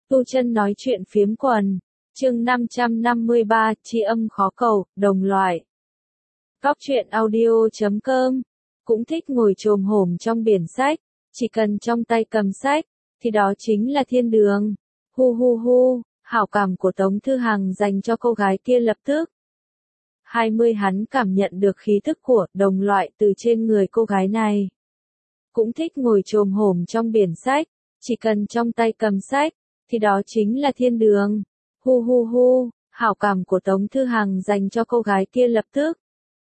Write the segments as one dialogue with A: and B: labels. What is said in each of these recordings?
A: Tu Chân nói chuyện phiếm quần, chương 553, tri âm khó cầu, đồng loại. Góc truyện audio.com, cũng thích ngồi chồm hổm trong biển sách, chỉ cần trong tay cầm sách, thì đó chính là thiên đường. Hu hu hu, hảo cảm của Tống Thư Hằng dành cho cô gái kia lập tức. 20 hắn cảm nhận được khí thức của đồng loại từ trên người cô gái này. Cũng thích ngồi chồm hổm trong biển sách, chỉ cần trong tay cầm sách, thì đó chính là thiên đường. Hu hu hu, hảo cảm của Tống Thư Hằng dành cho cô gái kia lập tức.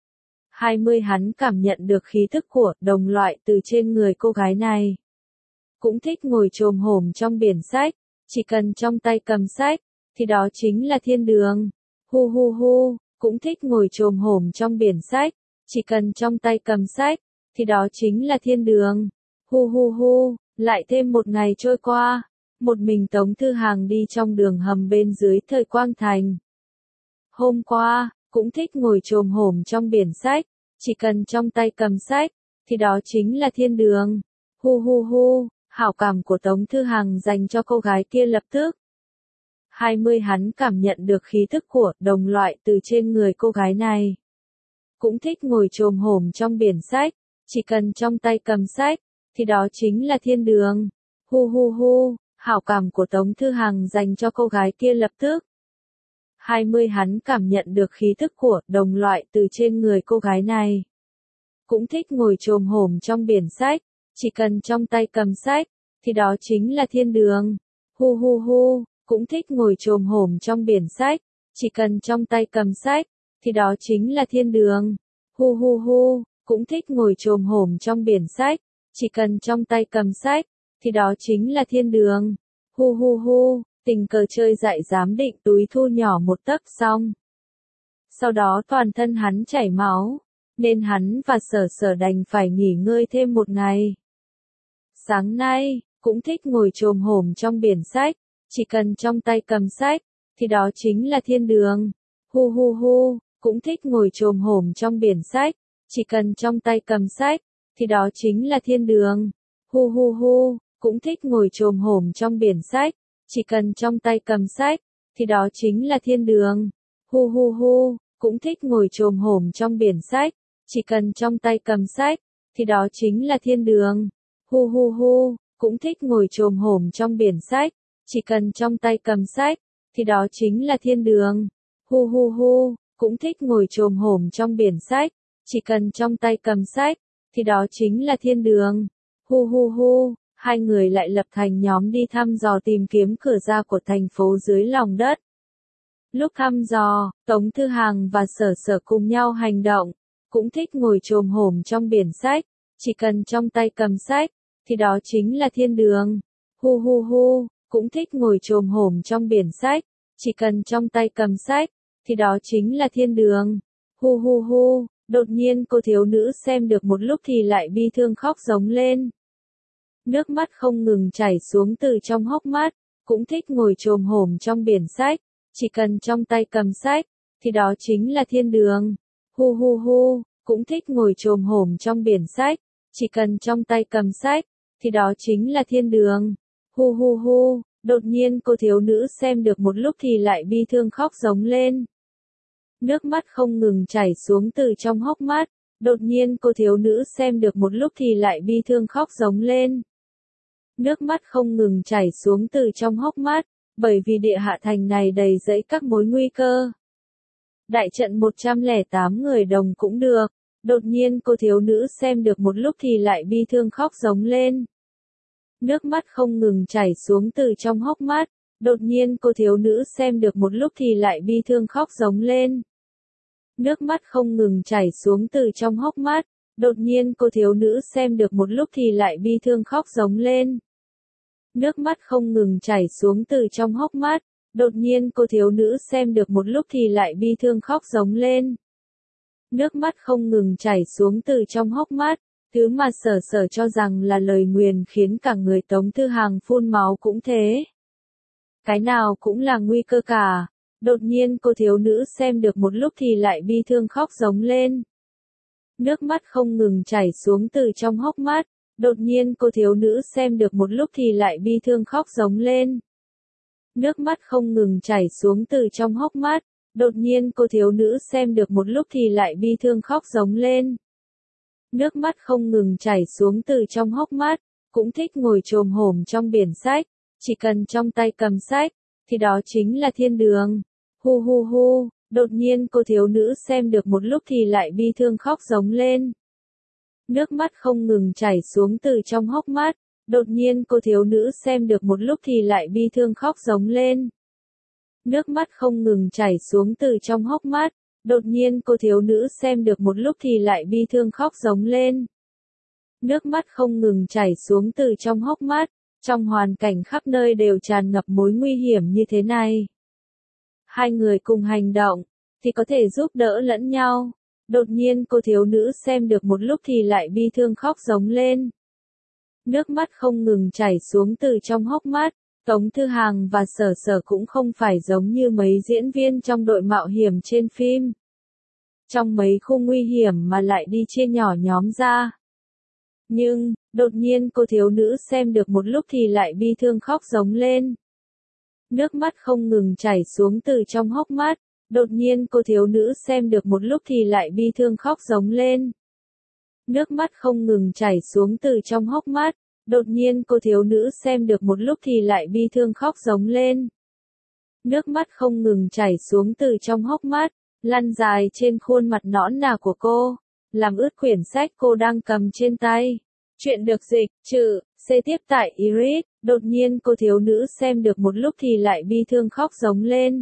A: 20 hắn cảm nhận được khí thức của đồng loại từ trên người cô gái này. Cũng thích ngồi chồm hổm trong biển sách, chỉ cần trong tay cầm sách, thì đó chính là thiên đường. Hu hu hu, cũng thích ngồi chồm hổm trong biển sách, chỉ cần trong tay cầm sách, thì đó chính là thiên đường. Hu hu hu, lại thêm một ngày trôi qua, một mình Tống Thư Hằng đi trong đường hầm bên dưới Thời Quang Thành. Hôm qua, cũng thích ngồi chồm hổm trong biển sách, chỉ cần trong tay cầm sách, thì đó chính là thiên đường. Hu hu hu, hảo cảm của Tống Thư Hằng dành cho cô gái kia lập tức. 20 hắn cảm nhận được khí thức của đồng loại từ trên người cô gái này. Cũng thích ngồi chồm hổm trong biển sách, chỉ cần trong tay cầm sách, thì đó chính là thiên đường. Hu hu hu, hảo cảm của Tống Thư Hằng dành cho cô gái kia lập tức. 20 hắn cảm nhận được khí thức của đồng loại từ trên người cô gái này. Cũng thích ngồi chồm hổm trong biển sách, chỉ cần trong tay cầm sách, thì đó chính là thiên đường. Hu hu hu, cũng thích ngồi chồm hổm trong biển sách, chỉ cần trong tay cầm sách, thì đó chính là thiên đường. Hu hu hu, cũng thích ngồi chồm hổm trong biển sách, chỉ cần trong tay cầm sách, thì đó chính là thiên đường. Hu hu hu, tình cờ chơi dại giám định túi thu nhỏ một tấc xong. Sau đó toàn thân hắn chảy máu, nên hắn và Sở Sở đành phải nghỉ ngơi thêm một ngày. Sáng nay, cũng thích ngồi chồm hổm trong biển sách, chỉ cần trong tay cầm sách, thì đó chính là thiên đường. Hu hu hu, cũng thích ngồi chồm hổm trong biển sách, chỉ cần trong tay cầm sách, thì đó chính là thiên đường. Hu hu hu, cũng thích ngồi chồm hổm trong biển sách, chỉ cần trong tay cầm sách, thì đó chính là thiên đường. Hu hu hu, cũng thích ngồi chồm hổm trong biển sách, chỉ cần trong tay cầm sách, thì đó chính là thiên đường. Hu hu hu, cũng thích ngồi chồm hổm trong biển sách, chỉ cần trong tay cầm sách, thì đó chính là thiên đường. Hu hu hu, cũng thích ngồi chồm hổm trong biển sách, chỉ cần trong tay cầm sách, thì đó chính là thiên đường. Hu hu hu, hai người lại lập thành nhóm đi thăm dò tìm kiếm cửa ra của thành phố dưới lòng đất. Lúc thăm dò, Tống Thư Hằng và Sở Sở cùng nhau hành động, cũng thích ngồi chồm hổm trong biển sách, chỉ cần trong tay cầm sách, thì đó chính là thiên đường. Hu hu hu, cũng thích ngồi chồm hổm trong biển sách, chỉ cần trong tay cầm sách, thì đó chính là thiên đường. Hu hu hu, đột nhiên cô thiếu nữ xem được một lúc thì lại bi thương khóc giống lên. Nước mắt không ngừng chảy xuống từ trong hốc mắt, cũng thích ngồi chồm hổm trong biển sách, chỉ cần trong tay cầm sách, thì đó chính là thiên đường. Hu hu hu, cũng thích ngồi chồm hổm trong biển sách, chỉ cần trong tay cầm sách, thì đó chính là thiên đường. Hu hu hu, đột nhiên cô thiếu nữ xem được một lúc thì lại bi thương khóc giống lên. Nước mắt không ngừng chảy xuống từ trong hốc mắt, đột nhiên cô thiếu nữ xem được một lúc thì lại bi thương khóc giống lên. Nước mắt không ngừng chảy xuống từ trong hốc mắt, bởi vì địa hạ thành này đầy rẫy các mối nguy cơ. Đại trận 108 người đồng cũng được, đột nhiên cô thiếu nữ xem được một lúc thì lại bi thương khóc giống lên. Nước mắt không ngừng chảy xuống từ trong hốc mắt, đột nhiên cô thiếu nữ xem được một lúc thì lại bi thương khóc giống lên. Nước mắt không ngừng chảy xuống từ trong hốc mắt, đột nhiên cô thiếu nữ xem được một lúc thì lại bi thương khóc giống lên. Nước mắt không ngừng chảy xuống từ trong hốc mắt, đột nhiên cô thiếu nữ xem được một lúc thì lại bi thương khóc giống lên. Nước mắt không ngừng chảy xuống từ trong hốc mắt, thứ mà Sở Sở cho rằng là lời nguyền khiến cả người Tống Thư Hằng phun máu cũng thế. Cái nào cũng là nguy cơ cả, đột nhiên cô thiếu nữ xem được một lúc thì lại bi thương khóc giống lên. Nước mắt không ngừng chảy xuống từ trong hốc mắt, đột nhiên cô thiếu nữ xem được một lúc thì lại bi thương khóc giống lên. Nước mắt không ngừng chảy xuống từ trong hốc mắt. Đột nhiên cô thiếu nữ xem được một lúc thì lại bi thương khóc giống lên. Nước mắt không ngừng chảy xuống từ trong hốc mắt. Cũng thích ngồi chồm hổm trong biển sách. Chỉ cần trong tay cầm sách, thì đó chính là thiên đường. Hu hu hu, đột nhiên cô thiếu nữ xem được một lúc thì lại bi thương khóc giống lên. Nước mắt không ngừng chảy xuống từ trong hốc mắt. Đột nhiên cô thiếu nữ xem được một lúc thì lại bi thương khóc giống lên. Nước mắt không ngừng chảy xuống từ trong hốc mắt. Đột nhiên cô thiếu nữ xem được một lúc thì lại bi thương khóc giống lên. Nước mắt không ngừng chảy xuống từ trong hốc mắt. Trong hoàn cảnh khắp nơi đều tràn ngập mối nguy hiểm như thế này. Hai người cùng hành động, thì có thể giúp đỡ lẫn nhau. Đột nhiên cô thiếu nữ xem được một lúc thì lại bi thương khóc giống lên. Nước mắt không ngừng chảy xuống từ trong hốc mắt. Tống Thư Hàng và Sở Sở cũng không phải giống như mấy diễn viên trong đội mạo hiểm trên phim. Trong mấy khu nguy hiểm mà lại đi chia nhỏ nhóm ra. Nhưng, đột nhiên cô thiếu nữ xem được một lúc thì lại bi thương khóc giống lên. Nước mắt không ngừng chảy xuống từ trong hốc mắt. Đột nhiên cô thiếu nữ xem được một lúc thì lại bi thương khóc giống lên. Nước mắt không ngừng chảy xuống từ trong hốc mắt. Đột nhiên cô thiếu nữ xem được một lúc thì lại bi thương khóc giống lên. Nước mắt không ngừng chảy xuống từ trong hốc mắt, lăn dài trên khuôn mặt nõn nà của cô, làm ướt quyển sách cô đang cầm trên tay. Chuyện được dịch, tiếp tại Iris, đột nhiên cô thiếu nữ xem được một lúc thì lại bi thương khóc giống lên.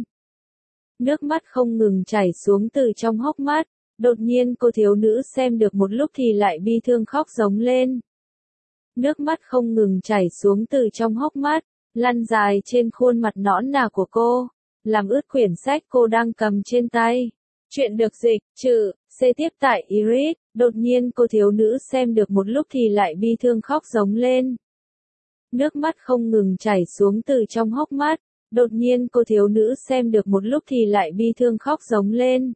A: Nước mắt không ngừng chảy xuống từ trong hốc mắt, đột nhiên cô thiếu nữ xem được một lúc thì lại bi thương khóc giống lên. Nước mắt không ngừng chảy xuống từ trong hốc mắt, lăn dài trên khuôn mặt nõn nà của cô, làm ướt quyển sách cô đang cầm trên tay. Chuyện được dịch, tiếp tại Iris, đột nhiên cô thiếu nữ xem được một lúc thì lại bi thương khóc giống lên. Nước mắt không ngừng chảy xuống từ trong hốc mắt, đột nhiên cô thiếu nữ xem được một lúc thì lại bi thương khóc giống lên.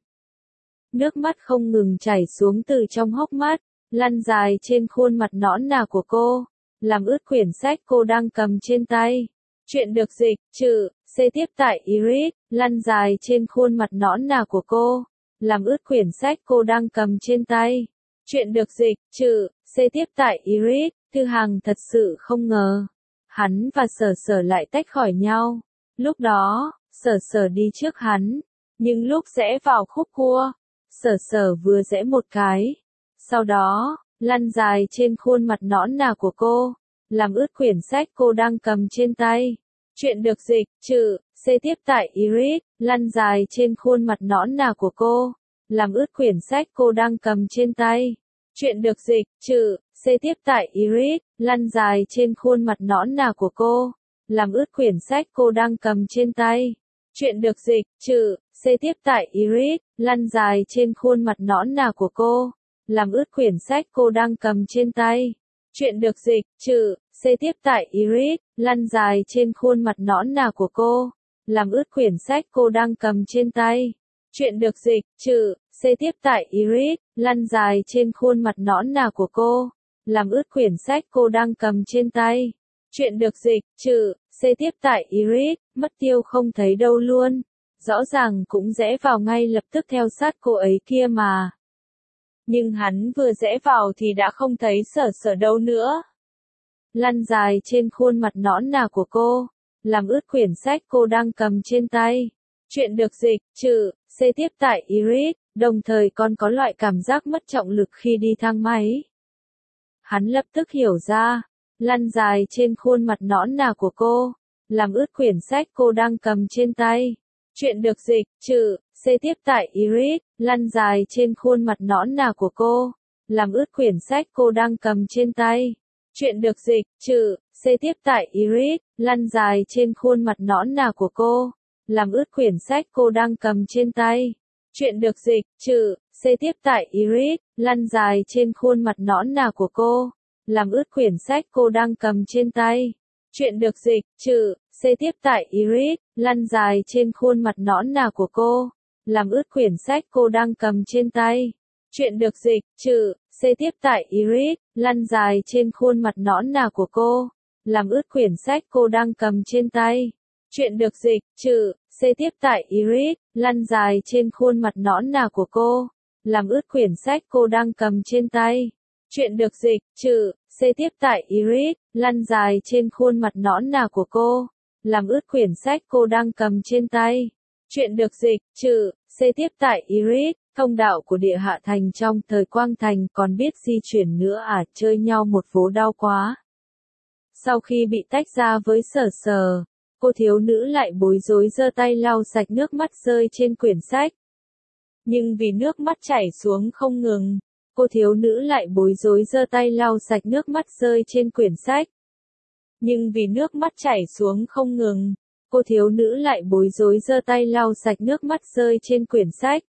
A: Nước mắt không ngừng chảy xuống từ trong hốc mắt, lăn dài trên khuôn mặt nõn nà của cô, làm ướt quyển sách cô đang cầm trên tay. Chuyện được dịch, tiếp tại Iris, lăn dài trên khuôn mặt nõn nà của cô, làm ướt quyển sách cô đang cầm trên tay. Chuyện được dịch, tiếp tại Iris, Thư Hàng thật sự không ngờ. Hắn và Sở Sở lại tách khỏi nhau. Lúc đó, Sở Sở đi trước hắn, nhưng lúc rẽ vào khúc cua, Sở Sở vừa rẽ một cái. Sau đó, lăn dài trên khuôn mặt nõn nà của cô, làm ướt quyển sách cô đang cầm trên tay. Chuyện được dịch, tiếp tại Iris, lăn dài trên khuôn mặt nõn nà của cô, làm ướt quyển sách cô đang cầm trên tay. Chuyện được dịch, tiếp tại Iris, lăn dài trên khuôn mặt nõn nà của cô, làm ướt quyển sách cô đang cầm trên tay. Chuyện được dịch, tiếp tại Iris, lăn dài trên khuôn mặt nõn nà của cô, làm ướt quyển sách cô đang cầm trên tay. Chuyện được dịch, tiếp tại Iris, lăn dài trên khuôn mặt nõn nà của cô, làm ướt quyển sách cô đang cầm trên tay. Chuyện được dịch, tiếp tại Iris, lăn dài trên khuôn mặt nõn nà của cô, làm ướt quyển sách cô đang cầm trên tay. Chuyện được dịch, tiếp tại Iris, mất tiêu không thấy đâu luôn. Rõ ràng cũng rẽ vào ngay lập tức theo sát cô ấy kia mà. Nhưng hắn vừa rẽ vào thì đã không thấy Sở Sở đâu nữa. Lăn dài trên khuôn mặt nõn nà của cô, làm ướt quyển sách cô đang cầm trên tay. Chuyện được dịch, tiếp tại Iris, đồng thời còn có loại cảm giác mất trọng lực khi đi thang máy. Hắn lập tức hiểu ra, lăn dài trên khuôn mặt nõn nà của cô, làm ướt quyển sách cô đang cầm trên tay. Chuyện được dịch, tiếp tại Iris, lăn dài trên khuôn mặt nõn nà của cô, làm ướt quyển sách cô đang cầm trên tay. Chuyện được dịch, tiếp tại Iris, lăn dài trên khuôn mặt nõn nà của cô, làm ướt quyển sách cô đang cầm trên tay. Chuyện được dịch, tiếp tại Iris, lăn dài trên khuôn mặt nõn nà của cô, làm ướt quyển sách cô đang cầm trên tay. Chuyện được dịch, tiếp tại Iris, lăn dài trên khuôn mặt nõn nà của cô, làm ướt quyển sách cô đang cầm trên tay. Chuyện được dịch, tiếp tại Iris, lăn dài trên khuôn mặt nõn nà của cô, làm ướt quyển sách cô đang cầm trên tay. Chuyện được dịch, chữ, C tiếp tại Iris, lăn dài trên khuôn mặt nõn nà của cô, làm ướt quyển sách cô đang cầm trên tay. Chuyện được dịch, chữ, C tiếp tại Iris, lăn dài trên khuôn mặt nõn nà của cô, làm ướt quyển sách cô đang cầm trên tay. Chuyện được dịch, chữ, C tiếp tại Iris, thông đạo của địa hạ thành trong thời Quang Thành còn biết di chuyển nữa à, chơi nhau một vố đau quá. Sau khi bị tách ra với Sở Sở, cô thiếu nữ lại bối rối giơ tay lau sạch nước mắt rơi trên quyển sách. Nhưng vì nước mắt chảy xuống không ngừng, cô thiếu nữ lại bối rối giơ tay lau sạch nước mắt rơi trên quyển sách. Nhưng vì nước mắt chảy xuống không ngừng, cô thiếu nữ lại bối rối giơ tay lau sạch nước mắt rơi trên quyển sách.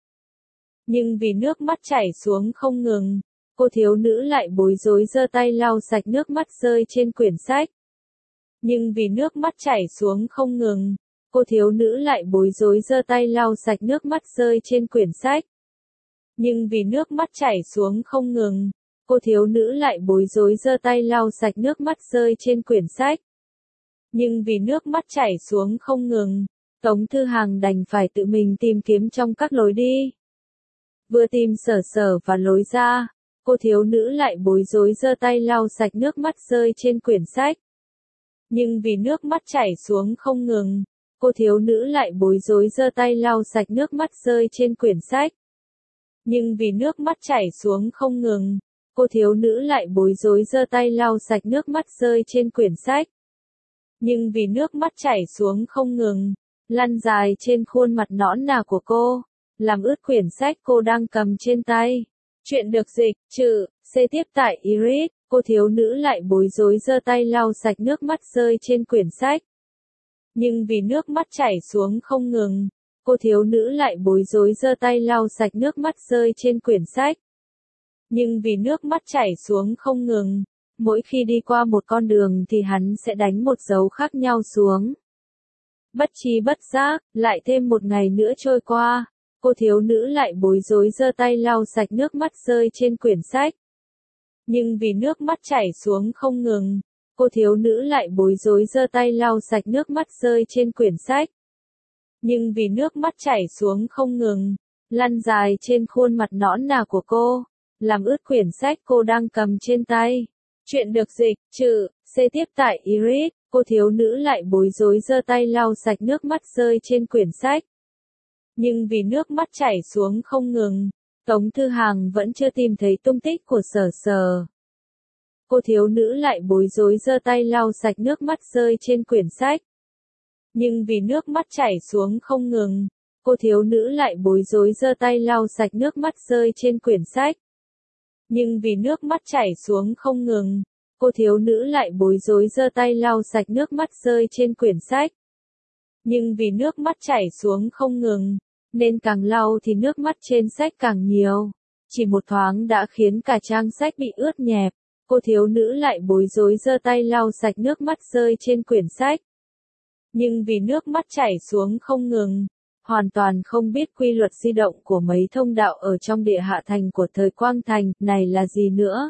A: Nhưng vì nước mắt chảy xuống không ngừng, cô thiếu nữ lại bối rối giơ tay lau sạch nước mắt rơi trên quyển sách. Nhưng vì nước mắt chảy xuống không ngừng, cô thiếu nữ lại bối rối giơ tay lau sạch nước mắt rơi trên quyển sách. Nhưng vì nước mắt chảy xuống không ngừng, cô thiếu nữ lại bối rối giơ tay lau sạch nước mắt rơi trên quyển sách. Nhưng vì nước mắt chảy xuống không ngừng, Tống Thư Hàng đành phải tự mình tìm kiếm trong các lối đi. Vừa tìm Sở Sở và lối ra, cô thiếu nữ lại bối rối giơ tay lau sạch nước mắt rơi trên quyển sách. Nhưng vì nước mắt chảy xuống không ngừng, cô thiếu nữ lại bối rối giơ tay lau sạch nước mắt rơi trên quyển sách. Nhưng vì nước mắt chảy xuống không ngừng, cô thiếu nữ lại bối rối giơ tay lau sạch nước mắt rơi trên quyển sách. Nhưng vì nước mắt chảy xuống không ngừng, lăn dài trên khuôn mặt nõn nà của cô, làm ướt quyển sách cô đang cầm trên tay. Chuyện được dịch, chữ, C tiếp tại Iris, cô thiếu nữ lại bối rối giơ tay lau sạch nước mắt rơi trên quyển sách. Nhưng vì nước mắt chảy xuống không ngừng, cô thiếu nữ lại bối rối giơ tay lau sạch nước mắt rơi trên quyển sách. Nhưng vì nước mắt chảy xuống không ngừng, mỗi khi đi qua một con đường thì hắn sẽ đánh một dấu khác nhau xuống. Bất tri bất giác, lại thêm một ngày nữa trôi qua, cô thiếu nữ lại bối rối giơ tay lau sạch nước mắt rơi trên quyển sách. Nhưng vì nước mắt chảy xuống không ngừng, cô thiếu nữ lại bối rối giơ tay lau sạch nước mắt rơi trên quyển sách. Nhưng vì nước mắt chảy xuống không ngừng, lăn dài trên khuôn mặt nõn nà của cô, làm ướt quyển sách cô đang cầm trên tay. Chuyện được dịch, chữ, C tiếp tại Iris, cô thiếu nữ lại bối rối giơ tay lau sạch nước mắt rơi trên quyển sách. Nhưng vì nước mắt chảy xuống không ngừng, Tống Thư Hàng vẫn chưa tìm thấy tung tích của Sở Sở. Cô thiếu nữ lại bối rối giơ tay lau sạch nước mắt rơi trên quyển sách. Nhưng vì nước mắt chảy xuống không ngừng, cô thiếu nữ lại bối rối giơ tay lau sạch nước mắt rơi trên quyển sách. Nhưng vì nước mắt chảy xuống không ngừng, cô thiếu nữ lại bối rối giơ tay lau sạch nước mắt rơi trên quyển sách. Nhưng vì nước mắt chảy xuống không ngừng, nên càng lau thì nước mắt trên sách càng nhiều. Chỉ một thoáng đã khiến cả trang sách bị ướt nhẹp. Cô thiếu nữ lại bối rối giơ tay lau sạch nước mắt rơi trên quyển sách. Nhưng vì nước mắt chảy xuống không ngừng, hoàn toàn không biết quy luật di động của mấy thông đạo ở trong địa hạ thành của thời Quang Thành này là gì nữa.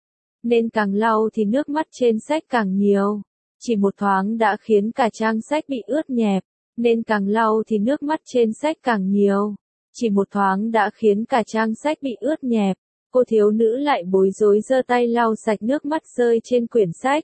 A: Nên càng lau thì nước mắt trên sách càng nhiều. Chỉ một thoáng đã khiến cả trang sách bị ướt nhẹp. Nên càng lau thì nước mắt trên sách càng nhiều. Chỉ một thoáng đã khiến cả trang sách bị ướt nhẹp. Cô thiếu nữ lại bối rối giơ tay lau sạch nước mắt rơi trên quyển sách.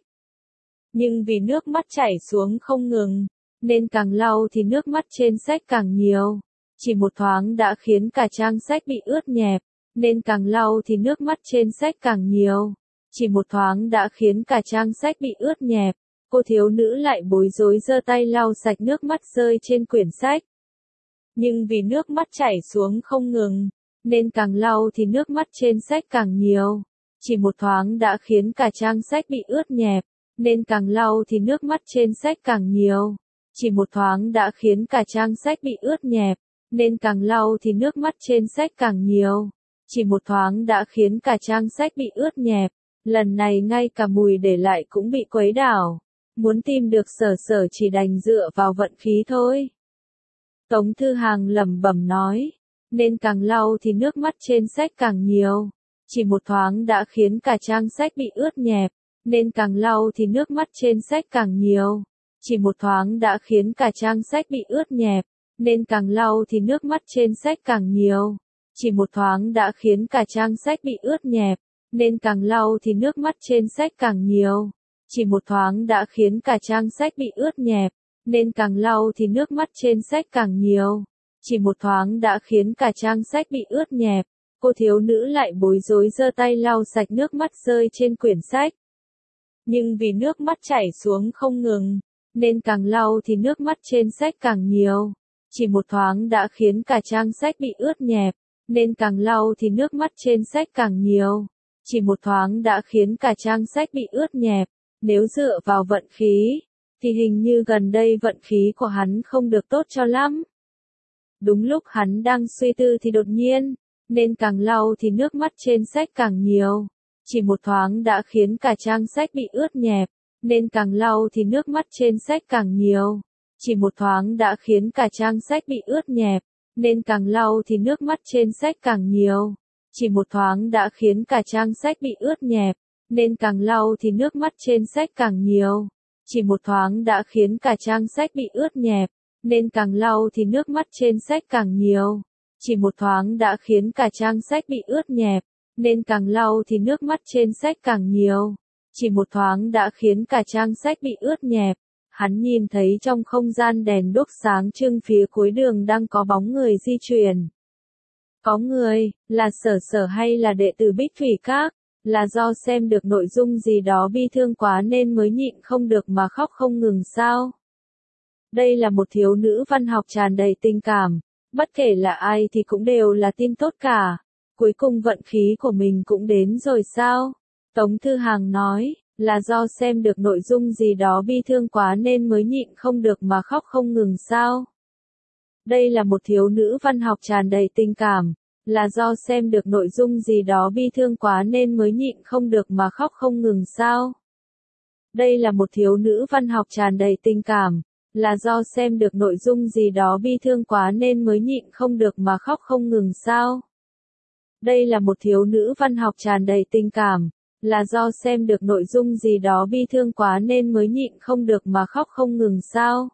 A: Nhưng vì nước mắt chảy xuống không ngừng, nên càng lau thì nước mắt trên sách càng nhiều. Chỉ một thoáng đã khiến cả trang sách bị ướt nhẹp. Nên càng lau thì nước mắt trên sách càng nhiều. Chỉ một thoáng đã khiến cả trang sách bị ướt nhẹp. Cô thiếu nữ lại bối rối giơ tay lau sạch nước mắt rơi trên quyển sách. Nhưng vì nước mắt chảy xuống không ngừng, nên càng lau thì nước mắt trên sách càng nhiều. Chỉ một thoáng đã khiến cả trang sách bị ướt nhẹp. Nên càng lau thì nước mắt trên sách càng nhiều. Chỉ một thoáng đã khiến cả trang sách bị ướt nhẹp. Nên càng lau thì nước mắt trên sách càng nhiều. Chỉ một thoáng đã khiến cả trang sách bị ướt nhẹp. Lần này ngay cả Mùi để lại cũng bị quấy đảo. Muốn tìm được Sở Sở chỉ đành dựa vào vận khí thôi. Tống Thư Hàng lẩm bẩm nói. Nên càng lau thì nước mắt trên sách càng nhiều. Chỉ một thoáng đã khiến cả trang sách bị ướt nhẹp. Nên càng lau thì nước mắt trên sách càng nhiều. chỉ một thoáng đã khiến cả trang sách bị ướt nhẹp, nên càng lau thì nước mắt trên sách càng nhiều. Chỉ một thoáng đã khiến cả trang sách bị ướt nhẹp, nên càng lau thì nước mắt trên sách càng nhiều. Chỉ một thoáng đã khiến cả trang sách bị ướt nhẹp, nên càng lau thì nước mắt trên sách càng nhiều. Chỉ một thoáng đã khiến cả trang sách bị ướt nhẹp, cô thiếu nữ lại bối rối giơ tay lau sạch nước mắt rơi trên quyển sách. Nhưng vì nước mắt chảy xuống không ngừng, nên càng lau thì nước mắt trên sách càng nhiều. Chỉ một thoáng đã khiến cả trang sách bị ướt nhẹp, nên càng lau thì nước mắt trên sách càng nhiều. Chỉ một thoáng đã khiến cả trang sách bị ướt nhẹp, nếu dựa vào vận khí, thì hình như gần đây vận khí của hắn không được tốt cho lắm. Đúng lúc hắn đang suy tư thì đột nhiên, nên càng lau thì nước mắt trên sách càng nhiều. Chỉ một thoáng đã khiến cả trang sách bị ướt nhẹp, nên càng lau thì nước mắt trên sách càng nhiều. Chỉ một thoáng đã khiến cả trang sách bị ướt nhẹp, nên càng lau thì nước mắt trên sách càng nhiều. Chỉ một thoáng đã khiến cả trang sách bị ướt nhẹp, nên càng lau thì nước mắt trên sách càng nhiều. Chỉ một thoáng đã khiến cả trang sách bị ướt nhẹp, nên càng lau thì nước mắt trên sách càng nhiều. Chỉ một thoáng đã khiến cả trang sách bị ướt nhẹp, nên càng lau thì nước mắt trên sách càng nhiều. Chỉ một thoáng đã khiến cả trang sách bị ướt nhẹp. Hắn nhìn thấy trong không gian đèn đuốc sáng trưng phía cuối đường đang có bóng người di chuyển. Có người, là Sở Sở hay là đệ tử Bích Thủy Các, là do xem được nội dung gì đó bi thương quá nên mới nhịn không được mà khóc không ngừng sao? Đây là một thiếu nữ văn học tràn đầy tình cảm, bất kể là ai thì cũng đều là tin tốt cả. Cuối cùng vận khí của mình cũng đến rồi sao? Tống Thư Hàng nói, là do xem được nội dung gì đó bi thương quá nên mới nhịn không được mà khóc không ngừng sao? Đây là một thiếu nữ văn học tràn đầy tình cảm, là do xem được nội dung gì đó bi thương quá nên mới nhịn không được mà khóc không ngừng sao? Đây là một thiếu nữ văn học tràn đầy tình cảm, là do xem được nội dung gì đó bi thương quá nên mới nhịn không được mà khóc không ngừng sao? Đây là một thiếu nữ văn học tràn đầy tình cảm, là do xem được nội dung gì đó bi thương quá nên mới nhịn không được mà khóc không ngừng sao?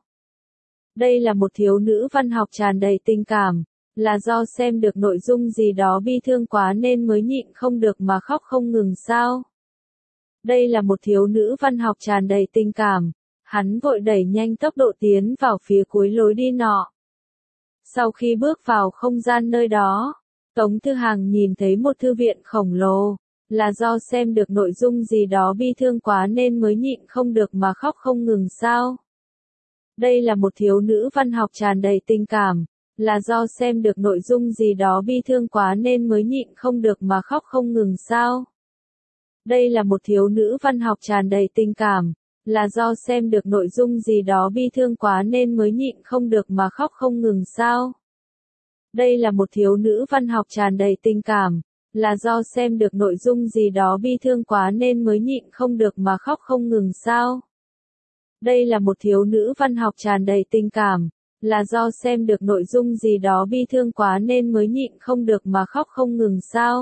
A: Đây là một thiếu nữ văn học tràn đầy tình cảm, là do xem được nội dung gì đó bi thương quá nên mới nhịn không được mà khóc không ngừng sao? Đây là một thiếu nữ văn học tràn đầy tình cảm, hắn vội đẩy nhanh tốc độ tiến vào phía cuối lối đi nọ. Sau khi bước vào không gian nơi đó, Tống Thư Hàng nhìn thấy một thư viện khổng lồ, là do xem được nội dung gì đó bi thương quá nên mới nhịn không được mà khóc không ngừng sao? Đây là một thiếu nữ văn học tràn đầy tình cảm, là do xem được nội dung gì đó bi thương quá nên mới nhịn không được mà khóc không ngừng sao? Đây là một thiếu nữ văn học tràn đầy tình cảm, là do xem được nội dung gì đó bi thương quá nên mới nhịn không được mà khóc không ngừng sao? Đây là một thiếu nữ văn học tràn đầy tình cảm, là do xem được nội dung gì đó bi thương quá nên mới nhịn không được mà khóc không ngừng sao? Đây là một thiếu nữ văn học tràn đầy tình cảm, là do xem được nội dung gì đó bi thương quá nên mới nhịn không được mà khóc không ngừng sao?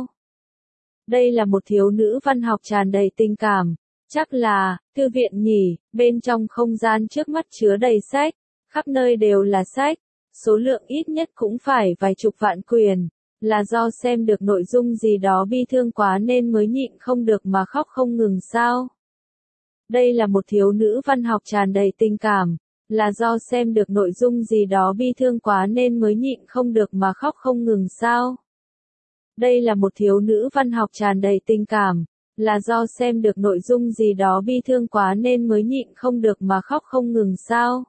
A: Đây là một thiếu nữ văn học tràn đầy tình cảm, chắc là, thư viện nhỉ, bên trong không gian trước mắt chứa đầy sách, khắp nơi đều là sách, số lượng ít nhất cũng phải vài chục vạn quyển, là do xem được nội dung gì đó bi thương quá nên mới nhịn không được mà khóc không ngừng sao? Đây là một thiếu nữ văn học tràn đầy tình cảm, là do xem được nội dung gì đó bi thương quá nên mới nhịn không được mà khóc không ngừng sao? Đây là một thiếu nữ văn học tràn đầy tình cảm, là do xem được nội dung gì đó bi thương quá nên mới nhịn không được mà khóc không ngừng sao?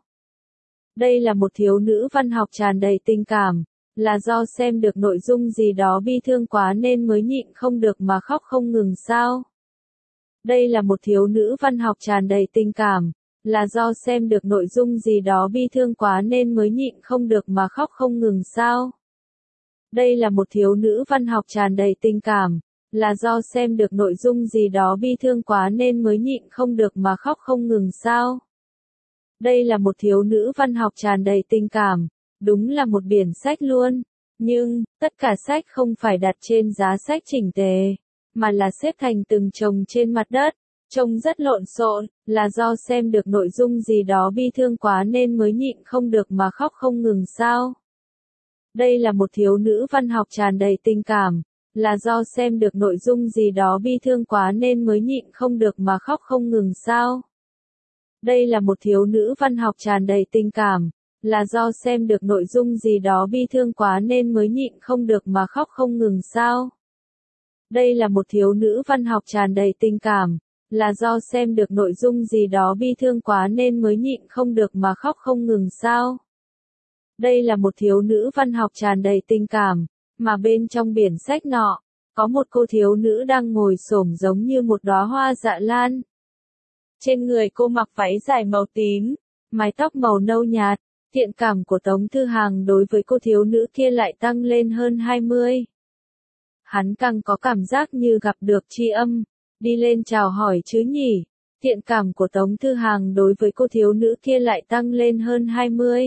A: Đây là một thiếu nữ văn học tràn đầy tình cảm, là do xem được nội dung gì đó bi thương quá nên mới nhịn không được mà khóc không ngừng sao? Đây là một thiếu nữ văn học tràn đầy tình cảm, là do xem được nội dung gì đó bi thương quá nên mới nhịn không được mà khóc không ngừng sao? Đây là một thiếu nữ văn học tràn đầy tình cảm, là do xem được nội dung gì đó bi thương quá nên mới nhịn không được mà khóc không ngừng sao? Đây là một thiếu nữ văn học tràn đầy tình cảm, đúng là một biển sách luôn, nhưng, tất cả sách không phải đặt trên giá sách chỉnh tề, mà là xếp thành từng chồng trên mặt đất, Trông rất lộn xộn, là do xem được nội dung gì đó bi thương quá nên mới nhịn không được mà khóc không ngừng sao? Đây là một thiếu nữ văn học tràn đầy tình cảm, là do xem được nội dung gì đó bi thương quá nên mới nhịn không được mà khóc không ngừng sao? Đây là một thiếu nữ văn học tràn đầy tình cảm, là do xem được nội dung gì đó bi thương quá nên mới nhịn không được mà khóc không ngừng sao? Đây là một thiếu nữ văn học tràn đầy tình cảm, là do xem được nội dung gì đó bi thương quá nên mới nhịn không được mà khóc không ngừng sao? Đây là một thiếu nữ văn học tràn đầy tình cảm, mà bên trong biển sách nọ, có một cô thiếu nữ đang ngồi xổm giống như một đóa hoa dạ lan. Trên người cô mặc váy dài màu tím, mái tóc màu nâu nhạt, thiện cảm của Tống Thư Hàng đối với cô thiếu nữ kia lại tăng lên hơn 20. Hắn càng có cảm giác như gặp được tri âm, đi lên chào hỏi chứ nhỉ. Thiện cảm của Tống Thư Hàng đối với cô thiếu nữ kia lại tăng lên hơn 20.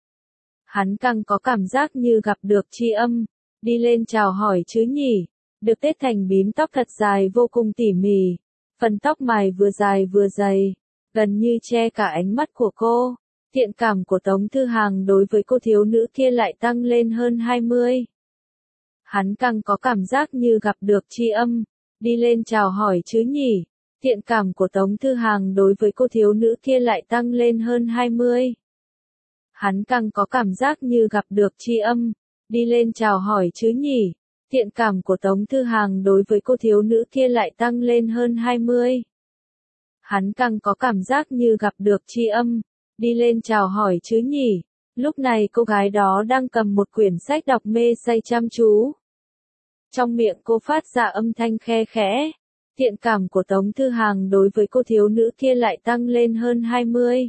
A: Hắn càng có cảm giác như gặp được tri âm, đi lên chào hỏi chứ nhỉ. Được tết thành bím tóc thật dài vô cùng tỉ mỉ, phần tóc mài vừa dài vừa dày, gần như che cả ánh mắt của cô. Thiện cảm của Tống Thư Hàng đối với cô thiếu nữ kia lại tăng lên hơn 20. Hắn càng có cảm giác như gặp được tri âm, đi lên chào hỏi chứ nhỉ. Thiện cảm của Tống Thư Hàng đối với cô thiếu nữ kia lại tăng lên hơn 20. Hắn càng có cảm giác như gặp được tri âm, đi lên chào hỏi chứ nhỉ. Thiện cảm của Tống Thư Hàng đối với cô thiếu nữ kia lại tăng lên hơn 20. Hắn càng có cảm giác như gặp được tri âm, đi lên chào hỏi chứ nhỉ. Lúc này cô gái đó đang cầm một quyển sách đọc mê say chăm chú. Trong miệng cô phát ra âm thanh khe khẽ. Thiện cảm của Tống Thư Hàng đối với cô thiếu nữ kia lại tăng lên hơn 20.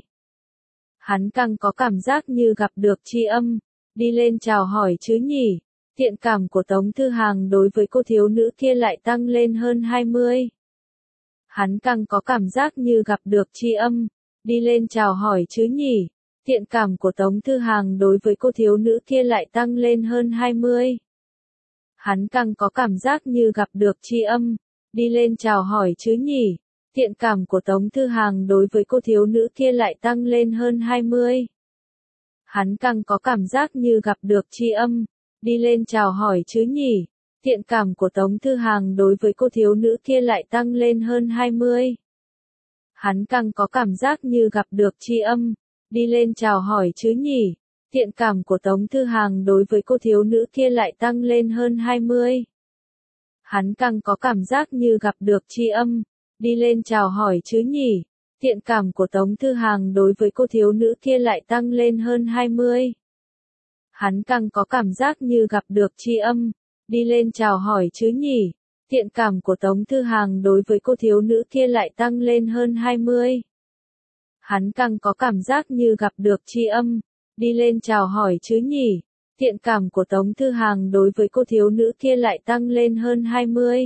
A: Hắn càng có cảm giác như gặp được tri âm, đi lên chào hỏi chứ nhỉ. Thiện cảm của Tống Thư Hàng đối với cô thiếu nữ kia lại tăng lên hơn 20. Hắn càng có cảm giác như gặp được tri âm, đi lên chào hỏi chứ nhỉ. Thiện cảm của Tống Thư Hàng đối với cô thiếu nữ kia lại tăng lên hơn 20. Hắn càng có cảm giác như gặp được tri âm, đi lên chào hỏi chứ nhỉ. Thiện cảm của Tống Thư Hàng đối với cô thiếu nữ kia lại tăng lên hơn 20. Hắn càng có cảm giác như gặp được tri âm, đi lên chào hỏi chứ nhỉ. Thiện cảm của Tống Thư Hàng đối với cô thiếu nữ kia lại tăng lên hơn 20. Hắn càng có cảm giác như gặp được tri âm, đi lên chào hỏi chứ nhỉ. Thiện cảm của Tống Thư Hàng đối với cô thiếu nữ kia lại tăng lên hơn 20. Hắn càng có cảm giác như gặp được tri âm, đi lên chào hỏi chứ nhỉ. Thiện cảm của Tống Thư Hàng đối với cô thiếu nữ kia lại tăng lên hơn 20. Hắn càng có cảm giác như gặp được tri âm, đi lên chào hỏi chứ nhỉ. Thiện cảm của Tống Thư Hàng đối với cô thiếu nữ kia lại tăng lên hơn 20. Hắn càng có cảm giác như gặp được tri âm, đi lên chào hỏi chứ nhỉ. Thiện cảm của Tống Thư Hàng đối với cô thiếu nữ kia lại tăng lên hơn 20.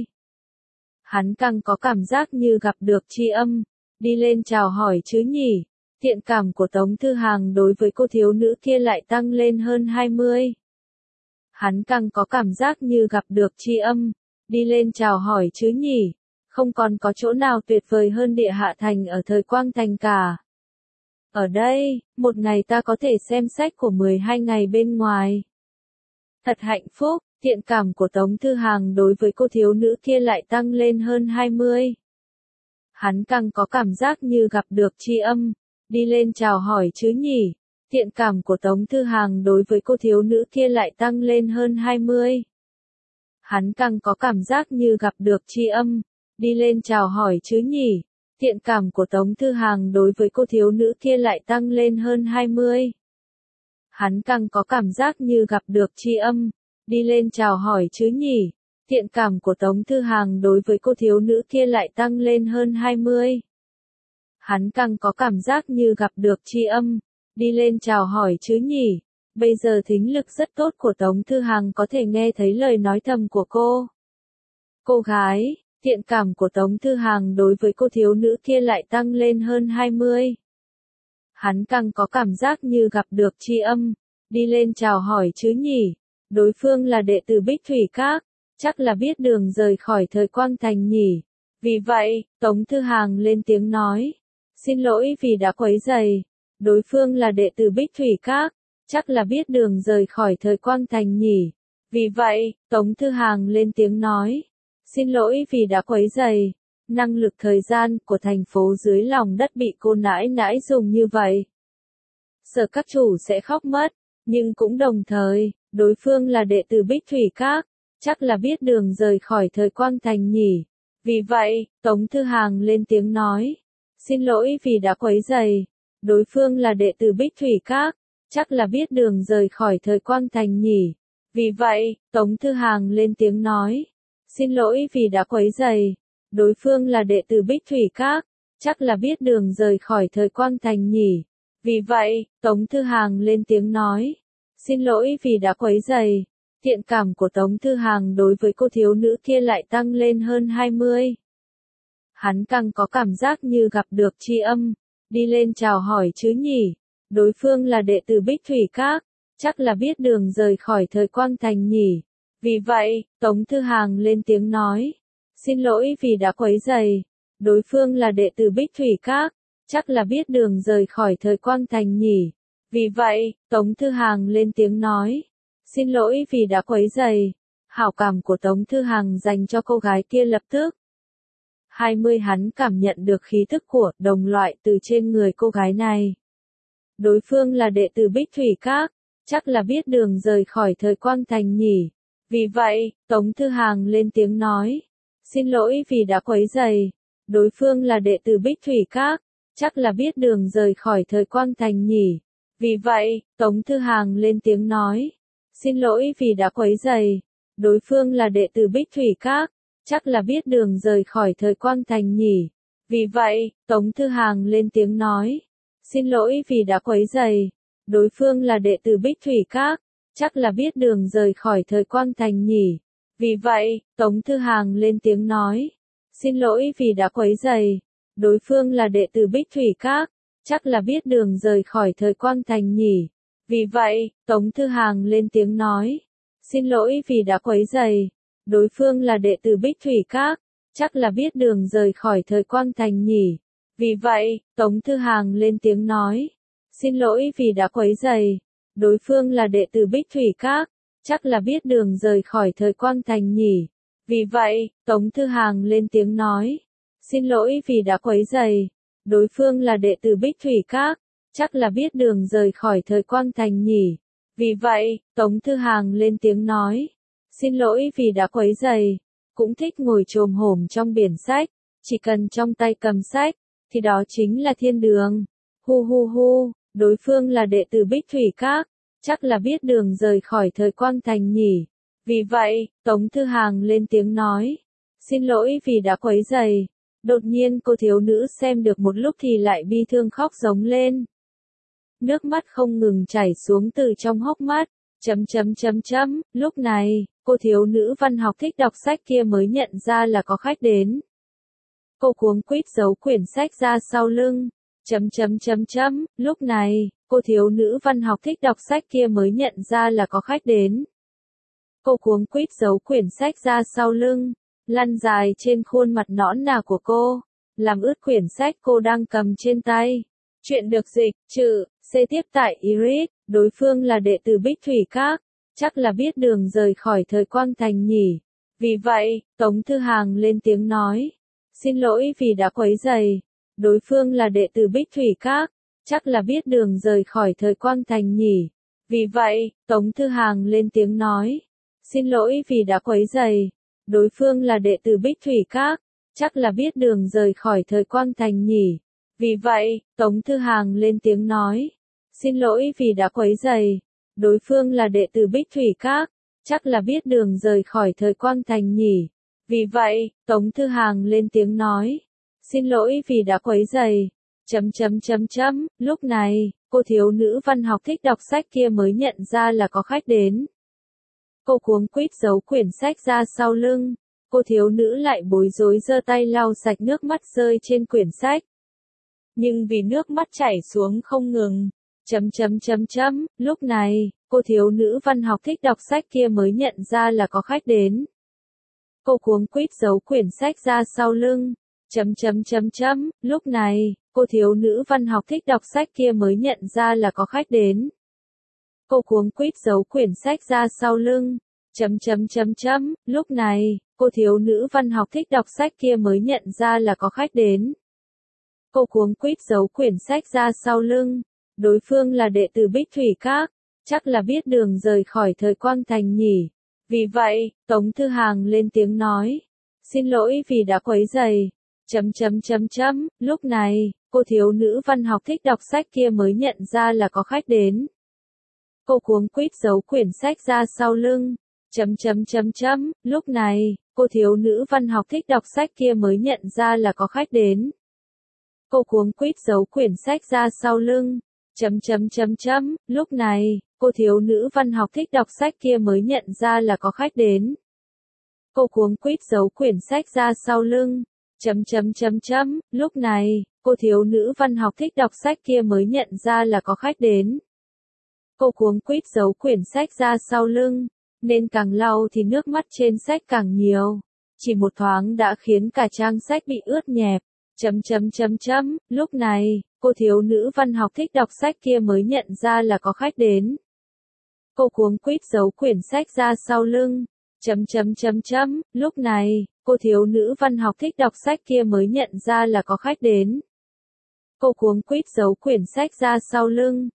A: Hắn càng có cảm giác như gặp được tri âm, đi lên chào hỏi chứ nhỉ. Thiện cảm của Tống Thư Hàng đối với cô thiếu nữ kia lại tăng lên hơn 20. Hắn càng có cảm giác như gặp được tri âm, đi lên chào hỏi chứ nhỉ. Không còn có chỗ nào tuyệt vời hơn Địa Hạ Thành ở thời Quang Thành cả. Ở đây, một ngày ta có thể xem sách của 12 ngày bên ngoài. Thật hạnh phúc. Thiện cảm của Tống Thư Hàng đối với cô thiếu nữ kia lại tăng lên hơn 20. Hắn càng có cảm giác như gặp được tri âm, đi lên chào hỏi chứ nhỉ. Thiện cảm của Tống Thư Hàng đối với cô thiếu nữ kia lại tăng lên hơn 20. Hắn càng có cảm giác như gặp được tri âm, đi lên chào hỏi chứ nhỉ. Thiện cảm của Tống Thư Hàng đối với cô thiếu nữ kia lại tăng lên hơn 20. Hắn càng có cảm giác như gặp được tri âm, đi lên chào hỏi chứ nhỉ. Thiện cảm của Tống Thư Hàng đối với cô thiếu nữ kia lại tăng lên hơn 20. Hắn càng có cảm giác như gặp được tri âm, đi lên chào hỏi chứ nhỉ. Bây giờ thính lực rất tốt của Tống Thư Hàng có thể nghe thấy lời nói thầm của cô. Cô gái, thiện cảm của Tống Thư Hàng đối với cô thiếu nữ kia lại tăng lên hơn 20. Hắn càng có cảm giác như gặp được tri âm, đi lên chào hỏi chứ nhỉ. Đối phương là đệ tử Bích Thủy Các, chắc là biết đường rời khỏi thời Quang Thành nhỉ. Vì vậy, Tống Thư Hàng lên tiếng nói. Xin lỗi vì đã quấy rầy. Đối phương là đệ tử Bích Thủy Các, chắc là biết đường rời khỏi Thời Quang Thành nhỉ. Vì vậy, Tống Thư Hàng lên tiếng nói. Xin lỗi vì đã quấy rầy. Năng lực thời gian của thành phố dưới lòng đất bị cô nãi nãi dùng như vậy. Sợ các chủ sẽ khóc mất, nhưng cũng đồng thời, đối phương là đệ tử Bích Thủy Các, chắc là biết đường rời khỏi Thời Quang Thành nhỉ. Vì vậy, Tống Thư Hàng lên tiếng nói. Xin lỗi vì đã quấy rầy. Đối phương là đệ tử Bích Thủy Các, chắc là biết đường rời khỏi Thời Quang Thành nhỉ. Vì vậy, Tống Thư Hàng lên tiếng nói. Xin lỗi vì đã quấy rầy. Đối phương là đệ tử Bích Thủy Các, chắc là biết đường rời khỏi Thời Quang Thành nhỉ. Vì vậy, Tống Thư Hàng lên tiếng nói. Xin lỗi vì đã quấy rầy. Thiện cảm của Tống Thư Hàng đối với cô thiếu nữ kia lại tăng lên hơn 20. Hắn càng có cảm giác như gặp được tri âm, đi lên chào hỏi chứ nhỉ. Đối phương là đệ tử Bích Thủy Các, chắc là biết đường rời khỏi Thời Quang Thành nhỉ. Vì vậy, Tống Thư Hàng lên tiếng nói. Xin lỗi vì đã quấy rầy. Đối phương là đệ tử Bích Thủy Các, chắc là biết đường rời khỏi Thời Quang Thành nhỉ. Vì vậy, Tống Thư Hàng lên tiếng nói. Xin lỗi vì đã quấy rầy. Hảo cảm của Tống Thư Hàng dành cho cô gái kia lập tức. 20 hắn cảm nhận được khí thức của đồng loại từ trên người cô gái này. Đối phương là đệ tử Bích Thủy Các, chắc là biết đường rời khỏi Thời Quang Thành nhỉ. Vì vậy, Tống Thư Hàng lên tiếng nói. Xin lỗi vì đã quấy rầy. Đối phương là đệ tử Bích Thủy Các, chắc là biết đường rời khỏi Thời Quang Thành nhỉ. Vì vậy, Tống Thư Hàng lên tiếng nói. Xin lỗi vì đã quấy rầy. Đối phương là đệ tử Bích Thủy Các, chắc là biết đường rời khỏi Thời Quang Thành nhỉ. Vì vậy, Tống Thư Hàng lên tiếng nói. Xin lỗi vì đã quấy rầy. Đối phương là đệ tử Bích Thủy Các, chắc là biết đường rời khỏi Thời Quang Thành nhỉ. Vì vậy, Tống Thư Hàng lên tiếng nói. Xin lỗi vì đã quấy rầy. Đối phương là đệ tử Bích Thủy Các, chắc là biết đường rời khỏi Thời Quang Thành nhỉ. Vì vậy, Tống Thư Hàng lên tiếng nói. Xin lỗi vì đã quấy rầy. Đối phương là đệ tử Bích Thủy Các, chắc là biết đường rời khỏi Thời Quang Thành nhỉ. Vì vậy, Tống Thư Hàng lên tiếng nói. Xin lỗi vì đã quấy rầy. Đối phương là đệ tử Bích Thủy Các, chắc là biết đường rời khỏi Thời Quang Thành nhỉ. Vì vậy, Tống Thư Hàng lên tiếng nói. Xin lỗi vì đã quấy rầy. Đối phương là đệ tử Bích Thủy Các, chắc là biết đường rời khỏi Thời Quang Thành nhỉ. Vì vậy, Tống Thư Hàng lên tiếng nói. Xin lỗi vì đã quấy rầy. Cũng thích ngồi chồm hổm trong biển sách, chỉ cần trong tay cầm sách, thì đó chính là thiên đường. Hu hu hu, đối phương là đệ tử Bích Thủy Các, chắc là biết đường rời khỏi Thời Quang Thành nhỉ. Vì vậy, Tống Thư Hàng lên tiếng nói. Xin lỗi vì đã quấy rầy. Đột nhiên cô thiếu nữ xem được một lúc thì lại bi thương khóc giống lên. Nước mắt không ngừng chảy xuống từ trong hốc mắt. Lúc này, cô thiếu nữ văn học thích đọc sách kia mới nhận ra là có khách đến. Cô cuống quýt giấu quyển sách ra sau lưng. Lúc này, cô thiếu nữ văn học thích đọc sách kia mới nhận ra là có khách đến. Cô cuống quýt giấu quyển sách ra sau lưng, lăn dài trên khuôn mặt nõn nà của cô, làm ướt quyển sách cô đang cầm trên tay. Chuyện được dịch, tiếp tại Iris, đối phương là đệ tử Bích Thủy Các, chắc là biết đường rời khỏi Thời Quang Thành nhỉ. Vì vậy, Tống Thư Hàng lên tiếng nói. Xin lỗi vì đã quấy rầy. Đối phương là đệ tử Bích Thủy Các, chắc là biết đường rời khỏi Thời Quang Thành nhỉ. Vì vậy, Tống Thư Hàng lên tiếng nói. Xin lỗi vì đã quấy rầy. Đối phương là đệ tử Bích Thủy Các, chắc là biết đường rời khỏi Thời Quang Thành nhỉ. Vì vậy, Tống Thư Hàng lên tiếng nói. Xin lỗi vì đã quấy rầy. Đối phương là đệ tử Bích Thủy Các, chắc là biết đường rời khỏi Thời Quang Thành nhỉ. Vì vậy, Tống Thư Hàng lên tiếng nói. Xin lỗi vì đã quấy rầy. Lúc này, cô thiếu nữ văn học thích đọc sách kia mới nhận ra là có khách đến. Cô cuống quýt giấu quyển sách ra sau lưng. Cô thiếu nữ lại bối rối giơ tay lau sạch nước mắt rơi trên quyển sách. Nhưng vì nước mắt chảy xuống không ngừng. Lúc này, cô thiếu nữ văn học thích đọc sách kia mới nhận ra là có khách đến. Cô cuống quýt giấu quyển sách ra sau lưng. Lúc này, cô thiếu nữ văn học thích đọc sách kia mới nhận ra là có khách đến. Cô cuống quýt giấu quyển sách ra sau lưng. Lúc này, cô thiếu nữ văn học thích đọc sách kia mới nhận ra là có khách đến. Cô cuống quýt giấu quyển sách ra sau lưng. Đối phương là đệ tử Bích Thủy Các, chắc là biết đường rời khỏi thời Quang Thành nhỉ. Vì vậy, Tống Thư Hàng lên tiếng nói. Xin lỗi vì đã quấy rầy. Lúc này, cô thiếu nữ văn học thích đọc sách kia mới nhận ra là có khách đến. Cô cuống quýt giấu quyển sách ra sau lưng. Lúc này, cô thiếu nữ văn học thích đọc sách kia mới nhận ra là có khách đến. Cô cuống quýt giấu quyển sách ra sau lưng. Lúc này, cô thiếu nữ văn học thích đọc sách kia mới nhận ra là có khách đến. Cô cuống quýt giấu quyển sách ra sau lưng. Lúc này, cô thiếu nữ văn học thích đọc sách kia mới nhận ra là có khách đến. Cô cuống quýt giấu quyển sách ra sau lưng, nên càng lau thì nước mắt trên sách càng nhiều. Chỉ một thoáng đã khiến cả trang sách bị ướt nhẹp. Lúc này, cô thiếu nữ văn học thích đọc sách kia mới nhận ra là có khách đến. Cô cuống quýt giấu quyển sách ra sau lưng. Lúc này, cô thiếu nữ văn học thích đọc sách kia mới nhận ra là có khách đến. Cô cuống quýt giấu quyển sách ra sau lưng.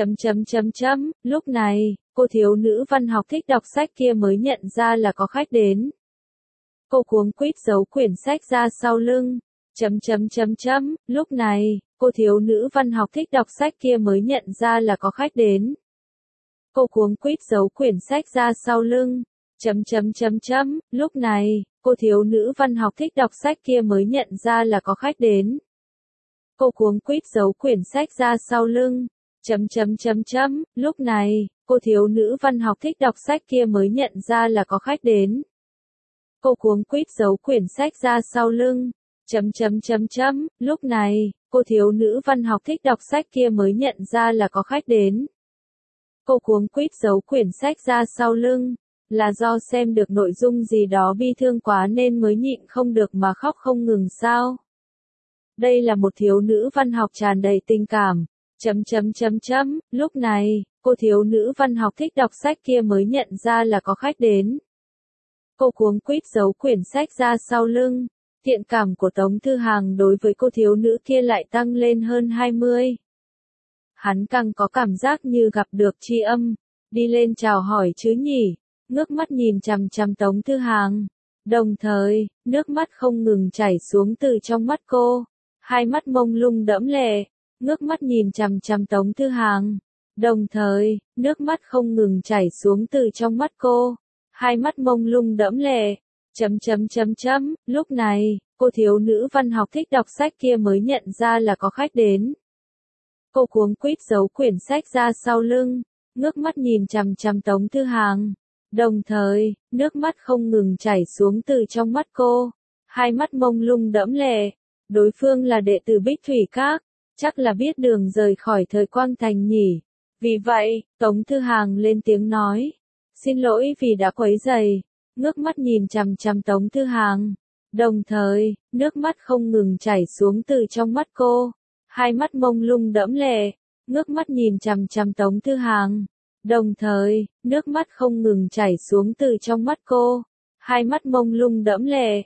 A: Lúc này, cô thiếu nữ văn học thích đọc sách kia mới nhận ra là có khách đến. Cô cuống quýt giấu quyển sách ra sau lưng. Lúc này, cô thiếu nữ văn học thích đọc sách kia mới nhận ra là có khách đến. Cô cuống quýt giấu quyển sách ra sau lưng. Lúc này, cô thiếu nữ văn học thích đọc sách kia mới nhận ra là có khách đến. Cô cuống quýt giấu quyển sách ra sau lưng. Lúc này, cô thiếu nữ văn học thích đọc sách kia mới nhận ra là có khách đến. Cô cuống quýt giấu quyển sách ra sau lưng. Lúc này, cô thiếu nữ văn học thích đọc sách kia mới nhận ra là có khách đến. Cô cuống quýt giấu quyển sách ra sau lưng. Là do xem được nội dung gì đó bi thương quá nên mới nhịn không được mà khóc không ngừng sao? Đây là một thiếu nữ văn học tràn đầy tình cảm. Lúc này, cô thiếu nữ văn học thích đọc sách kia mới nhận ra là có khách đến. Cô cuống quýt giấu quyển sách ra sau lưng. Thiện cảm của Tống Thư Hàng đối với cô thiếu nữ kia lại tăng lên hơn 20. Hắn càng có cảm giác như gặp được tri âm. Đi lên chào hỏi chứ nhỉ. Ngước mắt nhìn chằm chằm Tống Thư Hàng. Đồng thời, nước mắt không ngừng chảy xuống từ trong mắt cô. Hai mắt mông lung đẫm lệ. Ngước mắt nhìn chằm chằm Tống Thư Hàng. Đồng thời, nước mắt không ngừng chảy xuống từ trong mắt cô. Hai mắt mông lung đẫm lệ. Lúc này, cô thiếu nữ văn học thích đọc sách kia mới nhận ra là có khách đến. Cô cuống quýt giấu quyển sách ra sau lưng. Ngước mắt nhìn chằm chằm Tống Thư Hàng. Đồng thời, nước mắt không ngừng chảy xuống từ trong mắt cô. Hai mắt mông lung đẫm lệ. Đối phương là đệ tử Bích Thủy Các, chắc là biết đường rời khỏi thời Quang Thành nhỉ. Vì vậy, Tống Thư Hàng lên tiếng nói. Xin lỗi vì đã quấy rầy. Ngước mắt nhìn chằm chằm Tống Thư Hàng. Đồng thời, nước mắt không ngừng chảy xuống từ trong mắt cô. Hai mắt mông lung đẫm lệ. Ngước mắt nhìn chằm chằm Tống Thư Hàng. Đồng thời, nước mắt không ngừng chảy xuống từ trong mắt cô. Hai mắt mông lung đẫm lệ.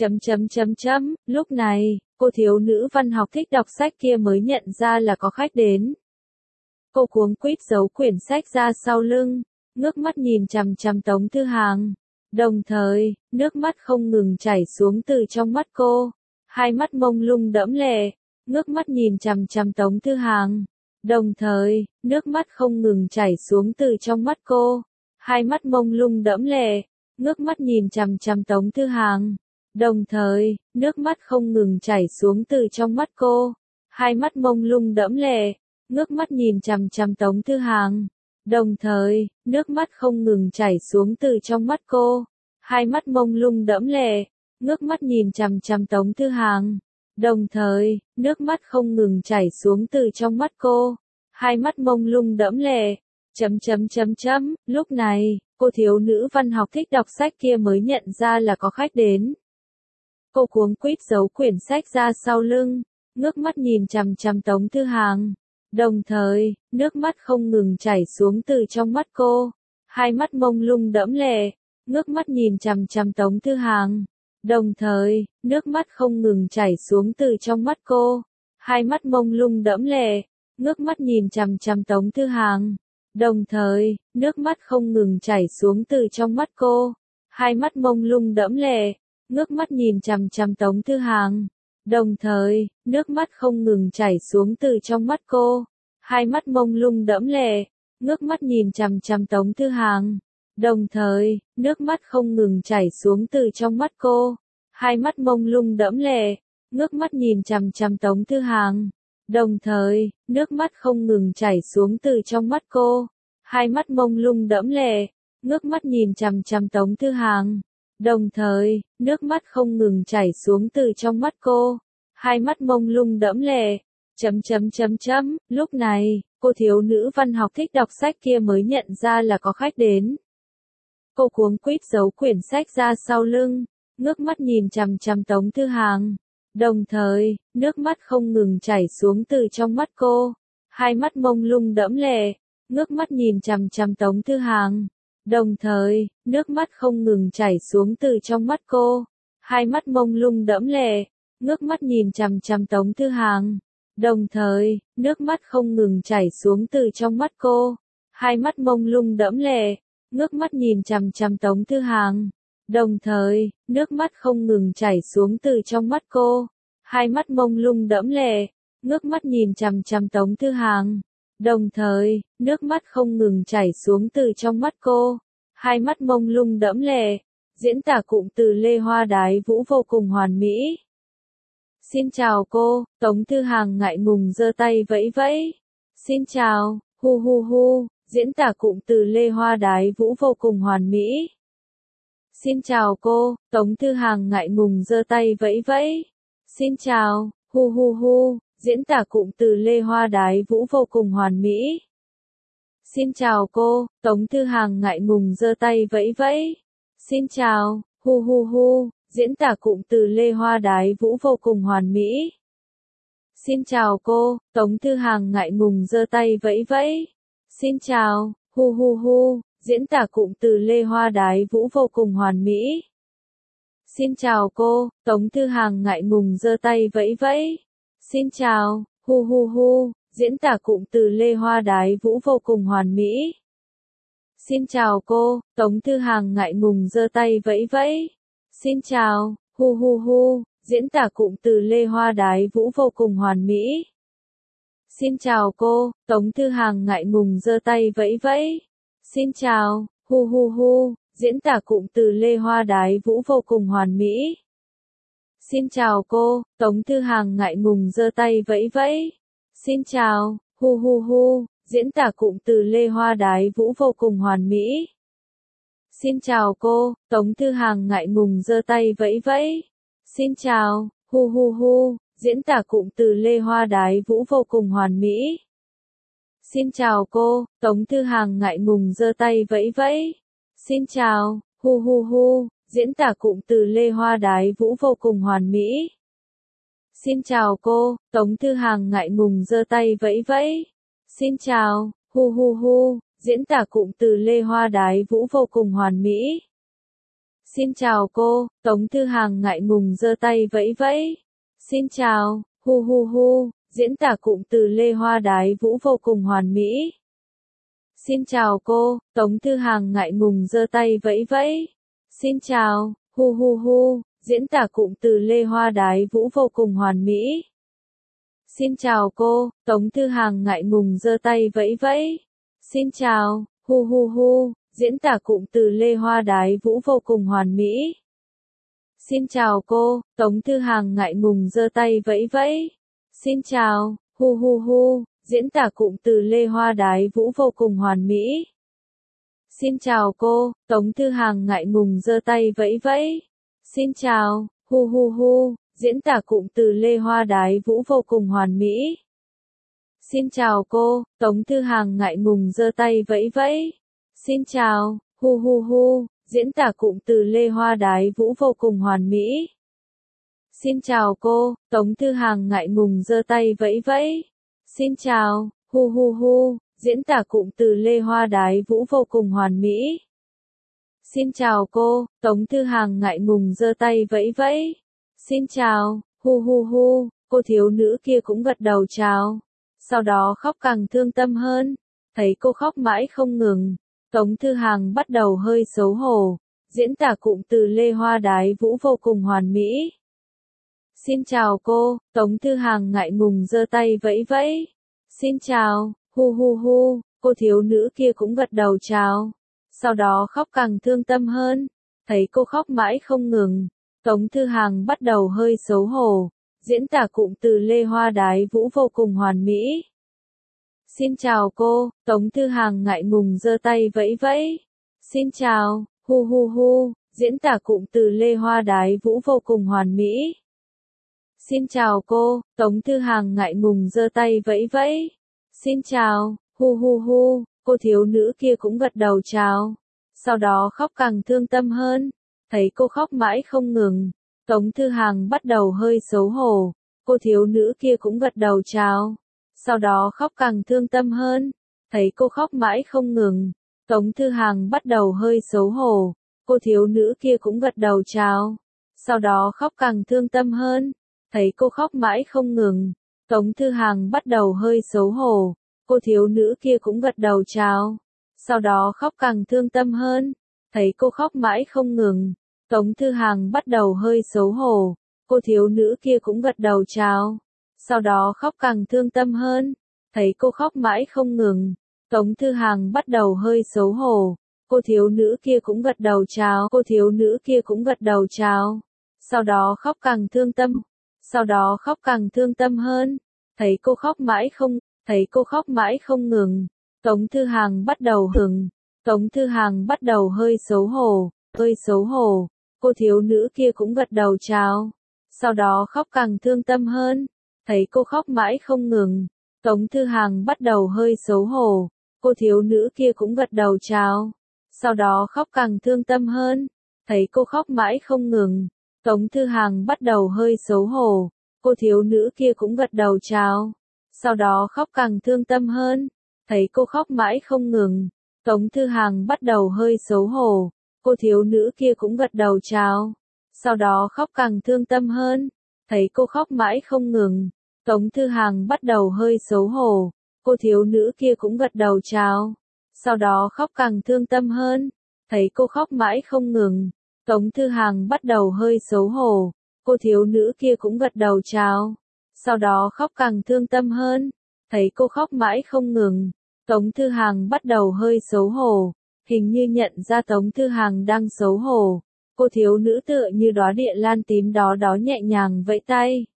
A: Lúc này, cô thiếu nữ văn học thích đọc sách kia mới nhận ra là có khách đến. Cô cuống quýt giấu quyển sách ra sau lưng. Ngước mắt nhìn chằm chằm Tống Thư Hàng. Đồng thời, nước mắt không ngừng chảy xuống từ trong mắt cô. Hai mắt mông lung đẫm lệ. Ngước mắt nhìn chằm chằm Tống Thư Hàng. Đồng thời, nước mắt không ngừng chảy xuống từ trong mắt cô. Hai mắt mông lung đẫm lệ. Ngước mắt nhìn chằm chằm Tống Thư Hàng. Đồng thời, nước mắt không ngừng chảy xuống từ trong mắt cô. Hai mắt mông lung đẫm lệ. Ngước mắt nhìn chằm chằm Tống Thư Hàng. Đồng thời, nước mắt không ngừng chảy xuống từ trong mắt cô. Hai mắt mông lung đẫm lệ. Ngước mắt nhìn chằm chằm Tống Thư Hàng. Đồng thời, nước mắt không ngừng chảy xuống từ trong mắt cô. Hai mắt mông lung đẫm lệ. Lúc này, cô thiếu nữ văn học thích đọc sách kia mới nhận ra là có khách đến. Cô cuống quýt giấu quyển sách ra sau lưng, ngước mắt nhìn chằm chằm Tống Thư Hàng. Đồng thời, nước mắt không ngừng chảy xuống từ trong mắt cô. Hai mắt mông lung đẫm lệ, ngước mắt nhìn chằm chằm Tống Thư Hàng. Đồng thời, nước mắt không ngừng chảy xuống từ trong mắt cô. Hai mắt mông lung đẫm lệ, ngước mắt nhìn chằm chằm Tống Thư Hàng. Đồng thời, nước mắt không ngừng chảy xuống từ trong mắt cô. Hai mắt mông lung đẫm lệ, ngước mắt nhìn chằm chằm Tống Thư Hàng. Đồng thời, nước mắt không ngừng chảy xuống từ trong mắt cô. Hai mắt mông lung đẫm lệ, ngước mắt nhìn chằm chằm Tống Thư Hàng. Đồng thời, nước mắt không ngừng chảy xuống từ trong mắt cô. Hai mắt mông lung đẫm lệ, ngước mắt nhìn chằm chằm Tống Thư Hàng. Đồng thời, nước mắt không ngừng chảy xuống từ trong mắt cô. Hai mắt mông lung đẫm lệ, ngước mắt nhìn chằm chằm Tống Thư Hàng. Đồng thời, nước mắt không ngừng chảy xuống từ trong mắt cô. Hai mắt mông lung đẫm lệ. Lúc này, cô thiếu nữ văn học thích đọc sách kia mới nhận ra là có khách đến. Cô cuống quýt giấu quyển sách ra sau lưng, ngước mắt nhìn chằm chằm Tống Thư Hàng. Đồng thời, nước mắt không ngừng chảy xuống từ trong mắt cô. Hai mắt mông lung đẫm lệ, ngước mắt nhìn chằm chằm Tống Thư Hàng. Đồng thời, nước mắt không ngừng chảy xuống từ trong mắt cô. Hai mắt mông lung đẫm lệ, ngước mắt nhìn chằm chằm Tống Thư Hàng. Đồng thời, nước mắt không ngừng chảy xuống từ trong mắt cô. Hai mắt mông lung đẫm lệ, ngước mắt nhìn chằm chằm Tống Thư Hàng. Đồng thời, nước mắt không ngừng chảy xuống từ trong mắt cô. Hai mắt mông lung đẫm lệ, ngước mắt nhìn chằm chằm Tống Thư Hàng. Đồng thời, nước mắt không ngừng chảy xuống từ trong mắt cô. Hai mắt mông lung đẫm lệ. Diễn tả cụm từ Lê Hoa Đái Vũ vô cùng hoàn mỹ. Xin chào cô, Tống Thư Hàng ngại ngùng giơ tay vẫy vẫy. Xin chào, hu hu hu, diễn tả cụm từ Lê Hoa Đái Vũ vô cùng hoàn mỹ. Xin chào cô, Tống Thư Hàng ngại ngùng giơ tay vẫy vẫy. Xin chào, hu hu hu, diễn tả cụm từ Lê Hoa Đái Vũ vô cùng hoàn mỹ. Xin chào cô, Tống Thư Hàng ngại ngùng giơ tay vẫy vẫy. Xin chào, hu hu hu, diễn tả cụm từ Lê Hoa Đái Vũ vô cùng hoàn mỹ. Xin chào cô, Tống Thư Hàng ngại ngùng giơ tay vẫy vẫy. Xin chào, hu hu hu, diễn tả cụm từ Lê Hoa Đái Vũ vô cùng hoàn mỹ. Xin chào cô, Tống Thư Hàng ngại ngùng giơ tay vẫy vẫy. Xin chào, hu hu hu, diễn tả cụm từ Lê Hoa Đái Vũ vô cùng hoàn mỹ. Xin chào cô, Tống Thư Hàng ngại ngùng giơ tay vẫy vẫy. Xin chào, hu hu hu, diễn tả cụm từ Lê Hoa Đái Vũ vô cùng hoàn mỹ. Xin chào cô, Tống Thư Hàng ngại ngùng giơ tay vẫy vẫy. Xin chào, hu hu hu, diễn tả cụm từ Lê Hoa Đái Vũ vô cùng hoàn mỹ. Xin chào cô, Tống Thư Hàng ngại ngùng giơ tay vẫy vẫy. Xin chào, hu hu hu, diễn tả cụm từ Lê Hoa Đái Vũ vô cùng hoàn mỹ. Xin chào cô, Tống Thư Hàng ngại ngùng giơ tay vẫy vẫy. Xin chào, hu hu hu, diễn tả cụm từ Lê Hoa Đái Vũ vô cùng hoàn mỹ. Xin chào cô, Tống Thư Hàng ngại ngùng giơ tay vẫy vẫy. Xin chào, hu hu hu, diễn tả cụm từ Lê Hoa Đái Vũ vô cùng hoàn mỹ. Xin chào cô, Tống Thư Hàng ngại ngùng giơ tay vẫy vẫy. Xin chào, hu hu hu, diễn tả cụm từ Lê Hoa Đái Vũ vô cùng hoàn mỹ. Xin chào cô, Tống Thư Hàng ngại ngùng giơ tay vẫy vẫy. Xin chào, hu hu hu, diễn tả cụm từ Lê Hoa Đái Vũ vô cùng hoàn mỹ. Xin chào cô, Tống Thư Hàng ngại ngùng giơ tay vẫy vẫy. Xin chào, hu hu hu, diễn tả cụm từ Lê Hoa Đái Vũ vô cùng hoàn mỹ. Xin chào cô, Tống Thư Hàng ngại ngùng giơ tay vẫy vẫy. Xin chào, hu hu hu, diễn tả cụm từ Lê Hoa Đái Vũ vô cùng hoàn mỹ. Xin chào cô, Tống Thư Hàng ngại ngùng giơ tay vẫy vẫy. Xin chào, hu hu hu, diễn tả cụm từ Lê Hoa Đái Vũ vô cùng hoàn mỹ. Xin chào cô, Tống Thư Hàng ngại ngùng giơ tay vẫy vẫy. Xin chào, hu hu hu, diễn tả cụm từ Lê Hoa Đái Vũ vô cùng hoàn mỹ. Xin chào cô, Tống Thư Hàng ngại ngùng giơ tay vẫy vẫy. Xin chào, hu hu hu, diễn tả cụm từ Lê Hoa Đái Vũ vô cùng hoàn mỹ. Xin chào cô, Tống Thư Hàng ngại ngùng giơ tay vẫy vẫy. Xin chào, hu hu hu, diễn tả cụm từ Lê Hoa Đái Vũ vô cùng hoàn mỹ. Xin chào cô, Tống Thư Hàng ngại ngùng giơ tay vẫy vẫy. Xin chào, hu hu hu, cô thiếu nữ kia cũng gật đầu chào. Sau đó khóc càng thương tâm hơn. Thấy cô khóc mãi không ngừng, Tống Thư Hàng bắt đầu hơi xấu hổ. Diễn tả cụm từ Lê Hoa Đái Vũ vô cùng hoàn mỹ. Xin chào cô, Tống Thư Hàng ngại ngùng giơ tay vẫy vẫy. Xin chào, hu hu hu, cô thiếu nữ kia cũng gật đầu chào. Sau đó khóc càng thương tâm hơn. Thấy cô khóc mãi không ngừng, Tống Thư Hàng bắt đầu hơi xấu hổ. Diễn tả cụm từ Lê Hoa Đái Vũ vô cùng hoàn mỹ. Xin chào cô, Tống Thư Hàng ngại ngùng giơ tay vẫy vẫy. Xin chào, hu hu hu, diễn tả cụm từ Lê Hoa Đái Vũ vô cùng hoàn mỹ. Xin chào cô, Tống Thư Hàng ngại ngùng giơ tay vẫy vẫy. Xin chào, hu hu hu, cô thiếu nữ kia cũng gật đầu chào. Sau đó khóc càng thương tâm hơn. Thấy cô khóc mãi không ngừng, Tống Thư Hàng bắt đầu hơi xấu hổ. Cô thiếu nữ kia cũng gật đầu chào. Sau đó khóc càng thương tâm hơn. Thấy cô khóc mãi không ngừng, Tống Thư Hàng bắt đầu hơi xấu hổ. Cô thiếu nữ kia cũng gật đầu chào. Sau đó khóc càng thương tâm hơn. Thấy cô khóc mãi không ngừng, Tống Thư Hàng bắt đầu hơi xấu hổ. Cô thiếu nữ kia cũng gật đầu chào. Sau đó khóc càng thương tâm hơn. Thấy cô khóc mãi không ngừng, Tống Thư Hàng bắt đầu hơi xấu hổ. Cô thiếu nữ kia cũng gật đầu chào. Sau đó khóc càng thương tâm hơn. Thấy cô khóc mãi không ngừng, Tống Thư Hàng bắt đầu hơi xấu hổ. Cô thiếu nữ kia cũng gật đầu chào. Cô thiếu nữ kia cũng gật đầu chào. Sau đó khóc càng thương tâm. Sau đó khóc càng thương tâm hơn. Thấy cô khóc mãi không ngừng, Tống Thư Hàng bắt đầu hừng. Tống Thư Hàng bắt đầu hơi xấu hổ. Cô thiếu nữ kia cũng gật đầu chào. Sau đó khóc càng thương tâm hơn. Thấy cô khóc mãi không ngừng, Tống Thư Hàng bắt đầu hơi xấu hổ. Cô thiếu nữ kia cũng gật đầu chào. Sau đó khóc càng thương tâm hơn. Thấy cô khóc mãi không ngừng, Tống Thư Hàng bắt đầu hơi xấu hổ. Cô thiếu nữ kia cũng gật đầu chào. Sau đó khóc càng thương tâm hơn. Thấy cô khóc mãi không ngừng, Tống Thư Hàng bắt đầu hơi xấu hổ. Cô thiếu nữ kia cũng gật đầu chào. Sau đó khóc càng thương tâm hơn. Thấy cô khóc mãi không ngừng, Tống Thư Hàng bắt đầu hơi xấu hổ. Cô thiếu nữ kia cũng gật đầu chào. Sau đó khóc càng thương tâm hơn. Thấy cô khóc mãi không ngừng, Tống Thư Hàng bắt đầu hơi xấu hổ. Cô thiếu nữ kia cũng gật đầu chào. Sau đó khóc càng thương tâm hơn. Thấy cô khóc mãi không ngừng, Tống Thư Hàng bắt đầu hơi xấu hổ. Hình như nhận ra Tống Thư Hàng đang xấu hổ, cô thiếu nữ tựa như đóa địa lan tím đó nhẹ nhàng vẫy tay.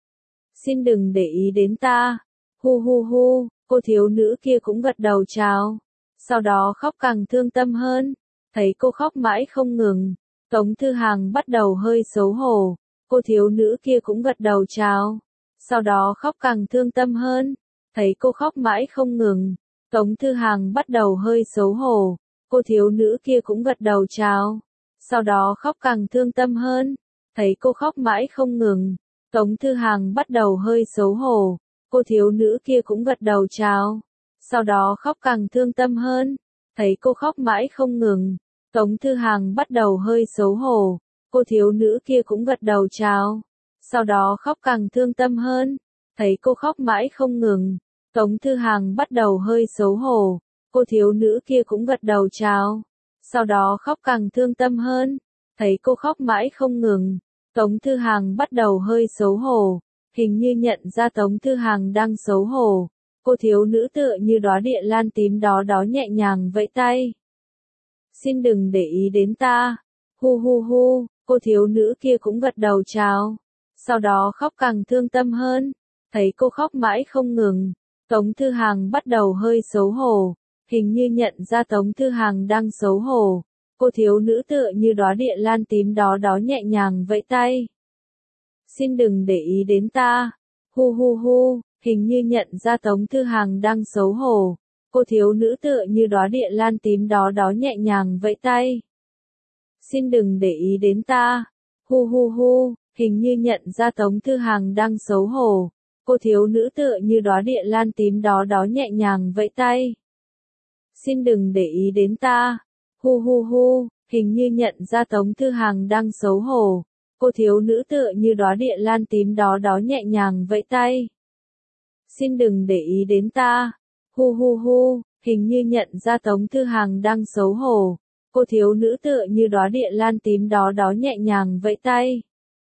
A: Xin đừng để ý đến ta. Hu hu hu, cô thiếu nữ kia cũng gật đầu chào. Sau đó khóc càng thương tâm hơn. Thấy cô khóc mãi không ngừng, Tống Thư Hàng bắt đầu hơi xấu hổ. Cô thiếu nữ kia cũng gật đầu chào. Sau đó khóc càng thương tâm hơn. Thấy cô khóc mãi không ngừng, Tống Thư Hàng bắt đầu hơi xấu hổ. Cô thiếu nữ kia cũng gật đầu chào. Sau đó khóc càng thương tâm hơn. Thấy cô khóc mãi không ngừng, Tống Thư Hàng bắt đầu hơi xấu hổ. Cô thiếu nữ kia cũng gật đầu chào. Sau đó khóc càng thương tâm hơn. Thấy cô khóc mãi không ngừng, Tống Thư Hàng bắt đầu hơi xấu hổ. Cô thiếu nữ kia cũng gật đầu chào. Sau đó khóc càng thương tâm hơn. Thấy cô khóc mãi không ngừng, Tống Thư Hàng bắt đầu hơi xấu hổ. Cô thiếu nữ kia cũng gật đầu chào. Sau đó khóc càng thương tâm hơn. Thấy cô khóc mãi không ngừng, Tống Thư Hàng bắt đầu hơi xấu hổ. Hình như nhận ra Tống Thư Hàng đang xấu hổ, cô thiếu nữ tựa như đóa địa lan tím đó nhẹ nhàng vẫy tay. Xin đừng để ý đến ta. Hu hu hu, cô thiếu nữ kia cũng gật đầu chào. Sau đó khóc càng thương tâm hơn. Thấy cô khóc mãi không ngừng, Tống Thư Hàng bắt đầu hơi xấu hổ. Hình như nhận ra Tống Thư Hàng đang xấu hổ, cô thiếu nữ tựa như đóa địa lan tím đó nhẹ nhàng vẫy tay. Xin đừng để ý đến ta. Hu hu hu, hình như nhận ra Tống Thư Hàng đang xấu hổ. Cô thiếu nữ tựa như đóa địa lan tím đó đó nhẹ nhàng vẫy tay. Xin đừng để ý đến ta. Hu hu hu, hình như nhận ra Tống Thư Hàng đang xấu hổ. Cô thiếu nữ tựa như đóa địa lan tím đó đó nhẹ nhàng vẫy tay. Xin đừng để ý đến ta. Hu hu hu, hình như nhận ra Tống Thư Hàng đang xấu hổ. Cô thiếu nữ tựa như đóa địa lan tím đó đó nhẹ nhàng vẫy tay. Xin đừng để ý đến ta. Hu hu hu, hình như nhận ra Tống Thư Hàng đang xấu hổ. Cô thiếu nữ tựa như đóa địa lan tím đó đó nhẹ nhàng vẫy tay.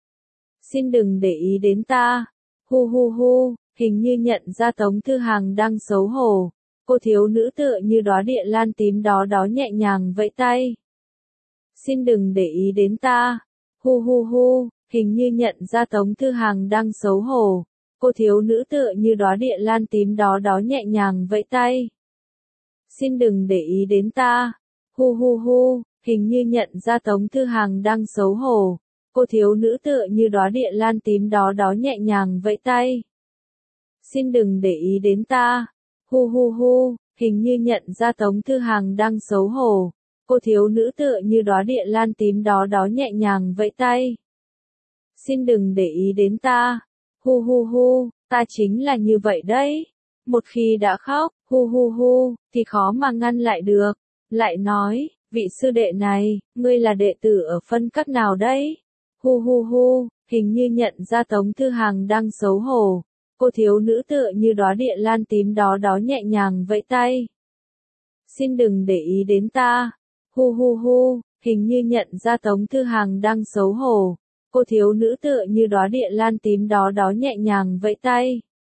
A: Xin đừng để ý đến ta. Hu hu hu, hình như nhận ra Tống Thư Hàng đang xấu hổ. Cô thiếu nữ tựa như đóa địa lan tím đó đó nhẹ nhàng vẫy tay. Xin đừng để ý đến ta. Hu hu hu, hình như nhận ra Tống Thư Hàng đang xấu hổ. Cô thiếu nữ tựa như đóa địa lan tím đó đó nhẹ nhàng vẫy tay. Xin đừng để ý đến ta. Hu hu hu, hình như nhận ra Tống Thư Hàng đang xấu hổ. Cô thiếu nữ tựa như đóa địa lan tím đó đó nhẹ nhàng vẫy tay. Xin đừng để ý đến ta. Hu hu hu, hình như nhận ra Tống Thư Hàng đang xấu hổ. Cô thiếu nữ tựa như đóa địa lan tím đó đó nhẹ nhàng vẫy tay. Xin đừng để ý đến ta. Hu hu hu, ta chính là như vậy đấy. Một khi đã khóc, hu hu hu, thì khó mà ngăn lại được. Lại nói, vị sư đệ này, ngươi là đệ tử ở phân cấp nào đấy? Hu hu hu, hình như nhận ra Tống Thư Hàng đang xấu hổ. Cô thiếu nữ tựa như đóa địa lan tím đó đó nhẹ nhàng vẫy tay. Xin đừng để ý đến ta. Hu hu hu, hình như nhận ra Tống Thư Hàng đang xấu hổ. Cô thiếu nữ tựa như đóa địa lan tím đó đó nhẹ nhàng vẫy tay.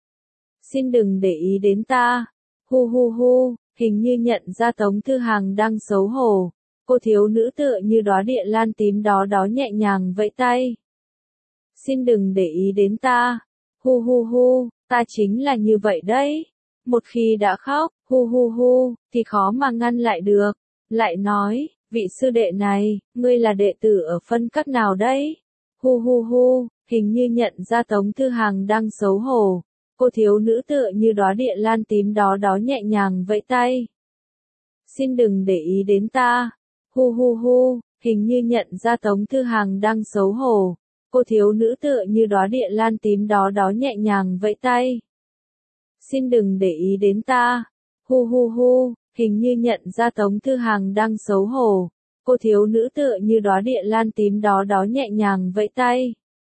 A: Xin đừng để ý đến ta. Hu hu hu, hình như nhận ra Tống Thư Hàng đang xấu hổ. Cô thiếu nữ tựa như đóa địa lan tím đó đó nhẹ nhàng vẫy tay. Xin đừng để ý đến ta. Hu hu hu, ta chính là như vậy đấy. Một khi đã khóc, hu hu hu, thì khó mà ngăn lại được. Lại nói, vị sư đệ này, ngươi là đệ tử ở phân cấp nào đấy? Hu hu hu, hình như nhận ra Tống Thư Hàng đang xấu hổ. Cô thiếu nữ tựa như đóa địa lan tím đó đó nhẹ nhàng vẫy tay. Xin đừng để ý đến ta. Hu hu hu, hình như nhận ra Tống Thư Hàng đang xấu hổ. Cô thiếu nữ tựa như đóa địa lan tím đó đó nhẹ nhàng vẫy tay. Xin đừng để ý đến ta. Hu hu hu, hình như nhận ra Tống Thư Hàng đang xấu hổ. Cô thiếu nữ tựa như đóa địa lan tím đó đó nhẹ nhàng vẫy tay.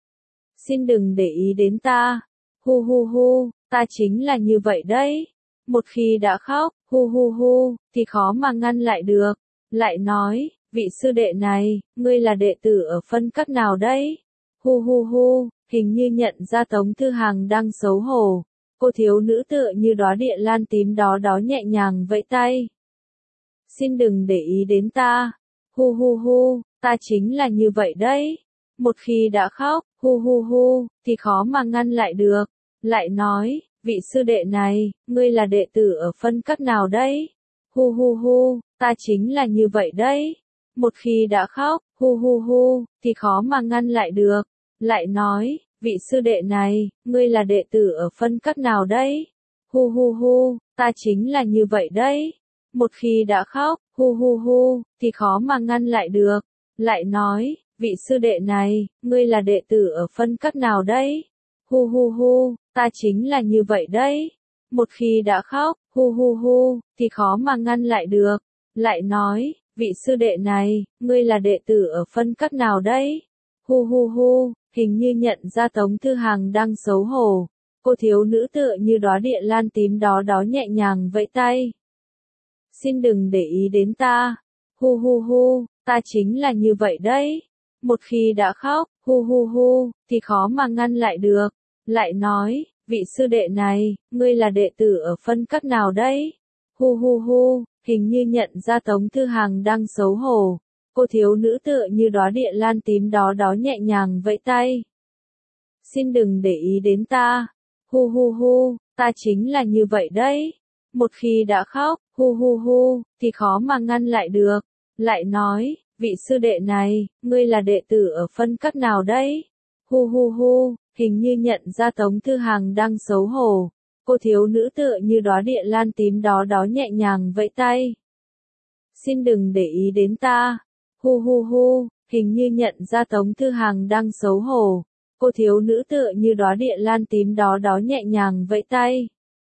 A: Xin đừng để ý đến ta. Hu hu hu, ta chính là như vậy đấy. Một khi đã khóc, hu hu hu, thì khó mà ngăn lại được. Lại nói, vị sư đệ này, ngươi là đệ tử ở phân cấp nào đấy? Hu hu hu, hình như nhận ra Tống Thư Hàng đang xấu hổ. Cô thiếu nữ tựa như đóa địa lan tím đó đó nhẹ nhàng vẫy tay. Xin đừng để ý đến ta. Hu hu hu, ta chính là như vậy đấy. Một khi đã khóc, hu hu hu, thì khó mà ngăn lại được. Lại nói, vị sư đệ này, ngươi là đệ tử ở phân cấp nào đấy? Hu hu hu, ta chính là như vậy đấy. Một khi đã khóc, hu hu hu, thì khó mà ngăn lại được. Lại nói, vị sư đệ này, ngươi là đệ tử ở phân cấp nào đấy? Hu hu hu, ta chính là như vậy đấy. Một khi đã khóc, hu hu hu, thì khó mà ngăn lại được. Lại nói, vị sư đệ này, ngươi là đệ tử ở phân cấp nào đấy? Hu hu hu, ta chính là như vậy đấy. Một khi đã khóc, hu hu hu, thì khó mà ngăn lại được. Lại nói, vị sư đệ này, ngươi là đệ tử ở phân cấp nào đấy? Hu hu hu, hình như nhận ra Tống Thư Hàng đang xấu hổ. Cô thiếu nữ tựa như đóa địa lan tím đó đó nhẹ nhàng vẫy tay. Xin đừng để ý đến ta. Hu hu hu, ta chính là như vậy đấy. Một khi đã khóc, hu hu hu, thì khó mà ngăn lại được. Lại nói, vị sư đệ này, ngươi là đệ tử ở phân cấp nào đấy? Hu hu hu, hình như nhận ra Tống Thư Hàng đang xấu hổ. Cô thiếu nữ tựa như đóa địa lan tím đó đó nhẹ nhàng vẫy tay. Xin đừng để ý đến ta. Hu hu hu, ta chính là như vậy đấy. Một khi đã khóc, hu hu hu, thì khó mà ngăn lại được. Lại nói, vị sư đệ này, ngươi là đệ tử ở phân cấp nào đấy? Hu hu hu, hình như nhận ra Tống Thư Hàng đang xấu hổ. Cô thiếu nữ tựa như đóa địa lan tím đó đó nhẹ nhàng vẫy tay. Xin đừng để ý đến ta. Hu hu hu, hình như nhận ra Tống Thư Hàng đang xấu hổ. Cô thiếu nữ tựa như đóa địa lan tím đó đó nhẹ nhàng vẫy tay.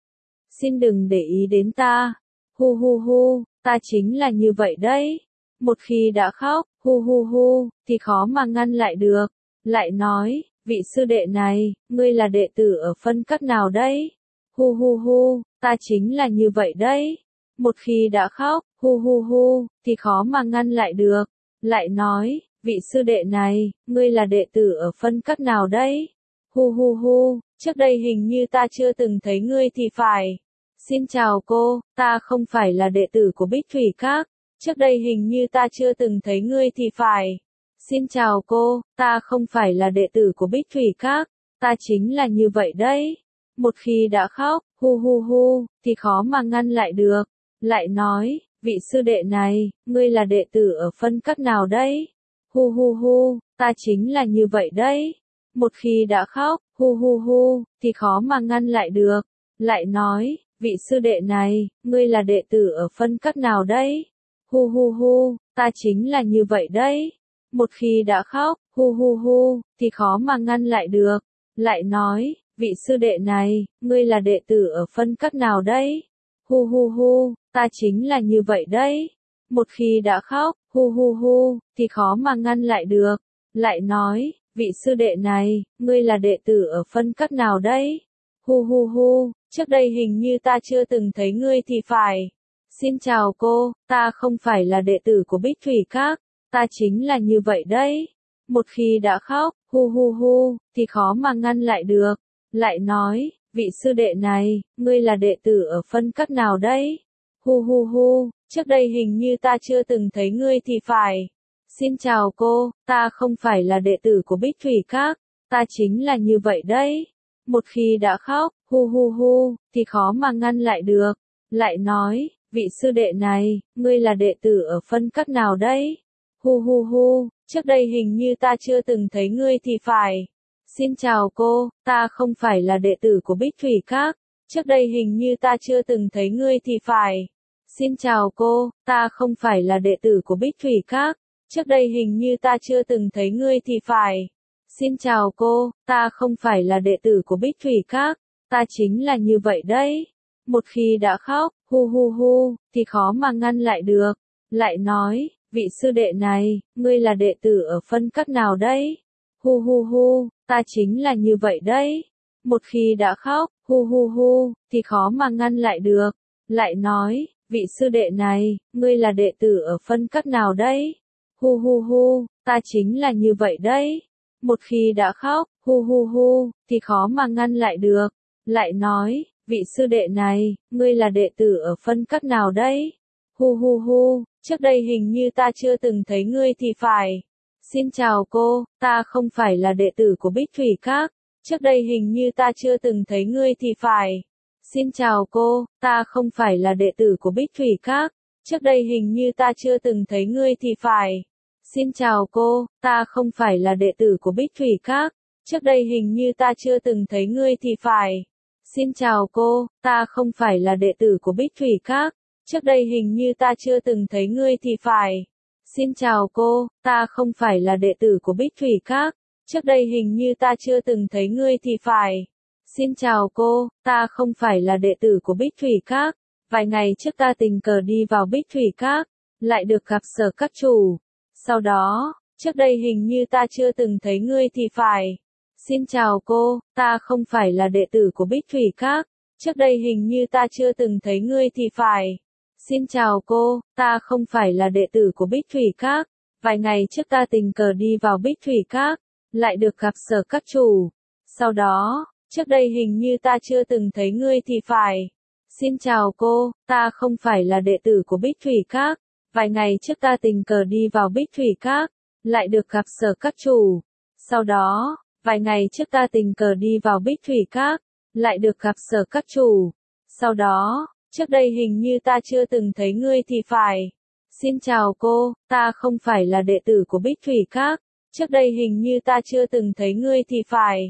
A: Xin đừng để ý đến ta. Hu hu hu, ta chính là như vậy đấy. Một khi đã khóc, hu hu hu, thì khó mà ngăn lại được. Lại nói, vị sư đệ này, ngươi là đệ tử ở phân cấp nào đấy? Hu hu hu, ta chính là như vậy đấy. Một khi đã khóc, hu hu hu, thì khó mà ngăn lại được. Lại nói, vị sư đệ này, ngươi là đệ tử ở phân cấp nào đấy? Hu hu hu, trước đây hình như ta chưa từng thấy ngươi thì phải. Xin chào cô, ta không phải là đệ tử của Bích Thủy Các. Trước đây hình như ta chưa từng thấy ngươi thì phải. Xin chào cô, ta không phải là đệ tử của Bích Thủy Các. Ta chính là như vậy đấy. Một khi đã khóc, hu hu hu, thì khó mà ngăn lại được. Lại nói, vị sư đệ này, ngươi là đệ tử ở phân cấp nào đấy? Hu hu hu, ta chính là như vậy đấy. Một khi đã khóc, hu hu hu, thì khó mà ngăn lại được. Lại nói, vị sư đệ này, ngươi là đệ tử ở phân cấp nào đấy? Hu hu hu, ta chính là như vậy đấy. Một khi đã khóc, hu hu hu, thì khó mà ngăn lại được. Lại nói, vị sư đệ này, ngươi là đệ tử ở phân cấp nào đấy? Hu hu hu, ta chính là như vậy đấy. Một khi đã khóc, hu hu hu, thì khó mà ngăn lại được. Lại nói, vị sư đệ này, ngươi là đệ tử ở phân cấp nào đấy? Hu hu hu, trước đây hình như ta chưa từng thấy ngươi thì phải. Xin chào cô, ta không phải là đệ tử của Bích Thủy Các. Ta chính là như vậy đấy. Một khi đã khóc, hu hu hu, thì khó mà ngăn lại được. Lại nói, vị sư đệ này, ngươi là đệ tử ở phân cấp nào đấy? Hu hu hu, trước đây hình như ta chưa từng thấy ngươi thì phải. Xin chào cô, ta không phải là đệ tử của Bích Thủy Các. Ta chính là như vậy đấy. Một khi đã khóc, hu hu hu, thì khó mà ngăn lại được. Lại nói, vị sư đệ này, ngươi là đệ tử ở phân cấp nào đấy? Hu hu hu, trước đây hình như ta chưa từng thấy ngươi thì phải. Xin chào cô, ta không phải là đệ tử của Bích Thủy Các. Trước đây hình như ta chưa từng thấy ngươi thì phải. Xin chào cô, ta không phải là đệ tử của Bích Thủy Các. Trước đây hình như ta chưa từng thấy ngươi thì phải. Xin chào cô, ta không phải là đệ tử của Bích Thủy Các. Ta chính là như vậy đấy. Một khi đã khóc, hu hu hu, thì khó mà ngăn lại được. Lại nói, vị sư đệ này, ngươi là đệ tử ở phân cấp nào đấy? Hu hu hu, ta chính là như vậy đấy. Một khi đã khóc, hu hu hu, thì khó mà ngăn lại được. Lại nói, vị sư đệ này, ngươi là đệ tử ở phân cấp nào đấy? Hu hu hu, ta chính là như vậy đấy. Một khi đã khóc, hu hu hu, thì khó mà ngăn lại được. Lại nói, vị sư đệ này, ngươi là đệ tử ở phân cấp nào đấy? Hu hu hu, trước đây hình như ta chưa từng thấy ngươi thì phải. Xin chào cô, ta không phải là đệ tử của Bích Thủy Các. Trước đây hình như ta chưa từng thấy ngươi thì phải. Xin chào cô, ta không phải là đệ tử của Bích Thủy Các. Trước đây hình như ta chưa từng thấy ngươi thì phải. Xin chào cô, ta không phải là đệ tử của Bích Thủy Các. Trước đây hình như ta chưa từng thấy ngươi thì phải. Xin chào cô, ta không phải là đệ tử của Bích Thủy Các. Trước đây hình như ta chưa từng thấy ngươi thì phải. Xin chào cô, ta không phải là đệ tử của Bích Thủy Các. Trước đây hình như ta chưa từng thấy ngươi thì phải. Xin chào cô, ta không phải là đệ tử của Bích Thủy Các. Vài ngày trước ta tình cờ đi vào Bích Thủy Các, lại được gặp Sở Các chủ. Sau đó, trước đây hình như ta chưa từng thấy ngươi thì phải. Xin chào cô, ta không phải là đệ tử của Bích Thủy Các. Trước đây hình như ta chưa từng thấy ngươi thì phải. Xin chào cô, ta không phải là đệ tử của Bích Thủy Các. Vài ngày trước ta tình cờ đi vào Bích Thủy Các, lại được gặp Sở Các chủ. Sau đó, trước đây hình như ta chưa từng thấy ngươi thì phải. Xin chào cô, ta không phải là đệ tử của Bích Thủy Các. Vài ngày trước ta tình cờ đi vào Bích Thủy Các, lại được gặp Sở Các chủ. Sau đó, vài ngày trước ta tình cờ đi vào Bích Thủy Các, lại được gặp Sở Các chủ. Sau đó, trước đây hình như ta chưa từng thấy ngươi thì phải. Xin chào cô, ta không phải là đệ tử của Bích Thủy Các. Trước đây hình như ta chưa từng thấy ngươi thì phải.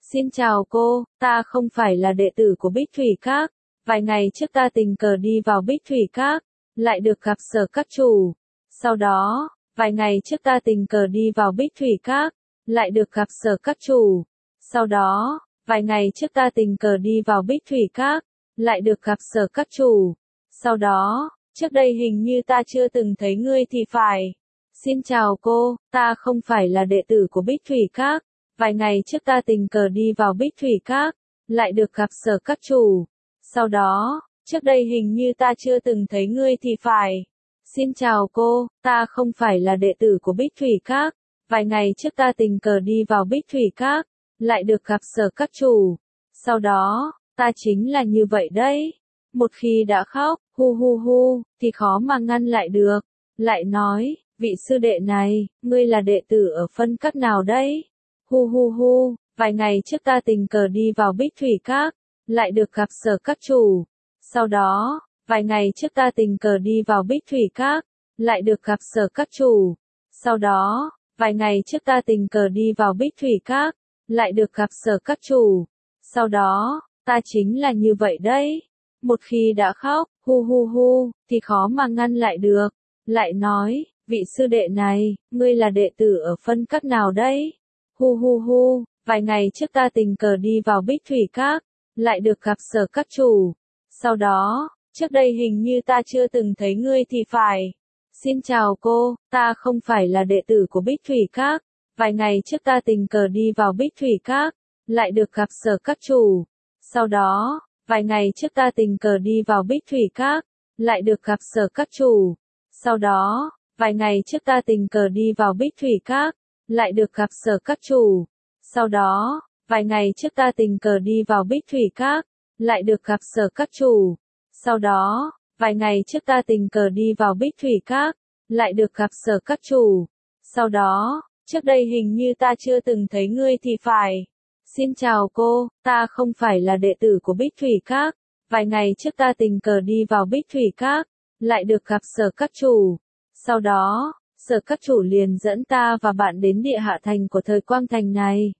A: Xin chào cô, ta không phải là đệ tử của Bích Thủy Các. Vài ngày trước ta tình cờ đi vào Bích Thủy Các, lại được gặp Sở các chủ. Sau đó, vài ngày trước ta tình cờ đi vào Bích Thủy Các, lại được gặp Sở các chủ. Sau đó, vài ngày trước ta tình cờ đi vào Bích Thủy Các, lại được gặp Sở các chủ. Sau đó, trước đây hình như ta chưa từng thấy ngươi thì phải. Xin chào cô, ta không phải là đệ tử của Bích Thủy Các. Vài ngày trước ta tình cờ đi vào Bích Thủy Các, lại được gặp Sở các chủ. Sau đó, trước đây hình như ta chưa từng thấy ngươi thì phải. Xin chào cô, ta không phải là đệ tử của Bích Thủy Các. Vài ngày trước ta tình cờ đi vào Bích Thủy Các, lại được gặp Sở các chủ. Sau đó, ta chính là như vậy đấy. Một khi đã khóc, hu hu hu, thì khó mà ngăn lại được. Lại nói, vị sư đệ này, ngươi là đệ tử ở phân các nào đấy? Hu hu hu, vài ngày trước ta tình cờ đi vào Bích Thủy Các, lại được gặp Sở các chủ. Sau đó, vài ngày trước ta tình cờ đi vào Bích Thủy Các, lại được gặp Sở các chủ. Sau đó, vài ngày trước ta tình cờ đi vào Bích Thủy Các, lại được gặp Sở các chủ. Sau đó, ta chính là như vậy đấy. Một khi đã khóc, hu hu hu, thì khó mà ngăn lại được. Lại nói, vị sư đệ này, ngươi là đệ tử ở phân các nào đấy? Hu hu hu, vài ngày trước ta tình cờ đi vào Bích Thủy Các, lại được gặp Sở các chủ. Sau đó, trước đây hình như ta chưa từng thấy ngươi thì phải. Xin chào cô, ta không phải là đệ tử của Bích Thủy Các. Vài ngày trước ta tình cờ đi vào Bích Thủy Các, lại được gặp Sở các chủ. Sau đó, vài ngày trước ta tình cờ đi vào Bích Thủy Các, lại được gặp Sở các chủ. Sau đó, vài ngày trước ta tình cờ đi vào Bích Thủy Các, lại được gặp Sở các chủ. Sau đó, vài ngày trước ta tình cờ đi vào Bích Thủy Các, lại được gặp Sở các chủ. Sau đó, vài ngày trước ta tình cờ đi vào Bích Thủy Các, lại được gặp Sở các chủ. Sau đó, trước đây hình như ta chưa từng thấy ngươi thì phải. Xin chào cô, ta không phải là đệ tử của Bích Thủy Các. Vài ngày trước ta tình cờ đi vào Bích Thủy Các, lại được gặp Sở các chủ. Sau đó, Sở các chủ liền dẫn ta và bạn đến địa hạ thành của thời Quang Thành này.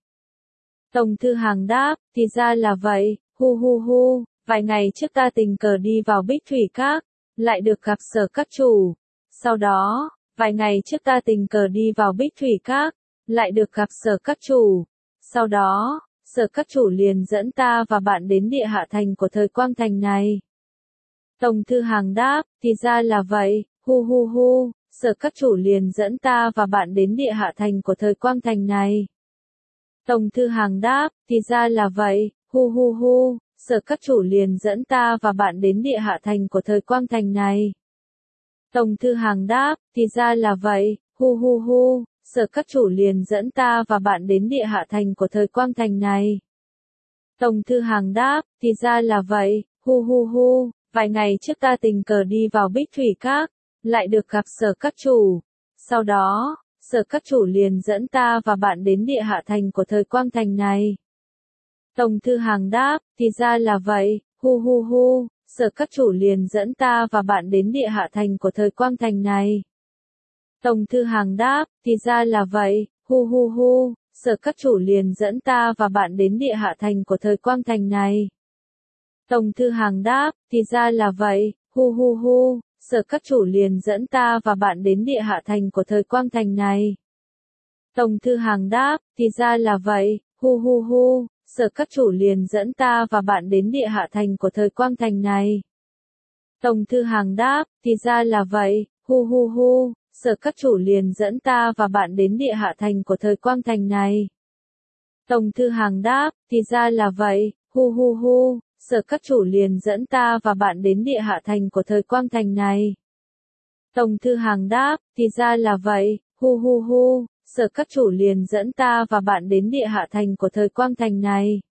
A: Tổng Thư Hàng đáp, thì ra là vậy, hu hu hu, vài ngày trước ta tình cờ đi vào Bích Thủy Các, lại được gặp Sở các chủ. Sau đó, vài ngày trước ta tình cờ đi vào Bích Thủy Các, lại được gặp Sở các chủ. Sau đó, Sở các chủ liền dẫn ta và bạn đến địa hạ thành của thời Quang Thành này. Tổng Thư Hàng đáp, thì ra là vậy, hu hu hu, Sở các chủ liền dẫn ta và bạn đến địa hạ thành của thời Quang Thành này. Tổng Thư Hàng đáp, thì ra là vậy, hu hu hu, Sở các chủ liền dẫn ta và bạn đến địa hạ thành của thời Quang Thành này. Tổng Thư Hàng đáp, thì ra là vậy, hu hu hu, Sở các chủ liền dẫn ta và bạn đến địa hạ thành của thời Quang Thành này. Tổng Thư Hàng đáp, thì ra là vậy, hu hu hu, vài ngày trước ta tình cờ đi vào Bích Thủy Các, lại được gặp Sở các chủ. Sau đó, Sở các chủ liền dẫn ta và bạn đến địa hạ thành của thời Quang Thành này. Tổng Thư Hàng đáp, thì ra là vậy, hu hu hu, Sở các chủ liền dẫn ta và bạn đến địa hạ thành của thời Quang Thành này. Tổng Thư Hàng đáp, thì ra là vậy, hu hu hu, Sở các chủ liền dẫn ta và bạn đến địa hạ thành của thời Quang Thành này. Tổng Thư Hàng đáp, thì ra là vậy, hu hu hu, Sở các chủ liền dẫn ta và bạn đến địa hạ thành của thời Quang Thành này. Tổng Thư Hàng đáp, thì ra là vậy, hu hu hu, Sở các chủ liền dẫn ta và bạn đến địa hạ thành của thời Quang Thành này. Tổng Thư Hàng đáp, thì ra là vậy, hu hu hu, Sở các chủ liền dẫn ta và bạn đến địa hạ thành của thời Quang Thành này. Tổng Thư Hàng đáp, thì ra là vậy, hu hu hu, Sở các chủ liền dẫn ta và bạn đến địa hạ thành của thời Quang Thành này. Tổng Thư Hàng đáp, thì ra là vậy, hu hu hu, Sở các chủ liền dẫn ta và bạn đến địa hạ thành của thời Quang Thành này.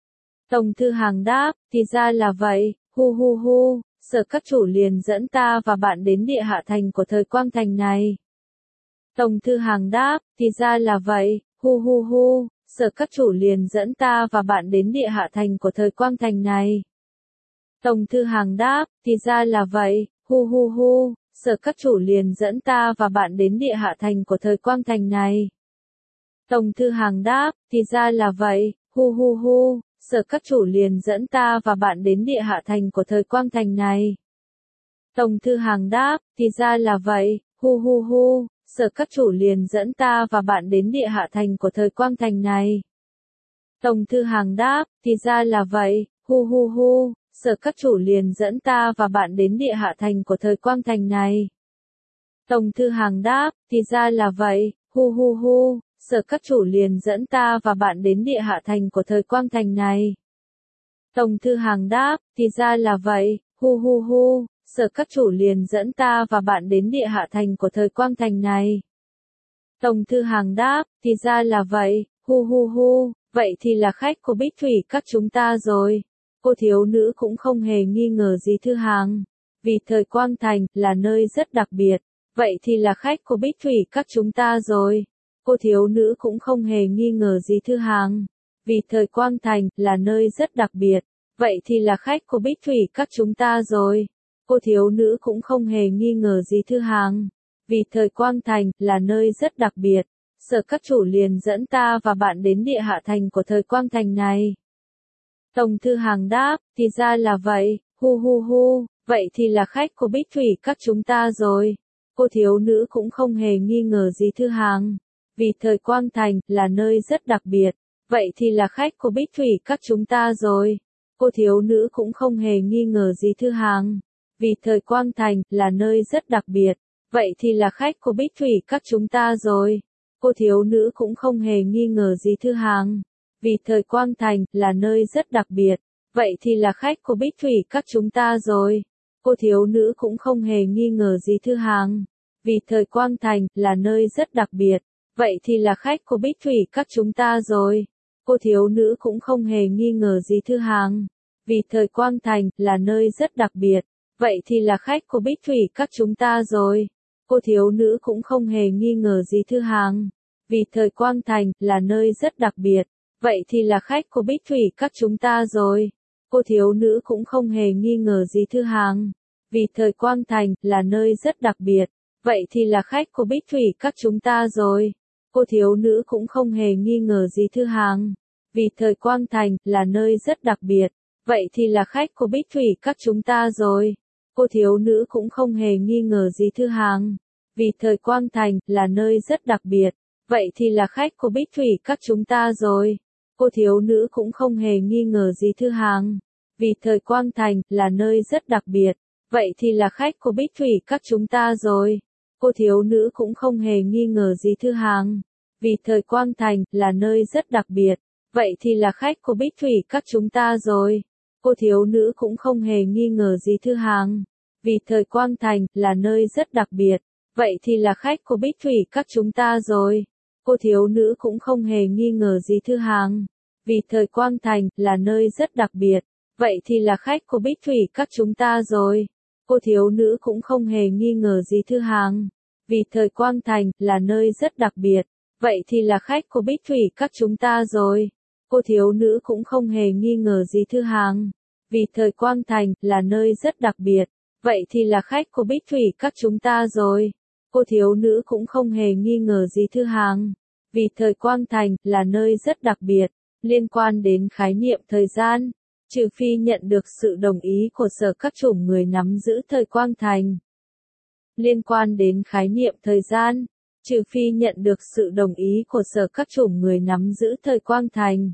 A: Tổng Thư Hàng đáp, thì ra là vậy, hu hu hu, Sở các chủ liền dẫn ta và bạn đến địa hạ thành của thời Quang Thành này. Tổng Thư Hàng đáp, thì ra là vậy, hu hu hu, Sở các chủ liền dẫn ta và bạn đến địa hạ thành của thời Quang Thành này. Tổng Thư Hàng đáp, thì ra là vậy, hu hu hu, Sở các chủ liền dẫn ta và bạn đến địa hạ thành của thời Quang Thành này. Tổng Thư Hàng đáp, thì ra là vậy, hu hu hu, Sở các chủ liền dẫn ta và bạn đến địa hạ thành của thời Quang Thành này. Tổng Thư Hàng đáp, thì ra là vậy, hu hu hu, Sở các chủ liền dẫn ta và bạn đến địa hạ thành của thời Quang Thành này. Tổng Thư Hàng đáp, thì ra là vậy, hu hu hu, Sở các chủ liền dẫn ta và bạn đến địa hạ thành của thời Quang Thành này. Tổng Thư Hàng đáp, thì ra là vậy, hu hu hu, Sở các chủ liền dẫn ta và bạn đến địa hạ thành của thời Quang Thành này. Tổng Thư Hàng đáp, thì ra là vậy, hu hu hu, Sở các chủ liền dẫn ta và bạn đến địa hạ thành của thời Quang Thành này. Tổng Thư Hàng đáp, thì ra là vậy, hu hu hu, vậy thì là khách của Bích Thủy các chúng ta rồi. Cô thiếu nữ cũng không hề nghi ngờ gì Thư Hàng. Vì thời Quang Thành là nơi rất đặc biệt. Vậy thì là khách của Bích Thủy các chúng ta rồi. Cô thiếu nữ cũng không hề nghi ngờ gì Thư Hàng. Vì thời Quang Thành là nơi rất đặc biệt. Vậy thì là khách của Bích Thủy các chúng ta rồi. Cô thiếu nữ cũng không hề nghi ngờ gì Thư Hàng. Vì thời Quang Thành là nơi rất đặc biệt. Sở các chủ liền dẫn ta và bạn đến địa hạ thành của thời Quang Thành này. Tổng Thư Hàng đáp, thì ra là vậy, hu hu hu, vậy thì là khách của Bích Thủy các chúng ta rồi. Cô thiếu nữ cũng không hề nghi ngờ gì Thư Hàng. Vì thời Quang Thành là nơi rất đặc biệt. Vậy thì là khách của Bích Thủy các chúng ta rồi. Cô thiếu nữ cũng không hề nghi ngờ gì Thư Hàng. Vì thời Quang Thành là nơi rất đặc biệt. Vậy thì là khách của Bích Thủy các chúng ta rồi. Cô thiếu nữ cũng không hề nghi ngờ gì Thư Hàng. Vì thời Quang Thành là nơi rất đặc biệt. Vậy thì là khách của Bích Thủy các chúng ta rồi. Cô thiếu nữ cũng không hề nghi ngờ gì Thư Hàng. Vì thời Quang Thành là nơi rất đặc biệt. Vậy thì là khách của Bích Thủy các chúng ta rồi. Cô thiếu nữ cũng không hề nghi ngờ gì Thư Hàng. Vì thời Quang Thành là nơi rất đặc biệt. Vậy thì là khách của Bích Thủy các chúng ta rồi. Cô thiếu nữ cũng không hề nghi ngờ gì Thư Hàng. Vì thời Quang Thành là nơi rất đặc biệt. Vậy thì là khách của Bích Thủy các chúng ta rồi. Cô thiếu nữ cũng không hề nghi ngờ gì Thư Hàng. Vì thời Quang Thành là nơi rất đặc biệt. Vậy thì là khách của Bích Thủy các chúng ta rồi. Cô thiếu nữ cũng không hề nghi ngờ gì Thư Hàng. Vì thời Quang Thành là nơi rất đặc biệt. Vậy thì là khách của Bích Thủy các chúng ta rồi. Cô thiếu nữ cũng không hề nghi ngờ gì Thư Hàng. Vì thời Quang Thành là nơi rất đặc biệt. Vậy thì là khách của Bích Thủy các chúng ta rồi. Cô thiếu nữ cũng không hề nghi ngờ gì Thư Hàng. Vì thời Quang Thành là nơi rất đặc biệt. Vậy thì là khách của Bích Thủy các chúng ta rồi. Cô thiếu nữ cũng không hề nghi ngờ gì Thư Hàng. Vì thời Quang Thành là nơi rất đặc biệt. Vậy thì là khách của Bích Thủy các chúng ta rồi. Cô thiếu nữ cũng không hề nghi ngờ gì Thư Hàng. Vì thời Quang Thành là nơi rất đặc biệt. Vậy thì là khách của Bích Thủy các chúng ta rồi. Cô thiếu nữ cũng không hề nghi ngờ gì Thư Hàng. Vì thời Quang Thành là nơi rất đặc biệt. Vậy thì là khách của Bích Thủy các chúng ta rồi. Cô thiếu nữ cũng không hề nghi ngờ gì Thư Hàng. Vì thời Quang Thành là nơi rất đặc biệt. Vậy thì là khách của Bích Thủy các chúng ta rồi. Cô thiếu nữ cũng không hề nghi ngờ gì Thư Hàng. Vì thời Quang Thành là nơi rất đặc biệt. Vậy thì là khách của Bích Thủy các chúng ta rồi. Cô thiếu nữ cũng không hề nghi ngờ gì Thư Hàng. Vì thời Quang Thành là nơi rất đặc biệt. Liên quan đến khái niệm thời gian. Trừ phi nhận được sự đồng ý của Sở các chủng người nắm giữ thời Quang Thành. Liên quan đến khái niệm thời gian. Trừ phi nhận được sự đồng ý của Sở các chủng người nắm giữ thời Quang Thành.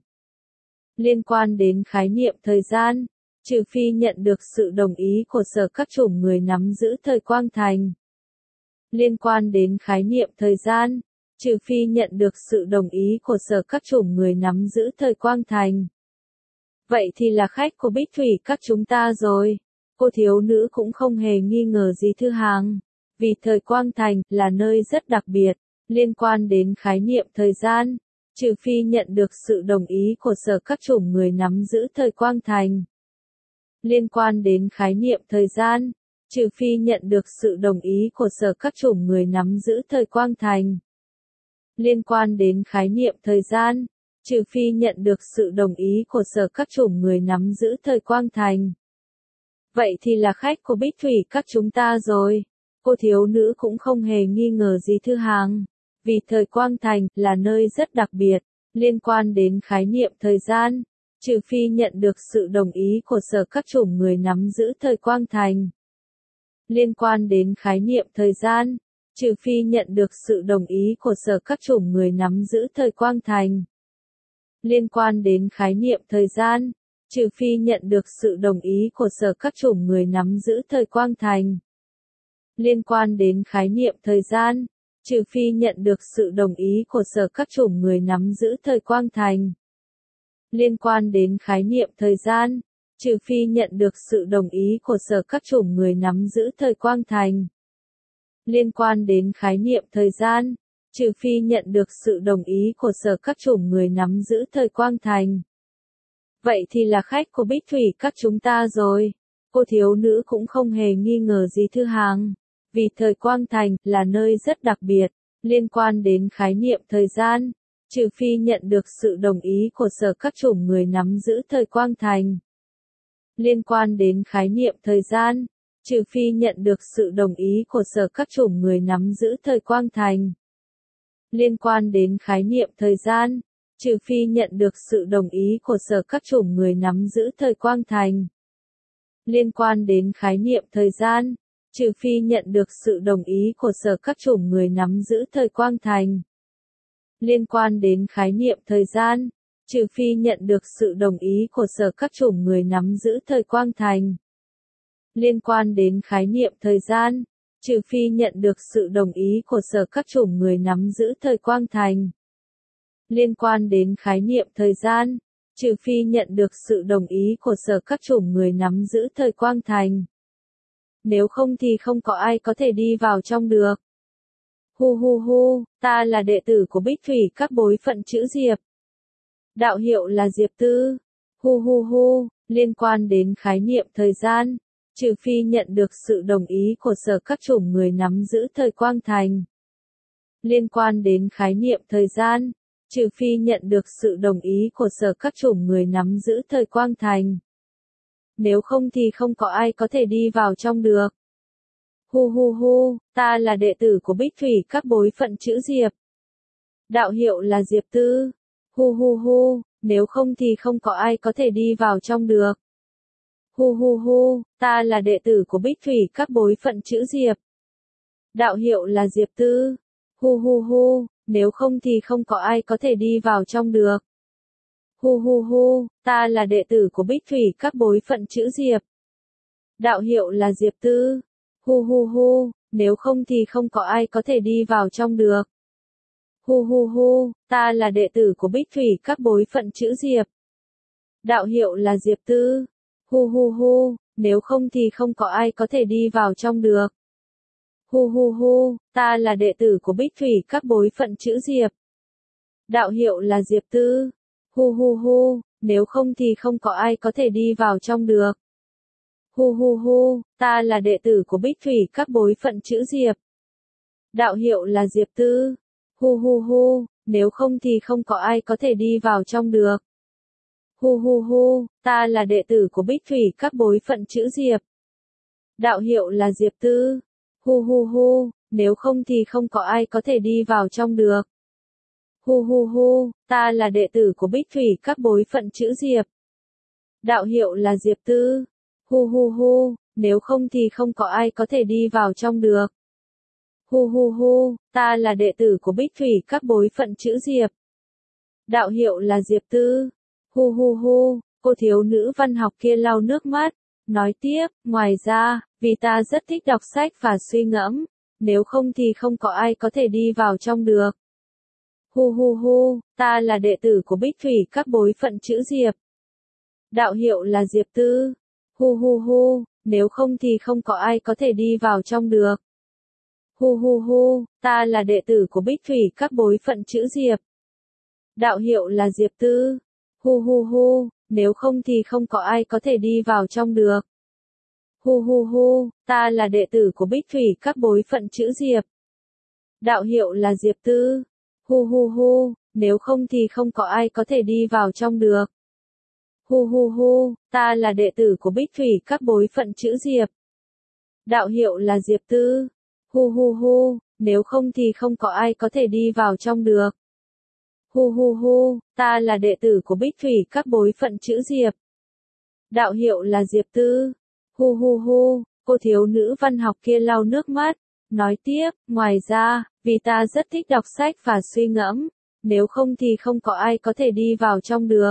A: Liên quan đến khái niệm thời gian. Trừ phi nhận được sự đồng ý của Sở các chủng người nắm giữ thời Quang Thành. Liên quan đến khái niệm thời gian. Trừ phi nhận được sự đồng ý của Sở các chủng người nắm giữ thời Quang Thành. Vậy thì là khách của Bích Thủy các chúng ta rồi. Cô thiếu nữ cũng không hề nghi ngờ gì Thư Hàng. Vì thời Quang Thành là nơi rất đặc biệt. Liên quan đến khái niệm thời gian. Trừ phi nhận được sự đồng ý của Sở các chủng người nắm giữ thời Quang Thành. Liên quan đến khái niệm thời gian. Trừ phi nhận được sự đồng ý của Sở các chủng người nắm giữ thời Quang Thành. Liên quan đến khái niệm thời gian. Trừ phi nhận được sự đồng ý của Sở các chủng người nắm giữ thời Quang Thành. Vậy thì là khách của Bích Thủy các chúng ta rồi. Cô thiếu nữ cũng không hề nghi ngờ gì Thư Hàng. Vì thời Quang Thành là nơi rất đặc biệt. Liên quan đến khái niệm thời gian, trừ phi nhận được sự đồng ý của sở các chủng người nắm giữ thời quang thành. Liên quan đến khái niệm thời gian, trừ phi nhận được sự đồng ý của sở các chủng người nắm giữ thời quang thành. Liên quan đến khái niệm thời gian, trừ phi nhận được sự đồng ý của sở các chủng người nắm giữ thời quang thành. Liên quan đến khái niệm thời gian, trừ phi nhận được sự đồng ý của sở các chủng người nắm giữ thời quang thành. Liên quan đến khái niệm thời gian, trừ phi nhận được sự đồng ý của sở các chủng người nắm giữ thời quang thành. Liên quan đến khái niệm thời gian, trừ phi nhận được sự đồng ý của sở các chủng người nắm giữ thời quang thành. Vậy thì là khách của Bích Thủy các chúng ta rồi. Cô thiếu nữ cũng không hề nghi ngờ gì Thư Hàng. Vì thời quang thành là nơi rất đặc biệt, liên quan đến khái niệm thời gian, trừ phi nhận được sự đồng ý của sở các chủng người nắm giữ thời quang thành. Liên quan đến khái niệm thời gian, trừ phi nhận được sự đồng ý của sở các chủng người nắm giữ thời quang thành. Liên quan đến khái niệm thời gian, trừ phi nhận được sự đồng ý của sở các chủng người nắm giữ thời quang thành. Liên quan đến khái niệm thời gian, trừ phi nhận được sự đồng ý của sở các chủng người nắm giữ thời quang thành. Liên quan đến khái niệm thời gian, trừ phi nhận được sự đồng ý của sở các chủng người nắm giữ thời quang thành. Liên quan đến khái niệm thời gian, trừ phi nhận được sự đồng ý của sở các chủng người nắm giữ thời quang thành. Liên quan đến khái niệm thời gian, trừ phi nhận được sự đồng ý của sở các chủng người nắm giữ thời quang thành. Nếu không thì không có ai có thể đi vào trong được. Hu hu hu, ta là đệ tử của Bích Thủy các bối phận chữ Diệp. Đạo hiệu là Diệp Tư. Hu hu hu, liên quan đến khái niệm thời gian, trừ phi nhận được sự đồng ý của sở các chủng người nắm giữ thời quang thành. Liên quan đến khái niệm thời gian, trừ phi nhận được sự đồng ý của sở các chủng người nắm giữ thời quang thành. Nếu không thì không có ai có thể đi vào trong được. Hu hu hu, ta là đệ tử của Bích Thủy các bối phận chữ Diệp. Đạo hiệu là Diệp Tư. Hu hu hu, nếu không thì không có ai có thể đi vào trong được. Hu hu hu, ta là đệ tử của Bích Thủy các bối phận chữ Diệp. Đạo hiệu là Diệp Tư. Hu hu hu, nếu không thì không có ai có thể đi vào trong được. Hu hu hu, ta là đệ tử của Bích Thủy các bối phận chữ Diệp. Đạo hiệu là Diệp Tư. Hu hu hu, nếu không thì không có ai có thể đi vào trong được. Hu hu hu, ta là đệ tử của Bích Thủy các bối phận chữ Diệp. Đạo hiệu là Diệp Tư. Hu hu hu, nếu không thì không có ai có thể đi vào trong được. Hu hu hu, ta là đệ tử của Bích Thủy các bối phận chữ Diệp. Đạo hiệu là Diệp Tư. Hu hu hu, nếu không thì không có ai có thể đi vào trong được. Hu hu hu, ta là đệ tử của Bích Thủy các bối phận chữ Diệp. Đạo hiệu là Diệp Tư. Hu hu hu, nếu không thì không có ai có thể đi vào trong được. Hu hu hu, ta là đệ tử của Bích Thủy các bối phận chữ Diệp. Đạo hiệu là Diệp Tư. Hu hu hu, nếu không thì không có ai có thể đi vào trong được. Hu hu hu, ta là đệ tử của Bích Thủy các bối phận chữ Diệp. Đạo hiệu là Diệp Tư. Hu hu hu, nếu không thì không có ai có thể đi vào trong được. Hu hu hu, ta là đệ tử của Bích Thủy các bối phận chữ Diệp. Đạo hiệu là Diệp Tư. Hu hu hu, cô thiếu nữ văn học kia lau nước mắt, nói tiếp, ngoài ra, vì ta rất thích đọc sách và suy ngẫm, nếu không thì không có ai có thể đi vào trong được. Hu hu hu, ta là đệ tử của Bích Thủy các bối phận chữ Diệp. Đạo hiệu là Diệp Tư. Hu hu hu, nếu không thì không có ai có thể đi vào trong được. Hu hu hu, ta là đệ tử của Bích Thủy các bối phận chữ Diệp. Đạo hiệu là Diệp Tư. Hu hu hu, nếu không thì không có ai có thể đi vào trong được. Hu hu hu, ta là đệ tử của Bích Thủy các bối phận chữ Diệp. Đạo hiệu là Diệp Tư. Hu hu hu, nếu không thì không có ai có thể đi vào trong được. Hu hu hu, ta là đệ tử của Bích Thủy các bối phận chữ Diệp. Đạo hiệu là Diệp Tư. Hu hu hu, nếu không thì không có ai có thể đi vào trong được. Hu hu hu, ta là đệ tử của Bích Thủy các bối phận chữ Diệp. Đạo hiệu là Diệp Tư. Hu hu hu, cô thiếu nữ văn học kia lau nước mắt, nói tiếp, ngoài ra, vì ta rất thích đọc sách và suy ngẫm, nếu không thì không có ai có thể đi vào trong được.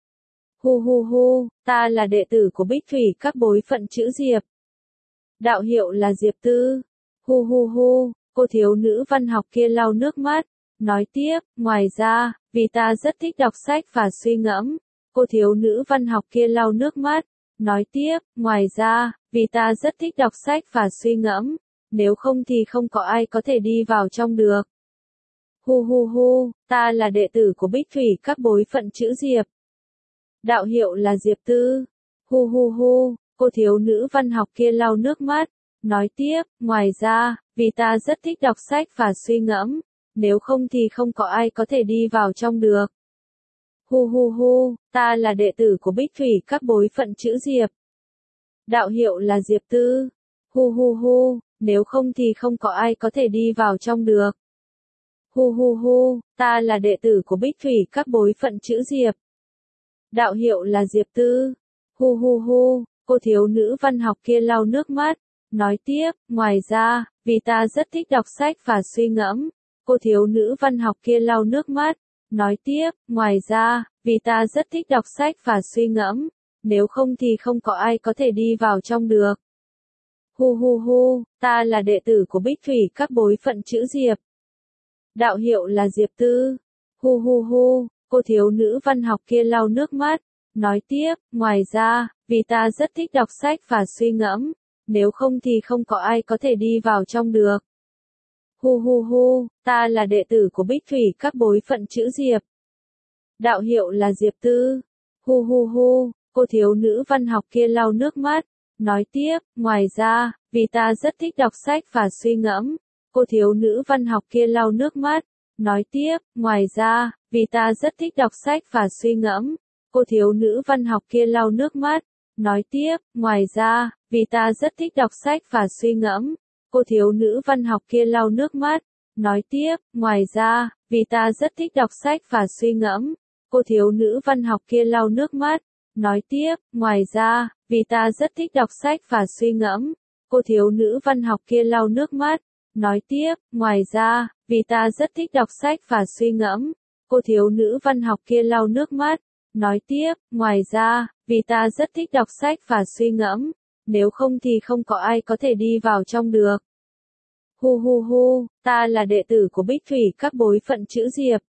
A: Hu hu hu, ta là đệ tử của Bích Thủy các bối phận chữ Diệp. Đạo hiệu là Diệp Tư. Hu hu hu, cô thiếu nữ văn học kia lau nước mắt, nói tiếp, ngoài ra, vì ta rất thích đọc sách và suy ngẫm, cô thiếu nữ văn học kia lau nước mắt, nói tiếp, ngoài ra, vì ta rất thích đọc sách và suy ngẫm, nếu không thì không có ai có thể đi vào trong được. Hu hu hu, ta là đệ tử của Bích Thủy các bối phận chữ Diệp. Đạo hiệu là Diệp Tư. Hu hu hu, cô thiếu nữ văn học kia lau nước mắt, nói tiếp, ngoài ra, vì ta rất thích đọc sách và suy ngẫm, nếu không thì không có ai có thể đi vào trong được. Hu hu hu, ta là đệ tử của Bích Thủy các bối phận chữ Diệp. Đạo hiệu là Diệp Tư. Hu hu hu, nếu không thì không có ai có thể đi vào trong được. Hu hu hu, ta là đệ tử của Bích Thủy các bối phận chữ Diệp. Đạo hiệu là Diệp Tư. Hu hu hu, cô thiếu nữ văn học kia lau nước mắt, nói tiếp, ngoài ra, vì ta rất thích đọc sách và suy ngẫm, cô thiếu nữ văn học kia lau nước mắt, nói tiếp, ngoài ra, vì ta rất thích đọc sách và suy ngẫm, nếu không thì không có ai có thể đi vào trong được. Hu hu hu, ta là đệ tử của Bích Thủy các bối phận chữ Diệp. Đạo hiệu là Diệp Tư. Hu hu hu, cô thiếu nữ văn học kia lau nước mắt, nói tiếp, ngoài ra, vì ta rất thích đọc sách và suy ngẫm, nếu không thì không có ai có thể đi vào trong được. Hu hu hu, ta là đệ tử của Bích Thủy các bối phận chữ Diệp. Đạo hiệu là Diệp Tư. Hu hu hu, cô thiếu nữ văn học kia lau nước mắt, nói tiếp, ngoài ra, vì ta rất thích đọc sách và suy ngẫm, cô thiếu nữ văn học kia lau nước mắt, nói tiếp, ngoài ra, vì ta rất thích đọc sách và suy ngẫm, cô thiếu nữ văn học kia lau nước mắt, nói tiếp, ngoài ra, vì ta rất thích đọc sách và suy ngẫm, cô thiếu nữ văn học kia lau nước mắt, nói tiếp, ngoài ra, vì ta rất thích đọc sách và suy ngẫm, cô thiếu nữ văn học kia lau nước mắt, nói tiếp, ngoài ra, vì ta rất thích đọc sách và suy ngẫm, cô thiếu nữ văn học kia lau nước mắt, nói tiếp, ngoài ra, vì ta rất thích đọc sách và suy ngẫm, cô thiếu nữ văn học kia lau nước mắt, nói tiếp, ngoài ra, vì ta rất thích đọc sách và suy ngẫm, nếu không thì không có ai có thể đi vào trong được. Hu hu hu, ta là đệ tử của Bích Thủy các bối phận chữ Diệp.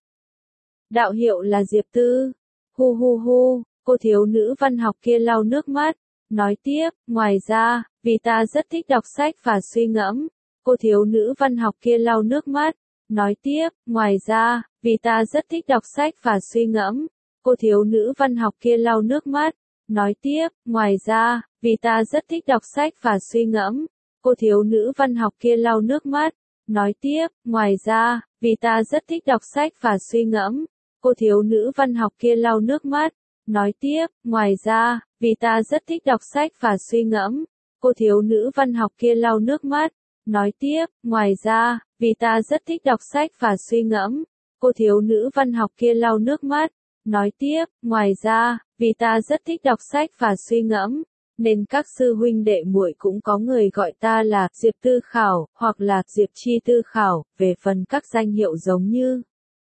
A: Đạo hiệu là Diệp Tư. Hu hu hu, cô thiếu nữ văn học kia lau nước mắt, nói tiếp, ngoài ra, vì ta rất thích đọc sách và suy ngẫm, cô thiếu nữ văn học kia lau nước mắt, nói tiếp, ngoài ra, vì ta rất thích đọc sách và suy ngẫm, cô thiếu nữ văn học kia lau nước mắt, nói tiếp, ngoài ra, vì ta rất thích đọc sách và suy ngẫm, cô thiếu nữ văn học kia lau nước mắt, nói tiếp, ngoài ra, vì ta rất thích đọc sách và suy ngẫm, cô thiếu nữ văn học kia lau nước mắt, nói tiếp, ngoài ra, vì ta rất thích đọc sách và suy ngẫm, cô thiếu nữ văn học kia lau nước mắt, nói tiếp, ngoài ra, vì ta rất thích đọc sách và suy ngẫm, cô thiếu nữ văn học kia lau nước mắt, nói tiếp, ngoài ra, vì ta rất thích đọc sách và suy ngẫm, nên các sư huynh đệ muội cũng có người gọi ta là Diệp Tư Khảo, hoặc là Diệp Chi Tư Khảo, về phần các danh hiệu giống như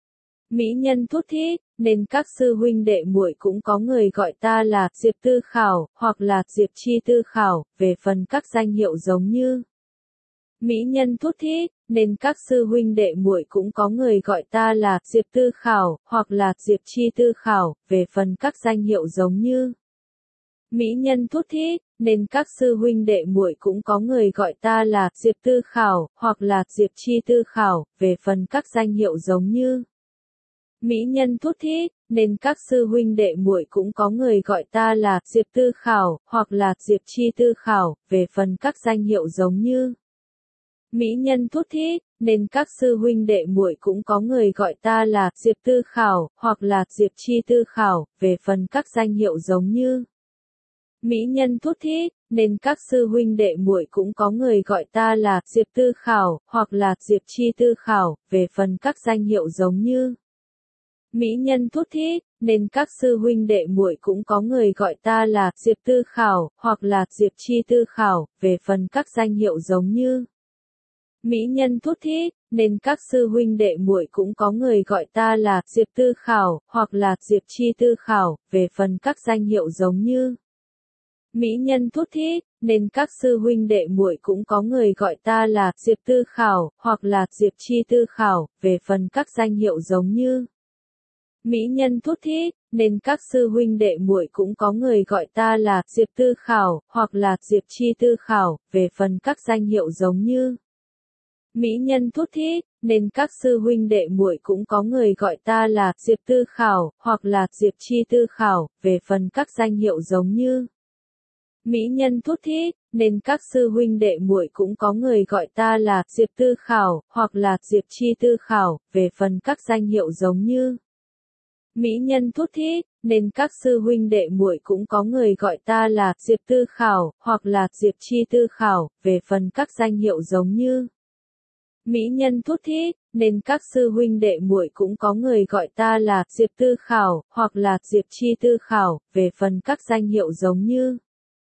A: mỹ nhân thút thít, nên các sư huynh đệ muội cũng có người gọi ta là Diệp Tư Khảo, hoặc là Diệp Chi Tư Khảo, về phần các danh hiệu giống như mỹ nhân thút thít, nên các sư huynh đệ muội cũng có người gọi ta là Diệp Tư Khảo, hoặc là Diệp Chi Tư Khảo, về phần các danh hiệu giống như mỹ nhân thút thít, nên các sư huynh đệ muội cũng có người gọi ta là Diệp Tư Khảo, hoặc là Diệp Chi Tư Khảo, về phần các danh hiệu giống như mỹ nhân thút thít, nên các sư huynh đệ muội cũng có người gọi ta là Diệp Tư Khảo, hoặc là Diệp Chi Tư Khảo, về phần các danh hiệu giống như mỹ nhân thút thít, nên các sư huynh đệ muội cũng có người gọi ta là Diệp Tư Khảo, hoặc là Diệp Chi Tư Khảo, về phần các danh hiệu giống như mỹ nhân thút thít, nên các sư huynh đệ muội cũng có người gọi ta là Diệp Tư Khảo, hoặc là Diệp Chi Tư Khảo, về phần các danh hiệu giống như Mỹ nhân thút thít, nên các sư huynh đệ muội cũng có người gọi ta là Diệp Tư Khảo, hoặc là Diệp Chi Tư Khảo, về phần các danh hiệu giống như Mỹ nhân thút thít, nên các sư huynh đệ muội cũng có người gọi ta là Diệp Tư Khảo, hoặc là Diệp Chi Tư Khảo, về phần các danh hiệu giống như Mỹ nhân thút thít, nên các sư huynh đệ muội cũng có người gọi ta là Diệp Tư Khảo, hoặc là Diệp Chi Tư Khảo, về phần các danh hiệu giống như Mỹ nhân thút thít, nên các sư huynh đệ muội cũng có người gọi ta là Diệp Tư Khảo, hoặc là Diệp Chi Tư Khảo, về phần các danh hiệu giống như Mỹ nhân thút thít, nên các sư huynh đệ muội cũng có người gọi ta là Diệp Tư Khảo, hoặc là Diệp Chi Tư Khảo, về phần các danh hiệu giống như Mỹ nhân thút thít, nên các sư huynh đệ muội cũng có người gọi ta là Diệp Tư Khảo, hoặc là Diệp Chi Tư Khảo, về phần các danh hiệu giống như Mỹ nhân thút thít, nên các sư huynh đệ muội cũng có người gọi ta là Diệp Tư Khảo, hoặc là Diệp Chi Tư Khảo, về phần các danh hiệu giống như Mỹ nhân thút thít, nên các sư huynh đệ muội cũng có người gọi ta là Diệp Tư Khảo, hoặc là Diệp Chi Tư Khảo, về phần các danh hiệu giống như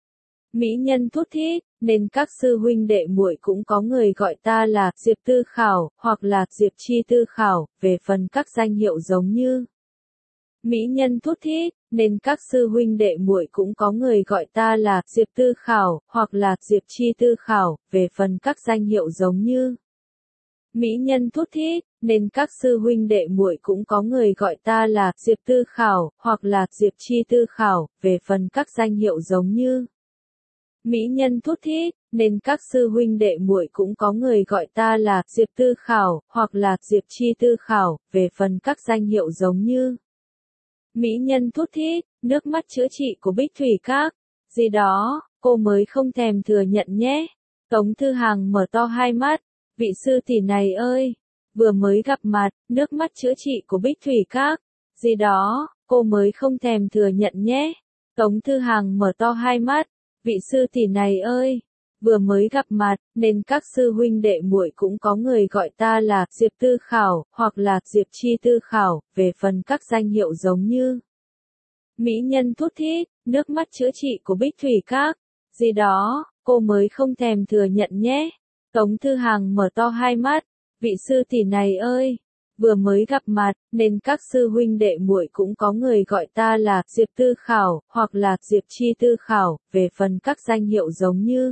A: Mỹ nhân thút thít, nên các sư huynh đệ muội cũng có người gọi ta là Diệp Tư Khảo, hoặc là Diệp Chi Tư Khảo, về phần các danh hiệu giống như Mỹ nhân thút thít, nên các sư huynh đệ muội cũng có người gọi ta là Diệp Tư Khảo, hoặc là Diệp Chi Tư Khảo, về phần các danh hiệu giống như Mỹ nhân thút thít, nên các sư huynh đệ muội cũng có người gọi ta là Diệp Tư Khảo, hoặc là Diệp Chi Tư Khảo, về phần các danh hiệu giống như Mỹ nhân thút thít, nên các sư huynh đệ muội cũng có người gọi ta là Diệp Tư Khảo, hoặc là Diệp Chi Tư Khảo, về phần các danh hiệu giống như Mỹ nhân thút thít, nước mắt chữa trị của Bích Thủy Các, gì đó, cô mới không thèm thừa nhận nhé. Tống Thư Hằng mở to hai mắt, vị sư tỷ này ơi, vừa mới gặp mặt, nước mắt chữa trị của Bích Thủy Các, gì đó, cô mới không thèm thừa nhận nhé. Tống Thư Hằng mở to hai mắt, vị sư tỷ này ơi, vừa mới gặp mặt, nên các sư huynh đệ muội cũng có người gọi ta là Diệp Tư Khảo, hoặc là Diệp Chi Tư Khảo, về phần các danh hiệu giống như Mỹ nhân thút thít, nước mắt chữa trị của Bích Thủy Các, gì đó, cô mới không thèm thừa nhận nhé. Tống Thư Hằng mở to hai mắt, vị sư tỷ này ơi, vừa mới gặp mặt, nên các sư huynh đệ muội cũng có người gọi ta là Diệp Tư Khảo, hoặc là Diệp Chi Tư Khảo, về phần các danh hiệu giống như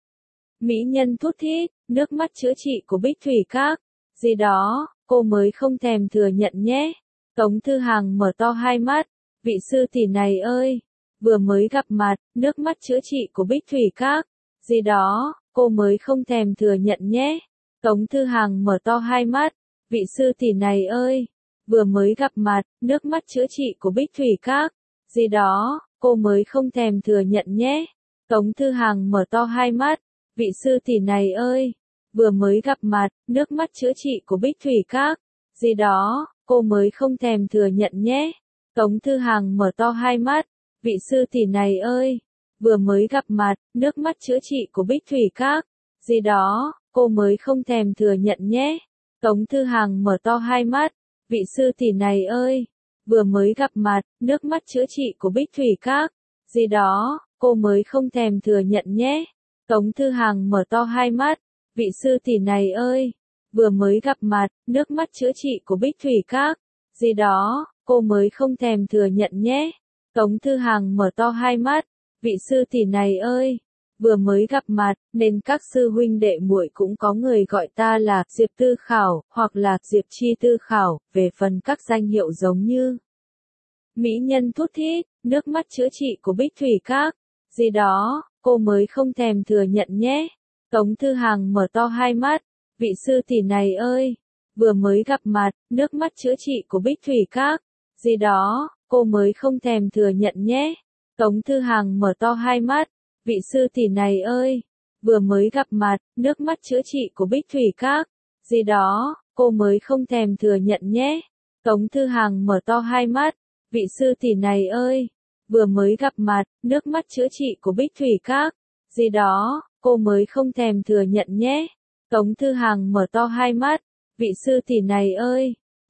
A: Mỹ nhân thút thít, nước mắt chữa trị của Bích Thủy Các, gì đó, cô mới không thèm thừa nhận nhé. Tống Thư Hằng mở to hai mắt, vị sư tỷ này ơi, vừa mới gặp mặt, nước mắt chữa trị của Bích Thủy Các, gì đó, cô mới không thèm thừa nhận nhé. Tống Thư Hằng mở to hai mắt, vị sư tỷ này ơi, vừa mới gặp mặt, nước mắt chữa trị của Bích Thủy Các, gì đó, cô mới không thèm thừa nhận nhé. Tống Thư Hằng mở to hai mắt, vị sư tỷ này ơi, vừa mới gặp mặt, nước mắt chữa trị của Bích Thủy Các, gì đó, cô mới không thèm thừa nhận nhé. Tống Thư Hằng mở to hai mắt, vị sư tỷ này ơi, vừa mới gặp mặt, nước mắt chữa trị của Bích Thủy Các, gì đó, cô mới không thèm thừa nhận nhé. Tống Thư Hằng mở to hai mắt, vị sư tỷ này ơi, vừa mới gặp mặt, nước mắt chữa trị của Bích Thủy Các, gì đó, cô mới không thèm thừa nhận nhé. Tống Thư Hằng mở to hai mắt, vị sư tỷ này ơi, vừa mới gặp mặt, nước mắt chữa trị của Bích Thủy Các, gì đó, cô mới không thèm thừa nhận nhé. Tống Thư Hằng mở to hai mắt, vị sư tỷ này ơi, vừa mới gặp mặt, nên các sư huynh đệ muội cũng có người gọi ta là Diệp Tư Khảo, hoặc là Diệp Chi Tư Khảo, về phần các danh hiệu giống như Mỹ nhân thút thít, nước mắt chữa trị của Bích Thủy Các, gì đó, cô mới không thèm thừa nhận nhé. Tống Thư Hằng mở to hai mắt, vị sư tỷ này ơi, vừa mới gặp mặt, nước mắt chữa trị của Bích Thủy Các, gì đó, cô mới không thèm thừa nhận nhé. Tống Thư Hằng mở to hai mắt, vị sư tỷ này ơi, vừa mới gặp mặt, nước mắt chữa trị của Bích Thủy Các, gì đó, cô mới không thèm thừa nhận nhé. Tống Thư Hằng mở to hai mắt, vị sư tỷ này ơi, vừa mới gặp mặt, nước mắt chữa trị của Bích Thủy Các, gì đó, cô mới không thèm thừa nhận nhé. Tống Thư Hằng mở to hai mắt, vị sư tỷ này ơi,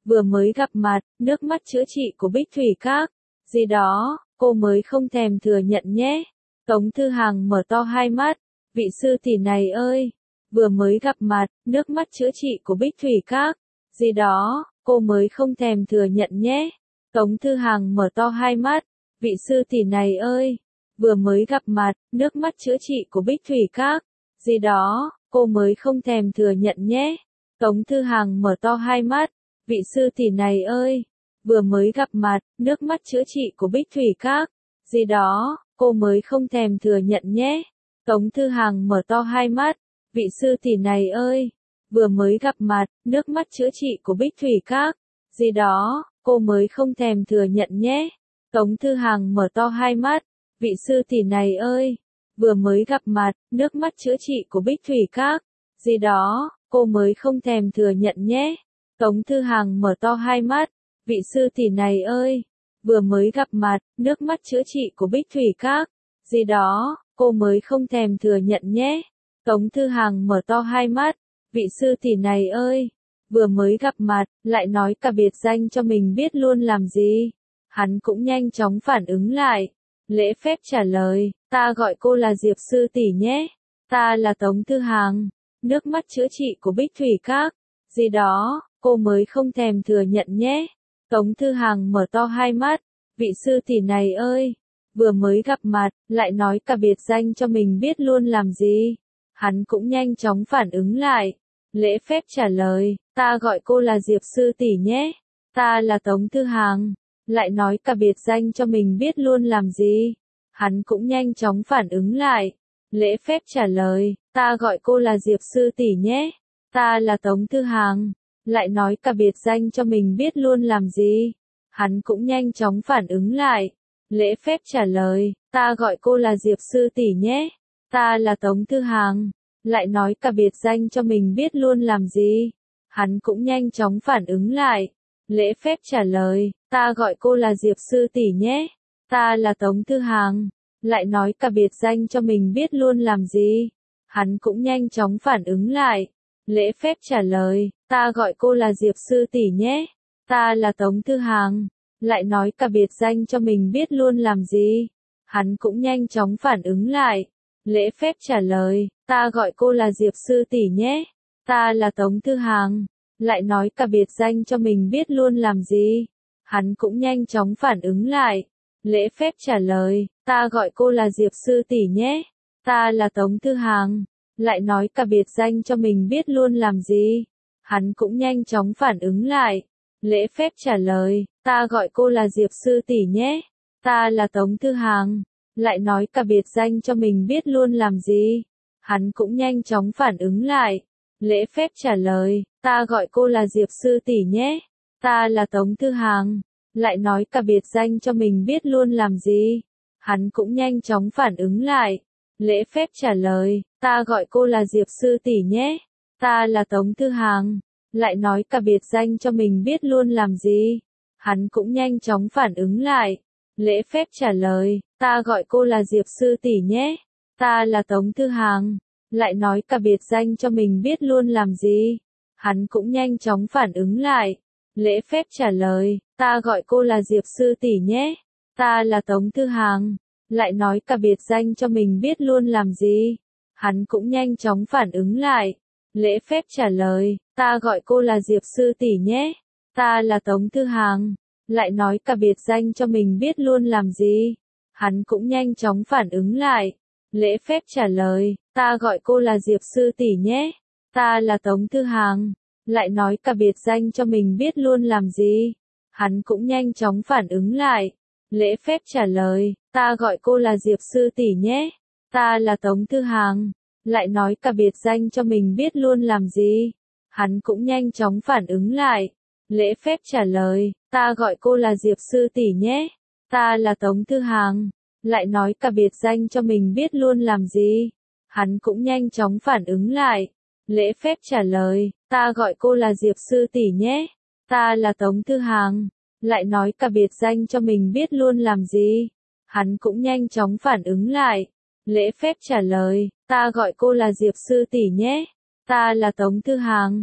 A: vừa mới gặp mặt, nước mắt chữa trị của Bích Thủy Các, gì đó, cô mới không thèm thừa nhận nhé. Tống Thư Hàng mở to hai mắt, vị sư tỷ này ơi, vừa mới gặp mặt, nước mắt chữa trị của Bích Thủy Các, gì đó, cô mới không thèm thừa nhận nhé. Tống Thư Hàng mở to hai mắt, vị sư tỷ này ơi, vừa mới gặp mặt, nước mắt chữa trị của Bích Thủy Các, gì đó, cô mới không thèm thừa nhận nhé. Tống Thư Hàng mở to hai mắt, vị sư tỷ này ơi, vừa mới gặp mặt, nước mắt chữa trị của Bích Thủy Các, gì đó, cô mới không thèm thừa nhận nhé. Tống Thư Hàng mở to hai mắt, vị sư tỷ này ơi, vừa mới gặp mặt, nước mắt chữa trị của Bích Thủy Các, gì đó, cô mới không thèm thừa nhận nhé. Tống Thư Hàng mở to hai mắt, vị sư tỷ này ơi, vừa mới gặp mặt, nước mắt chữa trị của Bích Thủy Các, gì đó, cô mới không thèm thừa nhận nhé. Tống Thư Hàng mở to hai mắt, vị sư tỷ này ơi, vừa mới gặp mặt, nước mắt chữa trị của Bích Thủy Các, gì đó, cô mới không thèm thừa nhận nhé. Tống Thư Hàng mở to hai mắt, vị sư tỷ này ơi, vừa mới gặp mặt, lại nói cả biệt danh cho mình biết luôn làm gì. Hắn cũng nhanh chóng phản ứng lại, lễ phép trả lời, ta gọi cô là Diệp sư tỷ nhé, ta là Tống Thư Hàng, nước mắt chữa trị của Bích Thủy Các, gì đó, cô mới không thèm thừa nhận nhé. Tống Thư Hàng mở to hai mắt, vị sư tỷ này ơi, vừa mới gặp mặt, lại nói cả biệt danh cho mình biết luôn làm gì. Hắn cũng nhanh chóng phản ứng lại, lễ phép trả lời, ta gọi cô là Diệp sư tỷ nhé, ta là Tống Thư Hàng, lại nói cả biệt danh cho mình biết luôn làm gì. Hắn cũng nhanh chóng phản ứng lại, lễ phép trả lời, ta gọi cô là Diệp sư tỷ nhé, ta là Tống Thư Hàng, lại nói cả biệt danh cho mình biết luôn làm gì. Hắn cũng nhanh chóng phản ứng lại, lễ phép trả lời, ta gọi cô là Diệp sư tỷ nhé, ta là Tống Thư Hàng, lại nói cả biệt danh cho mình biết luôn làm gì. Hắn cũng nhanh chóng phản ứng lại, lễ phép trả lời, ta gọi cô là Diệp sư tỷ nhé, ta là Tống Thư Hàng, lại nói cả biệt danh cho mình biết luôn làm gì. Hắn cũng nhanh chóng phản ứng lại, lễ phép trả lời, ta gọi cô là Diệp sư tỷ nhé, ta là Tống Thư Hàng, lại nói cả biệt danh cho mình biết luôn làm gì. Hắn cũng nhanh chóng phản ứng lại, lễ phép trả lời, ta gọi cô là Diệp sư tỷ nhé, ta là Tống Thư Hàng, lại nói cả biệt danh cho mình biết luôn làm gì. Hắn cũng nhanh chóng phản ứng lại, lễ phép trả lời, ta gọi cô là Diệp sư tỷ nhé, ta là Tống Thư Hàng, lại nói cả biệt danh cho mình biết luôn làm gì. Hắn cũng nhanh chóng phản ứng lại, lễ phép trả lời, ta gọi cô là Diệp sư tỷ nhé, ta là Tống Thư Hàng, lại nói cả biệt danh cho mình biết luôn làm gì. Hắn cũng nhanh chóng phản ứng lại, lễ phép trả lời, ta gọi cô là Diệp sư tỷ nhé, ta là Tống Thư Hàng, lại nói cả biệt danh cho mình biết luôn làm gì. Hắn cũng nhanh chóng phản ứng lại, lễ phép trả lời, ta gọi cô là Diệp sư tỷ nhé, ta là Tống Thư Hàng, lại nói cả biệt danh cho mình biết luôn làm gì. Hắn cũng nhanh chóng phản ứng lại, lễ phép trả lời, ta gọi cô là Diệp sư tỷ nhé, ta là Tống Thư Hàng, lại nói cả biệt danh cho mình biết luôn làm gì. Hắn cũng nhanh chóng phản ứng lại, lễ phép trả lời, ta gọi cô là Diệp sư tỷ nhé, ta là Tống Thư Hàng, lại nói cả biệt danh cho mình biết luôn làm gì. Hắn cũng nhanh chóng phản ứng lại, lễ phép trả lời, ta gọi cô là Diệp sư tỷ nhé, ta là Tống Thư Hàng, lại nói cả biệt danh cho mình biết luôn làm gì. Hắn cũng nhanh chóng phản ứng lại, lễ phép trả lời, ta gọi cô là Diệp sư tỷ nhé, ta là Tống Thư Hàng, lại nói cả biệt danh cho mình biết luôn làm gì. Hắn cũng nhanh chóng phản ứng lại, lễ phép trả lời, ta gọi cô là Diệp sư tỷ nhé, ta là Tống Thư Hàng, lại nói cả biệt danh cho mình biết luôn làm gì. Hắn cũng nhanh chóng phản ứng lại, lễ phép trả lời, ta gọi cô là Diệp sư tỷ nhé, ta là Tống Thư Hàng, lại nói cả biệt danh cho mình biết luôn làm gì. Hắn cũng nhanh chóng phản ứng lại, lễ phép trả lời, ta gọi cô là Diệp sư tỷ nhé, ta là Tống Thư Hàng, lại nói cả biệt danh cho mình biết luôn làm gì. Hắn cũng nhanh chóng phản ứng lại, lễ phép trả lời, ta gọi cô là Diệp sư tỷ nhé, ta là Tống Thư Hàng,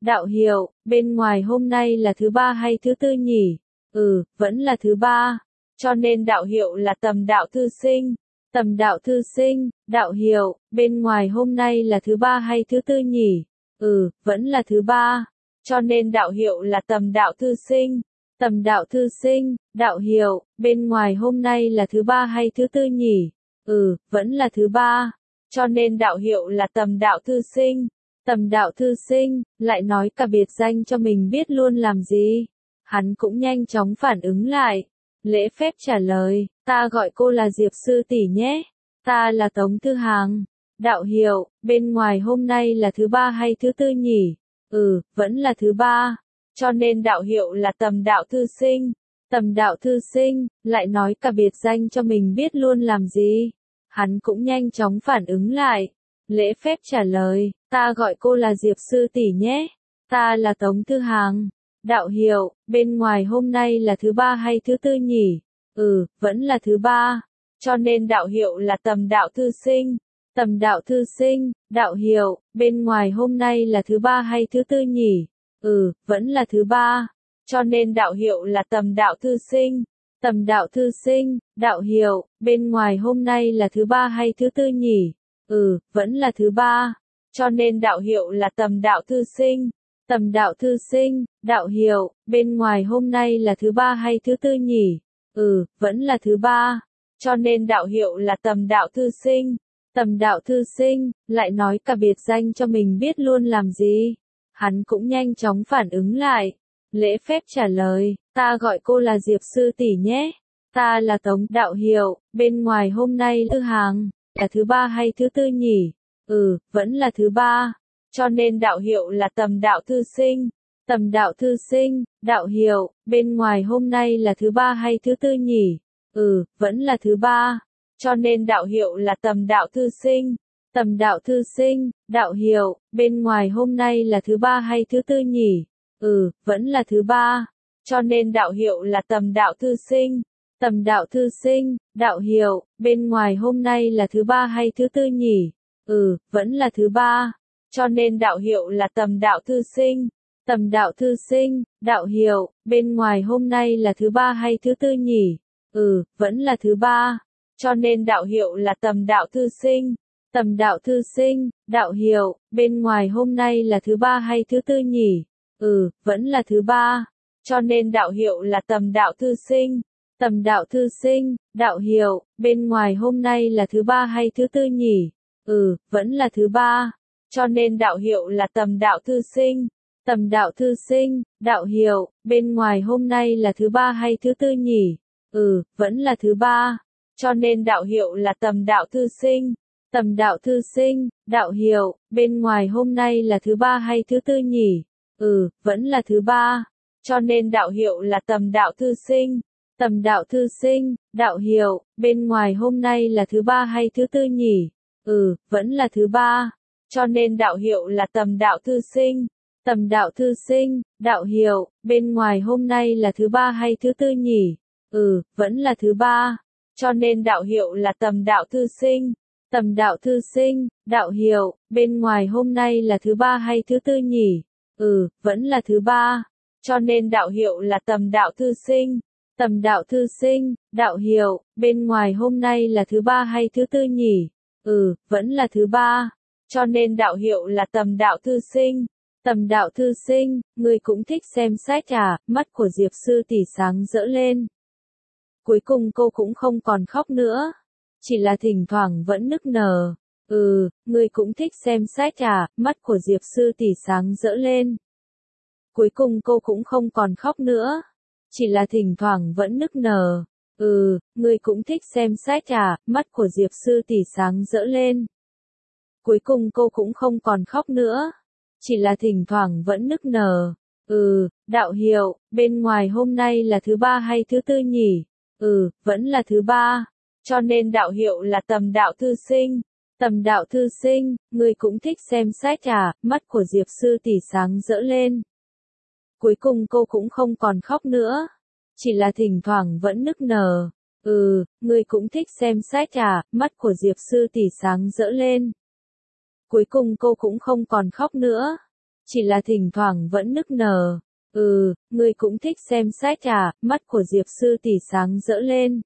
A: Đạo Hiệu, bên ngoài hôm nay là thứ ba hay thứ tư nhỉ? Vẫn là thứ ba. Cho nên đạo hiệu là Tầm Đạo Thư Sinh. Tầm Đạo Thư Sinh, Đạo Hiệu, bên ngoài hôm nay là thứ ba hay thứ tư nhỉ? Vẫn là thứ ba. Cho nên đạo hiệu là Tầm Đạo Thư Sinh. Tầm Đạo Thư Sinh, Đạo Hiệu, bên ngoài hôm nay là thứ ba hay thứ tư nhỉ? Vẫn là thứ ba. Cho nên đạo hiệu là Tầm Đạo Thư Sinh. Tầm Đạo Thư Sinh, lại nói cả biệt danh cho mình biết luôn làm gì? Hắn cũng nhanh chóng phản ứng lại. Lễ phép trả lời, ta gọi cô là Diệp sư tỷ nhé. Ta là Tống Thư Hàng. Đạo Hiệu, bên ngoài hôm nay là thứ ba hay thứ tư nhỉ? Vẫn là thứ ba. Cho nên đạo hiệu là Tầm Đạo Thư Sinh. Tầm Đạo Thư Sinh, lại nói cả biệt danh cho mình biết luôn làm gì? Hắn cũng nhanh chóng phản ứng lại. Lễ phép trả lời, ta gọi cô là Diệp sư tỷ nhé. Ta là Tống Thư Hàng. Đạo Hiệu, bên ngoài hôm nay là thứ ba hay thứ tư nhỉ? Vẫn là thứ ba. Cho nên đạo hiệu là Tầm Đạo Thư Sinh. Tầm Đạo Thư Sinh, Đạo Hiệu, bên ngoài hôm nay là thứ ba hay thứ tư nhỉ? Vẫn là thứ ba. Cho nên đạo hiệu là Tầm Đạo Thư Sinh. Tầm Đạo Thư Sinh, Đạo Hiệu, bên ngoài hôm nay là thứ ba hay thứ tư nhỉ? Vẫn là thứ ba. Cho nên đạo hiệu là Tầm Đạo Thư Sinh. Tầm Đạo Thư Sinh, Đạo Hiệu, bên ngoài hôm nay là thứ ba hay thứ tư nhỉ? Vẫn là thứ ba. Cho nên đạo hiệu là Tầm Đạo Thư Sinh. Tầm Đạo Thư Sinh, lại nói cả biệt danh cho mình biết luôn làm gì? Hắn cũng nhanh chóng phản ứng lại. Lễ phép trả lời, ta gọi cô là Diệp sư tỷ nhé. Ta là Tống. Đạo Hiệu, bên ngoài hôm nay Thư Hàng, là thứ ba hay thứ tư nhỉ? Vẫn là thứ ba. Cho nên đạo hiệu là Tầm Đạo Thư Sinh. Tầm Đạo Thư Sinh, Đạo Hiệu, bên ngoài hôm nay là thứ ba hay thứ tư nhỉ? Vẫn là thứ ba. Cho nên đạo hiệu là Tầm Đạo Thư Sinh. Tầm Đạo Thư Sinh, Đạo Hiệu, bên ngoài hôm nay là thứ ba hay thứ tư nhỉ? Vẫn là thứ ba. Cho nên đạo hiệu là Tầm Đạo Thư Sinh. Tầm Đạo Thư Sinh, Đạo Hiệu, bên ngoài hôm nay là thứ ba hay thứ tư nhỉ? Vẫn là thứ ba. Cho nên đạo hiệu là Tầm Đạo Thư Sinh. Tầm Đạo Thư Sinh, Đạo Hiệu, bên ngoài hôm nay là thứ ba hay thứ tư nhỉ? Vẫn là thứ ba. Cho nên đạo hiệu là Tầm Đạo Thư Sinh. Tầm Đạo Thư Sinh, Đạo Hiệu, bên ngoài hôm nay là thứ ba hay thứ tư nhỉ? Vẫn là thứ ba. Cho nên đạo hiệu là Tầm Đạo Thư Sinh. Tầm Đạo Thư Sinh, Đạo Hiệu, bên ngoài hôm nay là thứ ba hay thứ tư nhỉ? Vẫn là thứ ba. Cho nên đạo hiệu là Tầm Đạo Thư Sinh. Tầm Đạo Thư Sinh, Đạo Hiệu, bên ngoài hôm nay là thứ ba hay thứ tư nhỉ? Vẫn là thứ ba. Cho nên đạo hiệu là Tầm Đạo Thư Sinh. Tầm Đạo Thư Sinh, Đạo Hiệu, bên ngoài hôm nay là thứ ba hay thứ tư nhỉ? Vẫn là thứ ba. Cho nên đạo hiệu là Tầm Đạo Thư Sinh. Tầm Đạo Thư Sinh, Đạo Hiệu, bên ngoài hôm nay là thứ ba hay thứ tư nhỉ? Vẫn là thứ ba. Cho nên đạo hiệu là Tầm Đạo Thư Sinh. Tầm Đạo Thư Sinh, Đạo Hiệu, bên ngoài hôm nay là thứ ba hay thứ tư nhỉ? Vẫn là thứ ba. Cho nên đạo hiệu là Tầm Đạo Thư Sinh. Tầm Đạo Thư Sinh, Đạo Hiệu, bên ngoài hôm nay là thứ ba hay thứ tư nhỉ? Vẫn là thứ ba. Cho nên đạo hiệu là Tầm Đạo Thư Sinh. Tầm Đạo Thư Sinh, Đạo Hiệu, bên ngoài hôm nay là thứ ba hay thứ tư nhỉ? Vẫn là thứ ba. Cho nên đạo hiệu là Tầm Đạo Thư Sinh. Tầm Đạo Thư Sinh, ngươi cũng thích xem sách à? Mắt của Diệp sư tỷ sáng rỡ lên. Cuối cùng cô cũng không còn khóc nữa. Chỉ là thỉnh thoảng vẫn nức nở. Ngươi cũng thích xem sách à? Mắt của Diệp sư tỷ sáng rỡ lên. Cuối cùng cô cũng không còn khóc nữa. Chỉ là thỉnh thoảng vẫn nức nở. Ngươi cũng thích xem sách à? Mắt của Diệp sư tỷ sáng rỡ lên. Cuối cùng cô cũng không còn khóc nữa. Chỉ là thỉnh thoảng vẫn nức nở. Đạo Hiệu, bên ngoài hôm nay là thứ ba hay thứ tư nhỉ? Vẫn là thứ ba. Cho nên đạo hiệu là Tầm Đạo Thư Sinh. Tầm Đạo Thư Sinh, ngươi cũng thích xem sách à? Mắt của Diệp sư tỷ sáng rỡ lên. Cuối cùng cô cũng không còn khóc nữa. Chỉ là thỉnh thoảng vẫn nức nở. Ngươi cũng thích xem sách à? Mắt của Diệp sư tỷ sáng rỡ lên. Cuối cùng cô cũng không còn khóc nữa. chỉ là thỉnh thoảng vẫn nức nở. Ngươi cũng thích xem sách à, mắt của Diệp sư tỷ sáng rỡ lên.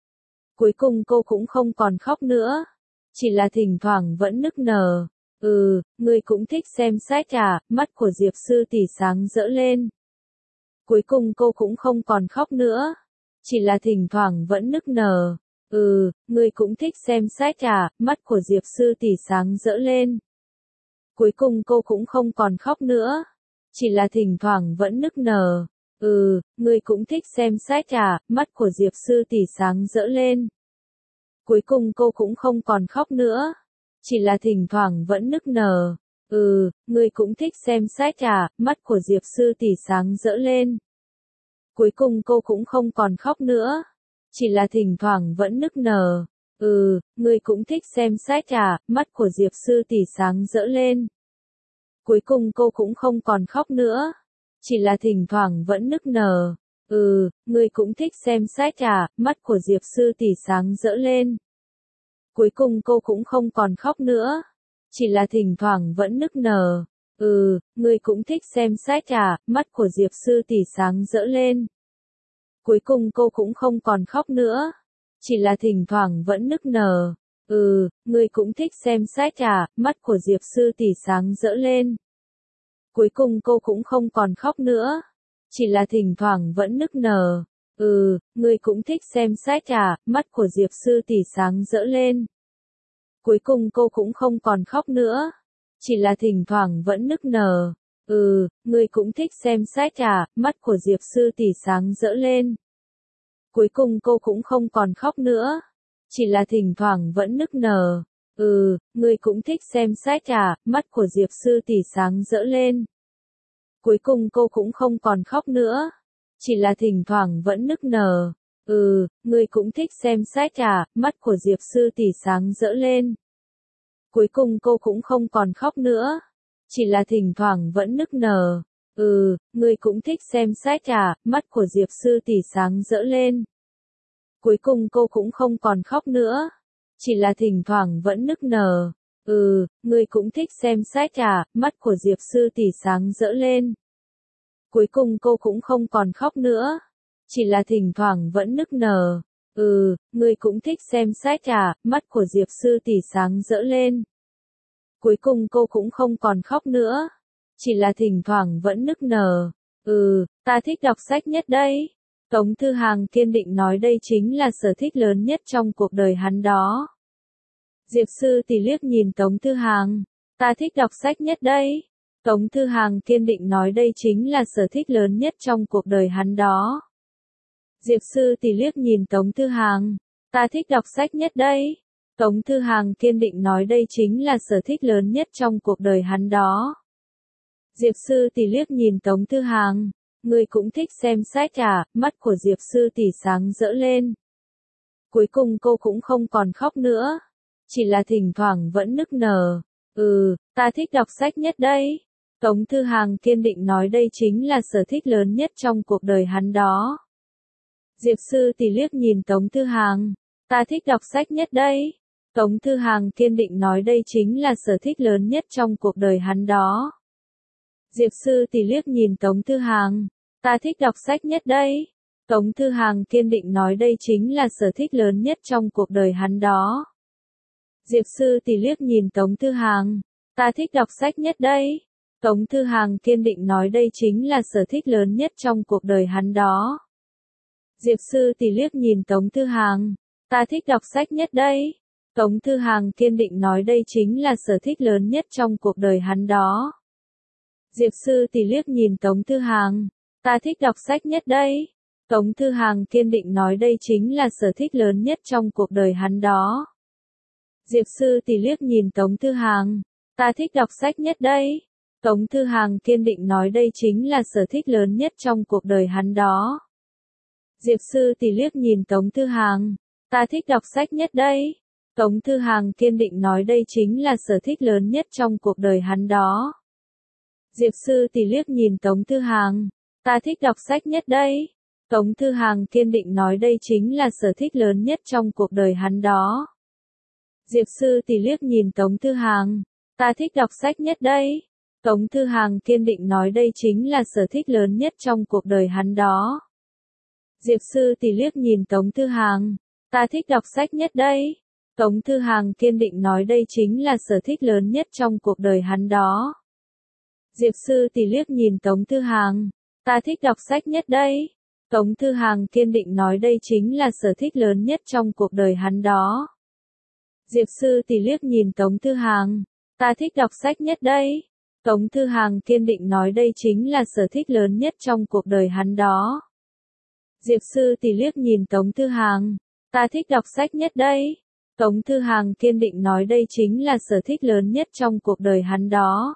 A: Cuối cùng cô cũng không còn khóc nữa. Chỉ là thỉnh thoảng vẫn nức nở. Ngươi cũng thích xem sách à, mắt của Diệp sư tỷ sáng rỡ lên. Cuối cùng cô cũng không còn khóc nữa. Chỉ là thỉnh thoảng vẫn nức nở. Ngươi cũng thích xem sách à, mắt của Diệp sư tỷ sáng rỡ lên. Cuối cùng cô cũng không còn khóc nữa. Chỉ là thỉnh thoảng vẫn nức nở. Ngươi cũng thích xem sách à, mắt của Diệp sư tỷ sáng rỡ lên. Cuối cùng cô cũng không còn khóc nữa. Chỉ là thỉnh thoảng vẫn nức nở. Ngươi cũng thích xem sách à, mắt của Diệp sư tỷ sáng rỡ lên. Cuối cùng cô cũng không còn khóc nữa. Chỉ là thỉnh thoảng vẫn nức nở. Ngươi cũng thích xem sách à, mắt của Diệp sư tỷ sáng rỡ lên. Cuối cùng cô cũng không còn khóc nữa. Chỉ là thỉnh thoảng vẫn nức nở. Ngươi cũng thích xem sách à, mắt của Diệp sư tỷ sáng rỡ lên. Cuối cùng cô cũng không còn khóc nữa. Chỉ là thỉnh thoảng vẫn nức nở. Ngươi cũng thích xem sách à, mắt của Diệp sư tỷ sáng rỡ lên. Cuối cùng cô cũng không còn khóc nữa. Chỉ là thỉnh thoảng vẫn nức nở. Ngươi cũng thích xem sách à, mắt của Diệp sư tỷ sáng rỡ lên. Cuối cùng cô cũng không còn khóc nữa. Chỉ là thỉnh thoảng vẫn nức nở. Ngươi cũng thích xem sách à, mắt của Diệp sư tỷ sáng rỡ lên. Cuối cùng cô cũng không còn khóc nữa. Chỉ là thỉnh thoảng vẫn nức nở. Ngươi cũng thích xem sách à, mắt của Diệp sư tỷ sáng rỡ lên. Cuối cùng cô cũng không còn khóc nữa. Chỉ là thỉnh thoảng vẫn nức nở. Ngươi cũng thích xem sách à, mắt của Diệp sư tỷ sáng rỡ lên. Cuối cùng cô cũng không còn khóc nữa. Chỉ là thỉnh thoảng vẫn nức nở. Ngươi cũng thích xem sách à, mắt của Diệp sư tỷ sáng rỡ lên. Cuối cùng cô cũng không còn khóc nữa. Chỉ là thỉnh thoảng vẫn nức nở. Ngươi cũng thích xem sách à, mắt của Diệp sư tỷ sáng rỡ lên. Cuối cùng cô cũng không còn khóc nữa. Chỉ là thỉnh thoảng vẫn nức nở. Ngươi cũng thích xem sách à, mắt của Diệp sư tỷ sáng rỡ lên. Cuối cùng cô cũng không còn khóc nữa. Chỉ là thỉnh thoảng vẫn nức nở. Ngươi cũng thích xem sách à, mắt của Diệp sư tỷ sáng rỡ lên. Cuối cùng cô cũng không còn khóc nữa. Chỉ là thỉnh thoảng vẫn nức nở. Ta thích đọc sách nhất đấy. Tống Thư Hàng kiên định nói đây chính là sở thích lớn nhất trong cuộc đời hắn đó. Diệp sư tỷ liếc nhìn Tống Thư Hàng. Ta thích đọc sách nhất đấy. Tống Thư Hàng kiên định nói đây chính là sở thích lớn nhất trong cuộc đời hắn đó. Diệp sư tỷ liếc nhìn Tống Thư Hàng. Ta thích đọc sách nhất đấy. Tống Thư Hàng kiên định nói đây chính là sở thích lớn nhất trong cuộc đời hắn đó. Diệp sư tỷ liếc nhìn Tống Thư Hàng. Ngươi cũng thích xem sách à, mắt của Diệp sư tỷ sáng rỡ lên. Cuối cùng cô cũng không còn khóc nữa. Chỉ là thỉnh thoảng vẫn nức nở. Ta thích đọc sách nhất đấy. Tống Thư Hàng kiên định nói đây chính là sở thích lớn nhất trong cuộc đời hắn đó. Diệp sư tỷ liếc nhìn Tống Thư Hàng. Ta thích đọc sách nhất đấy. Tống Thư Hàng kiên định nói đây chính là sở thích lớn nhất trong cuộc đời hắn đó. Diệp sư tỷ liếc nhìn Tống Thư Hàng. Ta thích đọc sách nhất đấy. Tống Thư Hàng kiên định nói đây chính là sở thích lớn nhất trong cuộc đời hắn đó. Diệp sư tỷ liếc nhìn Tống Thư Hàng. Ta thích đọc sách nhất đấy. Tống Thư Hàng kiên định nói đây chính là sở thích lớn nhất trong cuộc đời hắn đó. Diệp sư tỷ liếc nhìn Tống Thư Hàng. Ta thích đọc sách nhất đấy. Tống Thư Hàng kiên định nói đây chính là sở thích lớn nhất trong cuộc đời hắn đó. Diệp sư tỷ liếc nhìn Tống Thư Hàng. Ta thích đọc sách nhất đấy. Tống Thư Hàng kiên định nói đây chính là sở thích lớn nhất trong cuộc đời hắn đó. Diệp sư tỷ liếc nhìn Tống Thư Hàng. Ta thích đọc sách nhất đấy. Tống Thư Hàng kiên định nói đây chính là sở thích lớn nhất trong cuộc đời hắn đó. Diệp sư tỷ liếc nhìn Tống Thư Hàng. Ta thích đọc sách nhất đấy. Tống Thư Hàng kiên định nói đây chính là sở thích lớn nhất trong cuộc đời hắn đó. Diệp sư tỷ liếc nhìn Tống Thư Hàng. Ta thích đọc sách nhất đấy. Tống Thư Hàng kiên định nói đây chính là sở thích lớn nhất trong cuộc đời hắn đó. Diệp sư tỷ liếc nhìn Tống Thư Hàng. Ta thích đọc sách nhất đấy. Tống Thư Hàng kiên định nói đây chính là sở thích lớn nhất trong cuộc đời hắn đó. Diệp Sư Tỷ liếc nhìn Tống Thư Hàng. Ta thích đọc sách nhất đấy. Tống Thư Hàng kiên định nói đây chính là sở thích lớn nhất trong cuộc đời hắn đó. Diệp Sư Tỷ liếc nhìn Tống Thư Hàng. Ta thích đọc sách nhất đấy. Tống Thư Hàng kiên định nói đây chính là sở thích lớn nhất trong cuộc đời hắn đó. Diệp Sư Tỷ liếc nhìn Tống Thư Hàng. Ta thích đọc sách nhất đấy. Tống Thư Hàng kiên định nói đây chính là sở thích lớn nhất trong cuộc đời hắn đó. Diệp Sư Tỷ liếc nhìn Tống Thư Hàng. Ta thích đọc sách nhất đấy. Tống Thư Hàng kiên định nói đây chính là sở thích lớn nhất trong cuộc đời hắn đó.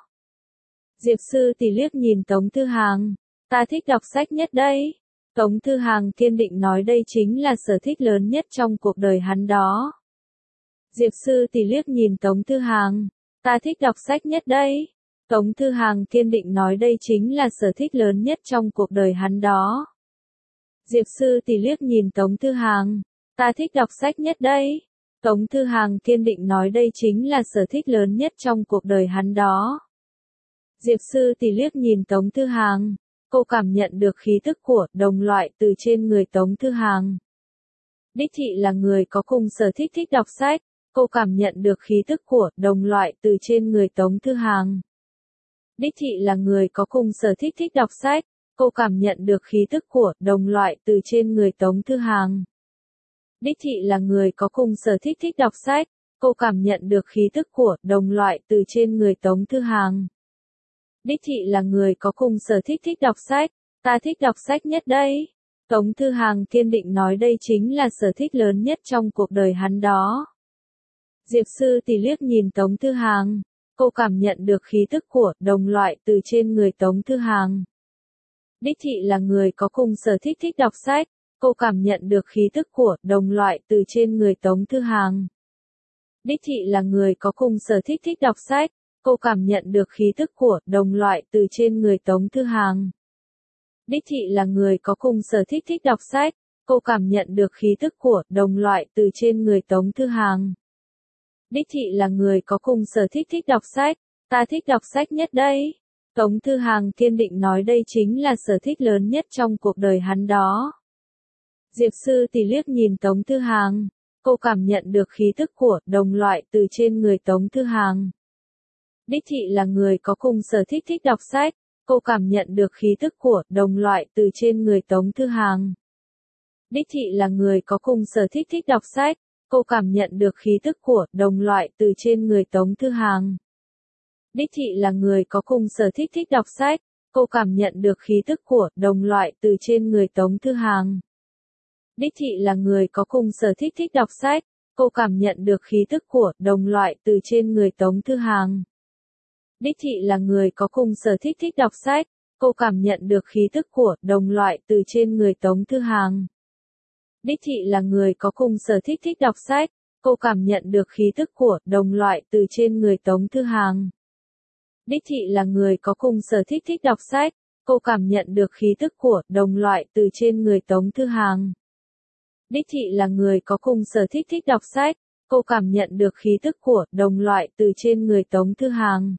A: Diệp Sư Tỷ liếc nhìn Tống Thư Hàng. Ta thích đọc sách nhất đấy. Tống Thư Hàng kiên định nói đây chính là sở thích lớn nhất trong cuộc đời hắn đó. Diệp Sư Tỷ liếc nhìn Tống Thư Hàng. Ta thích đọc sách nhất đấy. Tống Thư Hàng kiên định nói đây chính là sở thích lớn nhất trong cuộc đời hắn đó. Diệp Sư Tỷ liếc nhìn Tống Thư Hàng. Ta thích đọc sách nhất đấy. Tống Thư Hàng kiên định nói đây chính là sở thích lớn nhất trong cuộc đời hắn đó. Diệp Sư Tỷ liếc nhìn Tống Thư Hàng. Cô cảm nhận được khí tức của đồng loại từ trên người Tống Thư Hàng. Đích thị là người có cùng sở thích thích đọc sách. Cô cảm nhận được khí tức của đồng loại từ trên người Tống Thư Hàng. Đích thị là người có cùng sở thích thích đọc sách. Cô cảm nhận được khí tức của đồng loại từ trên người Tống Thư Hàng. Đích thị là người có cùng sở thích thích đọc sách. Cô cảm nhận được khí tức của đồng loại từ trên người Tống Thư Hàng. Đích thị là người có cùng sở thích thích đọc sách. Ta thích đọc sách nhất đấy. Tống Thư Hàng kiên định nói đây chính là sở thích lớn nhất trong cuộc đời hắn đó. Diệp Sư Tỷ liếc nhìn Tống Thư Hàng. Cô cảm nhận được khí tức của đồng loại từ trên người Tống Thư Hàng. Đích thị là người có cùng sở thích thích đọc sách. Cô cảm nhận được khí tức của đồng loại từ trên người Tống Thư Hàng. Đích thị là người có cùng sở thích thích đọc sách. Cô cảm nhận được khí tức của đồng loại từ trên người Tống Thư Hàng. Đích thị là người có cùng sở thích thích đọc sách. Cô cảm nhận được khí tức của đồng loại từ trên người Tống Thư Hàng. Đích thị là người có cùng sở thích thích đọc sách. Ta thích đọc sách nhất đấy. Tống Thư Hàng kiên định nói đây chính là sở thích lớn nhất trong cuộc đời hắn đó. Diệp Sư Tỷ liếc nhìn Tống Thư Hàng. Cô cảm nhận được khí tức của đồng loại từ trên người Tống Thư Hàng. Đích thị là người có cùng sở thích thích đọc sách. Cô cảm nhận được khí tức của đồng loại từ trên người Tống Thư Hàng. Đích thị là người có cùng sở thích thích đọc sách. Cô cảm nhận được khí tức của đồng loại từ trên người Tống Thư Hàng. Đích thị là người có cùng sở thích thích đọc sách. Cô cảm nhận được khí tức của đồng loại từ trên người Tống Thư Hàng. Đích thị là người có cùng sở thích thích đọc sách. Cô cảm nhận được khí tức của đồng loại từ trên người Tống Thư Hàng. Đích thị là người có cùng sở thích thích đọc sách. Cô cảm nhận được khí tức của đồng loại từ trên người Tống Thư Hàng. Đích thị là người có cùng sở thích thích đọc sách. Cô cảm nhận được khí tức của đồng loại từ trên người Tống Thư Hàng. Đích thị là người có cùng sở thích thích đọc sách. Cô cảm nhận được khí tức của đồng loại từ trên người Tống Thư Hàng. Đích thị là người có cùng sở thích thích đọc sách. Cô cảm nhận được khí tức của đồng loại từ trên người Tống Thư Hàng.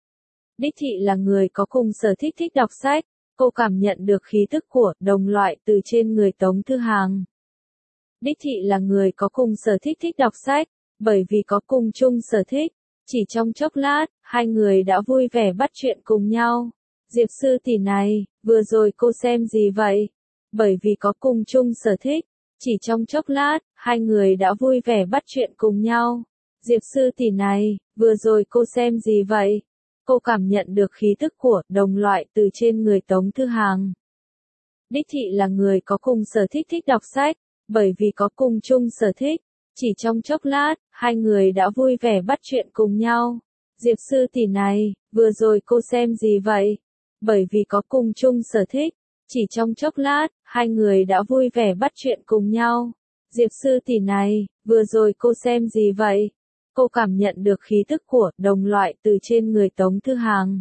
A: Đích thị là người có cùng sở thích thích đọc sách. Cô cảm nhận được khí tức của đồng loại từ trên người Tống Thư Hàng. Đích thị là người có cùng sở thích thích đọc sách. Bởi vì có cùng chung sở thích. Chỉ trong chốc lát, hai người đã vui vẻ bắt chuyện cùng nhau. Diệp Sư Tỷ này, vừa rồi cô xem gì vậy? Bởi vì có cùng chung sở thích. Chỉ trong chốc lát, hai người đã vui vẻ bắt chuyện cùng nhau. Diệp Sư Tỷ này, vừa rồi cô xem gì vậy? Cô cảm nhận được khí tức của đồng loại từ trên người Tống Thư Hàng. Đích thị là người có cùng sở thích thích đọc sách. Bởi vì có cùng chung sở thích. Chỉ trong chốc lát, hai người đã vui vẻ bắt chuyện cùng nhau. Diệp Sư Tỷ này, vừa rồi cô xem gì vậy? Bởi vì có cùng chung sở thích. Chỉ trong chốc lát, hai người đã vui vẻ bắt chuyện cùng nhau. Diệp Sư Tỷ này, vừa rồi cô xem gì vậy? Cô cảm nhận được khí tức của đồng loại từ trên người Tống Thư Hàng.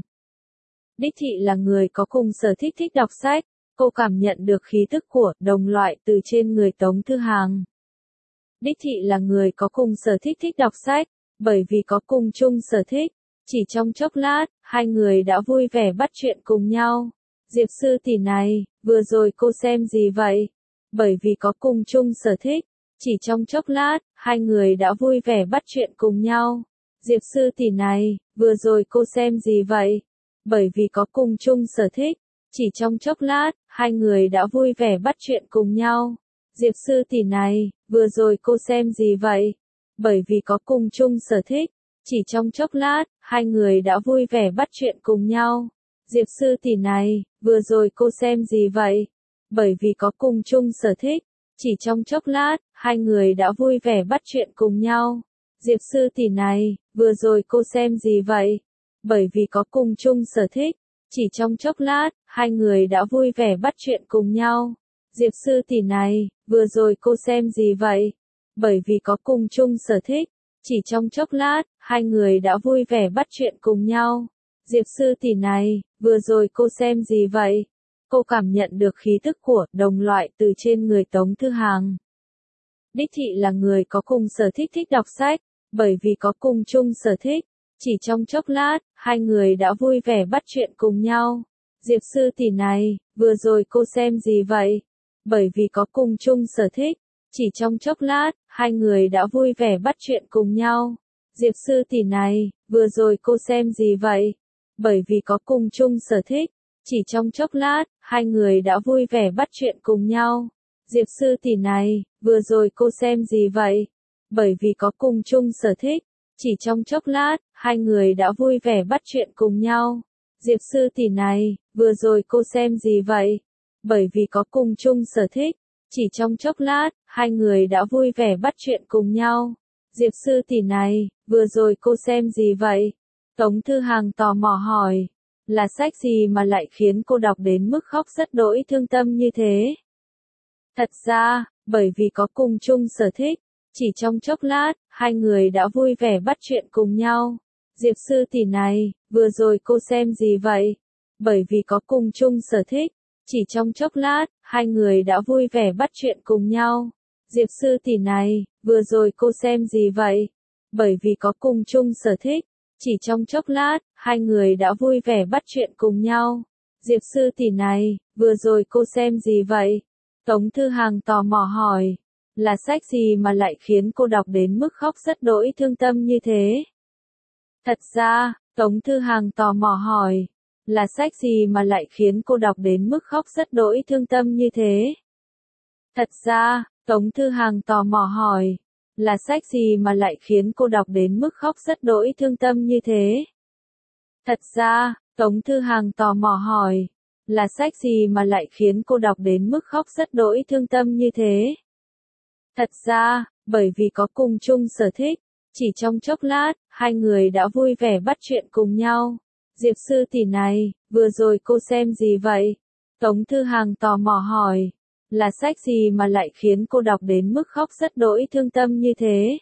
A: Đích thị là người có cùng sở thích thích đọc sách. Cô cảm nhận được khí tức của đồng loại từ trên người Tống Thư Hàng. Đích thị là người có cùng sở thích thích đọc sách. Bởi vì có cùng chung sở thích. Chỉ trong chốc lát, hai người đã vui vẻ bắt chuyện cùng nhau. Diệp sư tỷ này, vừa rồi cô xem gì vậy? Bởi vì có cùng chung sở thích. Chỉ trong chốc lát, hai người đã vui vẻ bắt chuyện cùng nhau. Diệp sư tỷ này, vừa rồi cô xem gì vậy? Bởi vì có cùng chung sở thích. Chỉ trong chốc lát, hai người đã vui vẻ bắt chuyện cùng nhau. Diệp sư tỷ này, vừa rồi cô xem gì vậy? Bởi vì có cùng chung sở thích. Chỉ trong chốc lát, hai người đã vui vẻ bắt chuyện cùng nhau. Diệp sư tỷ này, vừa rồi cô xem gì vậy? Bởi vì có cùng chung sở thích. Chỉ trong chốc lát, hai người đã vui vẻ bắt chuyện cùng nhau. Diệp sư tỷ này, vừa rồi cô xem gì vậy? Bởi vì có cùng chung sở thích. Chỉ trong chốc lát, hai người đã vui vẻ bắt chuyện cùng nhau. Diệp sư tỷ này, vừa rồi cô xem gì vậy? Bởi vì có cùng chung sở thích. Chỉ trong chốc lát, hai người đã vui vẻ bắt chuyện cùng nhau. Diệp sư tỷ này, vừa rồi cô xem gì vậy? Cô cảm nhận được khí tức của đồng loại từ trên người Tống Thư Hàng. Đích thị là người có cùng sở thích thích đọc sách, bởi vì có cùng chung sở thích. Chỉ trong chốc lát, hai người đã vui vẻ bắt chuyện cùng nhau. Diệp sư tỷ này, vừa rồi cô xem gì vậy? Bởi vì có cùng chung sở thích. Chỉ trong chốc lát, hai người đã vui vẻ bắt chuyện cùng nhau. Diệp sư tỷ này, vừa rồi cô xem gì vậy? Bởi vì có cùng chung sở thích. Chỉ trong chốc lát, hai người đã vui vẻ bắt chuyện cùng nhau. Diệp sư tỷ này, vừa rồi cô xem gì vậy? Bởi vì có cùng chung sở thích. Chỉ trong chốc lát, hai người đã vui vẻ bắt chuyện cùng nhau. Diệp sư tỷ này, vừa rồi cô xem gì vậy? Bởi vì có cùng chung sở thích. Chỉ trong chốc lát, hai người đã vui vẻ bắt chuyện cùng nhau. Diệp sư tỷ này, vừa rồi cô xem gì vậy? Tống Thư Hàng tò mò hỏi. Là sách gì mà lại khiến cô đọc đến mức khóc rất đỗi thương tâm như thế? Thật ra, bởi vì có cùng chung sở thích. Chỉ trong chốc lát, hai người đã vui vẻ bắt chuyện cùng nhau. Diệp sư tỷ này, vừa rồi cô xem gì vậy? Bởi vì có cùng chung sở thích. Chỉ trong chốc lát, hai người đã vui vẻ bắt chuyện cùng nhau. Diệp sư tỷ này, vừa rồi cô xem gì vậy? Bởi vì có cùng chung sở thích. Chỉ trong chốc lát, hai người đã vui vẻ bắt chuyện cùng nhau. Diệp sư tỷ này, vừa rồi cô xem gì vậy? Tống Thư Hàng tò mò hỏi. Là sách gì mà lại khiến cô đọc đến mức khóc rất đỗi thương tâm như thế? Thật ra, Tống Thư Hàng tò mò hỏi. Là sách gì mà lại khiến cô đọc đến mức khóc rất đỗi thương tâm như thế? Thật ra, Tống Thư Hàng tò mò hỏi. Là sách gì mà lại khiến cô đọc đến mức khóc rất đỗi thương tâm như thế? Thật ra, Tống Thư Hàng tò mò hỏi. Là sách gì mà lại khiến cô đọc đến mức khóc rất đỗi thương tâm như thế? Thật ra, bởi vì có cùng chung sở thích. Chỉ trong chốc lát, hai người đã vui vẻ bắt chuyện cùng nhau. Diệp sư tỷ này, vừa rồi cô xem gì vậy? Tống Thư Hàng tò mò hỏi. Là sách gì mà lại khiến cô đọc đến mức khóc rất đỗi thương tâm như thế?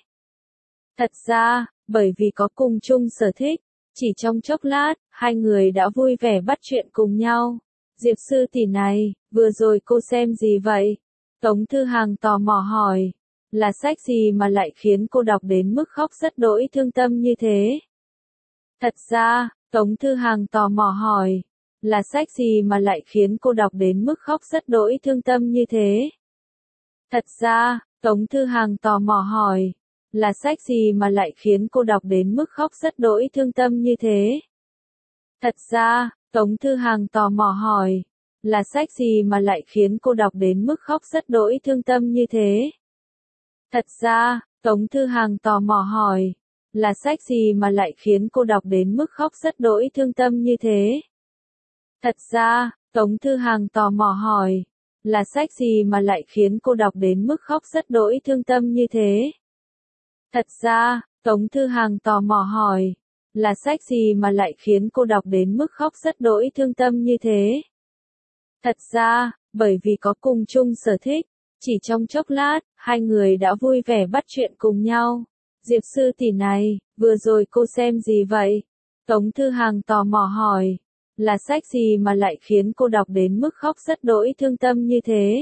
A: Thật ra, bởi vì có cùng chung sở thích. Chỉ trong chốc lát, hai người đã vui vẻ bắt chuyện cùng nhau. Diệp sư tỷ này, vừa rồi cô xem gì vậy? Tống Thư Hàng tò mò hỏi. Là sách gì mà lại khiến cô đọc đến mức khóc rất đỗi thương tâm như thế? Thật ra, Tống Thư Hàng tò mò hỏi. Là sách gì mà lại khiến cô đọc đến mức khóc rất đỗi thương tâm như thế? Thật ra, Tống Thư Hàng tò mò hỏi. Là sách gì mà lại khiến cô đọc đến mức khóc rất đỗi thương tâm như thế? Thật ra, Tống Thư Hàng tò mò hỏi. Là sách gì mà lại khiến cô đọc đến mức khóc rất đỗi thương tâm như thế? Thật ra, Tống Thư Hàng tò mò hỏi. Là sách gì mà lại khiến cô đọc đến mức khóc rất đỗi thương tâm như thế? Thật ra, Tống Thư Hàng tò mò hỏi. Là sách gì mà lại khiến cô đọc đến mức khóc rất đỗi thương tâm như thế? Thật ra, Tống Thư Hàng tò mò hỏi. Là sách gì mà lại khiến cô đọc đến mức khóc rất đỗi thương tâm như thế? Thật ra, bởi vì có cùng chung sở thích. Chỉ trong chốc lát, hai người đã vui vẻ bắt chuyện cùng nhau. Diệp sư tỷ này, vừa rồi cô xem gì vậy? Tống Thư Hàng tò mò hỏi. Là sách gì mà lại khiến cô đọc đến mức khóc rất đỗi thương tâm như thế?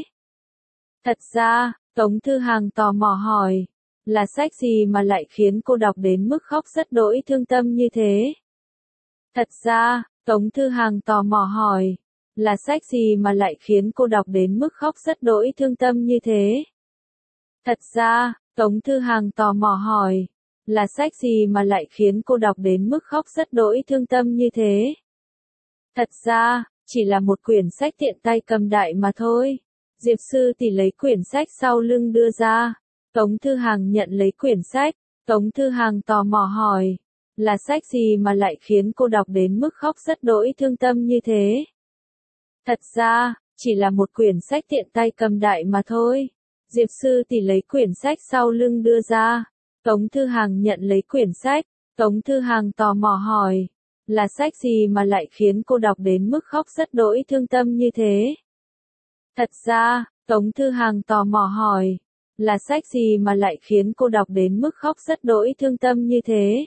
A: Thật ra, Tống Thư Hàng tò mò hỏi. Là sách gì mà lại khiến cô đọc đến mức khóc rất đỗi thương tâm như thế? Thật ra, Tống Thư Hàng tò mò hỏi, là sách gì mà lại khiến cô đọc đến mức khóc rất đỗi thương tâm như thế? Thật ra, Tống Thư Hàng tò mò hỏi, là sách gì mà lại khiến cô đọc đến mức khóc rất đỗi thương tâm như thế? Thật ra, chỉ là một quyển sách tiện tay cầm đại mà thôi. Diệp Sư Tỷ lấy quyển sách sau lưng đưa ra. Tống Thư Hàng nhận lấy quyển sách. Tống Thư Hàng tò mò hỏi, là sách gì mà lại khiến cô đọc đến mức khóc rất đỗi thương tâm như thế? Thật ra, chỉ là một quyển sách tiện tay cầm đại mà thôi. Diệp Sư Tỷ lấy quyển sách sau lưng đưa ra. Tống Thư Hàng nhận lấy quyển sách. Tống Thư Hàng tò mò hỏi, là sách gì mà lại khiến cô đọc đến mức khóc rất đỗi thương tâm như thế? Thật ra, Tống Thư Hàng tò mò hỏi, là sách gì mà lại khiến cô đọc đến mức khóc rất đỗi thương tâm như thế?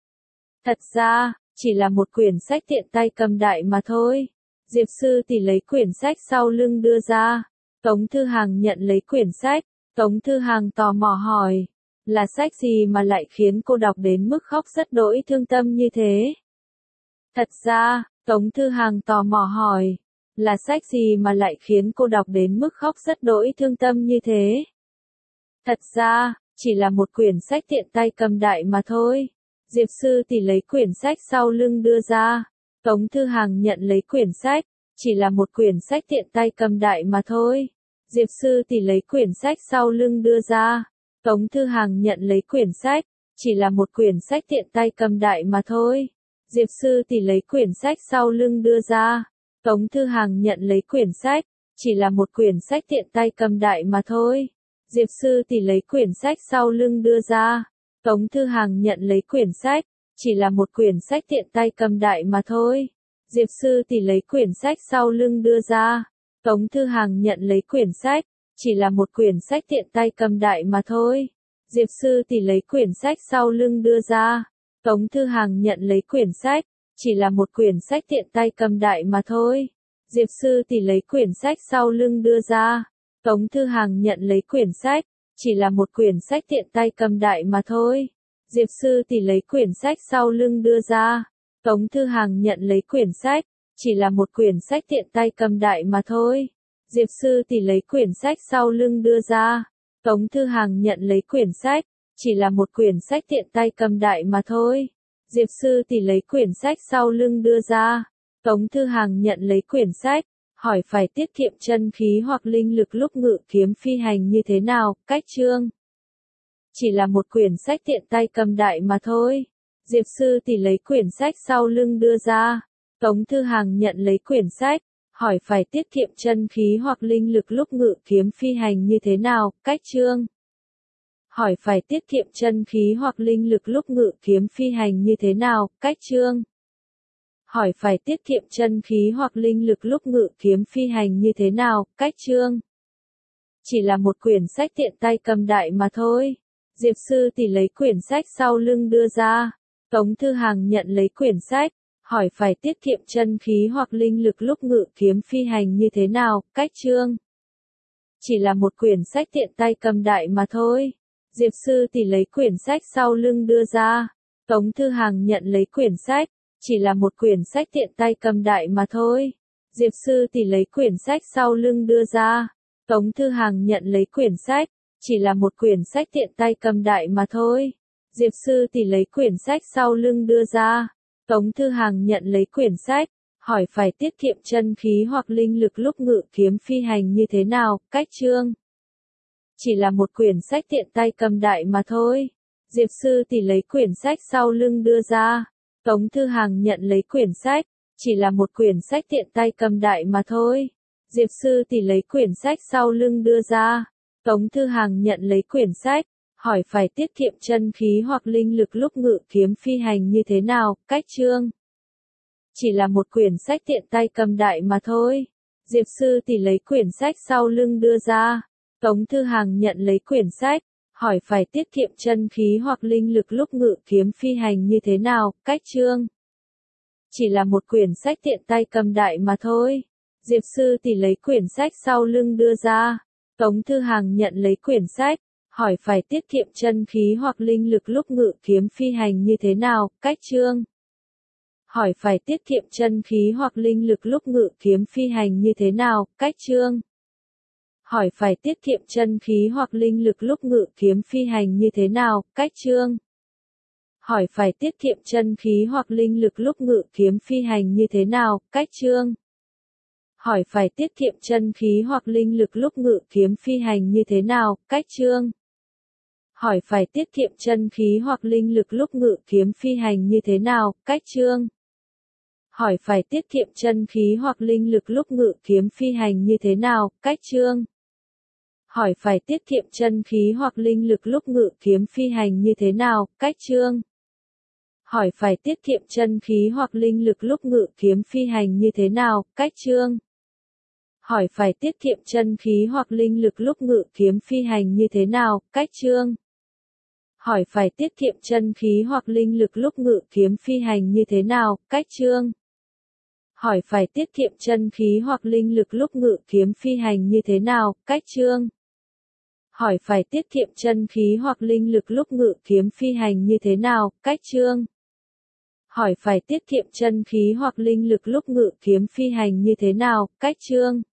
A: Thật ra, chỉ là một quyển sách tiện tay cầm đại mà thôi. Diệp Sư Tỷ lấy quyển sách sau lưng đưa ra. Tống Thư Hàng nhận lấy quyển sách. Tống Thư Hàng tò mò hỏi, là sách gì mà lại khiến cô đọc đến mức khóc rất đỗi thương tâm như thế? Thật ra, Tống Thư Hàng tò mò hỏi, là sách gì mà lại khiến cô đọc đến mức khóc rất đỗi thương tâm như thế? Thật ra, chỉ là một quyển sách tiện tay cầm đại mà thôi. Diệp Sư Tỷ lấy quyển sách sau lưng đưa ra. Tống Thư Hàng nhận lấy quyển sách. Chỉ là một quyển sách tiện tay cầm đại mà thôi. Diệp Sư Tỷ lấy quyển sách sau lưng đưa ra. Tống Thư Hàng nhận lấy quyển sách. Chỉ là một quyển sách tiện tay cầm đại mà thôi. Diệp Sư Tỷ lấy quyển sách sau lưng đưa ra. Tống Thư Hàng nhận lấy quyển sách. Chỉ là một quyển sách tiện tay cầm đại mà thôi. Diệp Sư Tỷ lấy quyển sách sau lưng đưa ra. Tống Thư Hàng nhận lấy quyển sách. Chỉ là một quyển sách tiện tay cầm đại mà thôi. Diệp Sư Tỷ lấy quyển sách sau lưng đưa ra. Tống Thư Hàng nhận lấy quyển sách. Chỉ là một quyển sách tiện tay cầm đại mà thôi. Diệp Sư Tỷ lấy quyển sách sau lưng đưa ra. Tống Thư Hàng nhận lấy quyển sách. Chỉ là một quyển sách tiện tay cầm đại mà thôi. Diệp Sư Tỷ lấy quyển sách sau lưng đưa ra. Tống Thư Hàng nhận lấy quyển sách. Chỉ là một quyển sách tiện tay cầm đại mà thôi. Diệp Sư Tỷ lấy quyển sách sau lưng đưa ra. Tống Thư Hàng nhận lấy quyển sách. Chỉ là một quyển sách tiện tay cầm đại mà thôi. Diệp Sư Tỷ lấy quyển sách sau lưng đưa ra. Tống Thư Hàng nhận lấy quyển sách. Chỉ là một quyển sách tiện tay cầm đại mà thôi. Diệp Sư Tỷ lấy quyển sách sau lưng đưa ra. Tống Thư Hàng nhận lấy quyển sách. Hỏi phải tiết kiệm chân khí hoặc linh lực lúc ngự kiếm phi hành như thế nào? Cách chương. Chỉ là một quyển sách tiện tay cầm đại mà thôi. Diệp Sư Tỷ lấy quyển sách sau lưng đưa ra. Tống Thư Hàng nhận lấy quyển sách. Hỏi phải tiết kiệm chân khí hoặc linh lực lúc ngự kiếm phi hành như thế nào? Cách chương. Hỏi phải tiết kiệm chân khí hoặc linh lực lúc ngự kiếm phi hành như thế nào? Cách chương. Hỏi phải tiết kiệm chân khí hoặc linh lực lúc ngự kiếm phi hành như thế nào? Cách chương. Chỉ là một quyển sách tiện tay cầm đại mà thôi. Diệp Sư Tỷ lấy quyển sách sau lưng đưa ra. Tống Thư Hàng nhận lấy quyển sách. Hỏi phải tiết kiệm chân khí hoặc linh lực lúc ngự kiếm phi hành như thế nào? Cách chương. Chỉ là một quyển sách tiện tay cầm đại mà thôi. Diệp Sư Tỷ lấy quyển sách sau lưng đưa ra. Tống Thư Hàng nhận lấy quyển sách. Chỉ là một quyển sách tiện tay cầm đại mà thôi. Diệp Sư Tỷ lấy quyển sách sau lưng đưa ra. Tống Thư Hàng nhận lấy quyển sách. Chỉ là một quyển sách tiện tay cầm đại mà thôi. Diệp Sư Tỷ lấy quyển sách sau lưng đưa ra. Tống Thư Hàng nhận lấy quyển sách. Hỏi phải tiết kiệm chân khí hoặc linh lực lúc ngự kiếm phi hành như thế nào? Cách chương. Chỉ là một quyển sách tiện tay cầm đại mà thôi. Diệp Sư Tỷ lấy quyển sách sau lưng đưa ra. Tống Thư Hàng nhận lấy quyển sách. Chỉ là một quyển sách tiện tay cầm đại mà thôi. Diệp Sư Tỷ lấy quyển sách sau lưng đưa ra. Tống Thư Hàng nhận lấy quyển sách. Hỏi phải tiết kiệm chân khí hoặc linh lực lúc ngự kiếm phi hành như thế nào? Cách chương. Chỉ là một quyển sách tiện tay cầm đại mà thôi. Diệp Sư Tỷ lấy quyển sách sau lưng đưa ra. Tống Thư Hàng nhận lấy quyển sách. Hỏi phải tiết kiệm chân khí hoặc linh lực lúc ngự kiếm phi hành như thế nào? Cách chương. Chỉ là một quyển sách tiện tay cầm đại mà thôi. Diệp Sư Tỷ lấy quyển sách sau lưng đưa ra. Tống Thư Hàng nhận lấy quyển sách. Hỏi phải tiết kiệm chân khí hoặc linh lực lúc ngự kiếm phi hành như thế nào? Cách chương. Hỏi phải tiết kiệm chân khí hoặc linh lực lúc ngự kiếm phi hành như thế nào? Cách chương. Hỏi phải tiết kiệm chân khí hoặc linh lực lúc ngự kiếm phi hành như thế nào? Cách chương. Hỏi phải tiết kiệm chân khí hoặc linh lực lúc ngự kiếm phi hành như thế nào? Cách chương. Hỏi phải tiết kiệm chân khí hoặc linh lực lúc ngự kiếm phi hành như thế nào? Cách chương. Hỏi phải tiết kiệm chân khí hoặc linh lực lúc ngự kiếm phi hành như thế nào? Cách chương. Hỏi phải tiết kiệm chân khí hoặc linh lực lúc ngự kiếm phi hành như thế nào? Cách chương. Hỏi phải tiết kiệm chân khí hoặc linh lực lúc ngự kiếm phi hành như thế nào? Cách chương. Hỏi phải tiết kiệm chân khí hoặc linh lực lúc ngự kiếm phi hành như thế nào? Cách chương. Hỏi phải tiết kiệm chân khí hoặc linh lực lúc ngự kiếm phi hành như thế nào? Cách chương. Hỏi phải tiết kiệm chân khí hoặc linh lực lúc ngự kiếm phi hành như thế nào? Cách chương. Hỏi phải tiết kiệm chân khí hoặc linh lực lúc ngự kiếm phi hành như thế nào? Cách chương. Hỏi phải tiết kiệm chân khí hoặc linh lực lúc ngự kiếm phi hành như thế nào? Cách chương. Hỏi phải tiết kiệm chân khí hoặc linh lực lúc ngự kiếm phi hành như thế nào? Cách chương.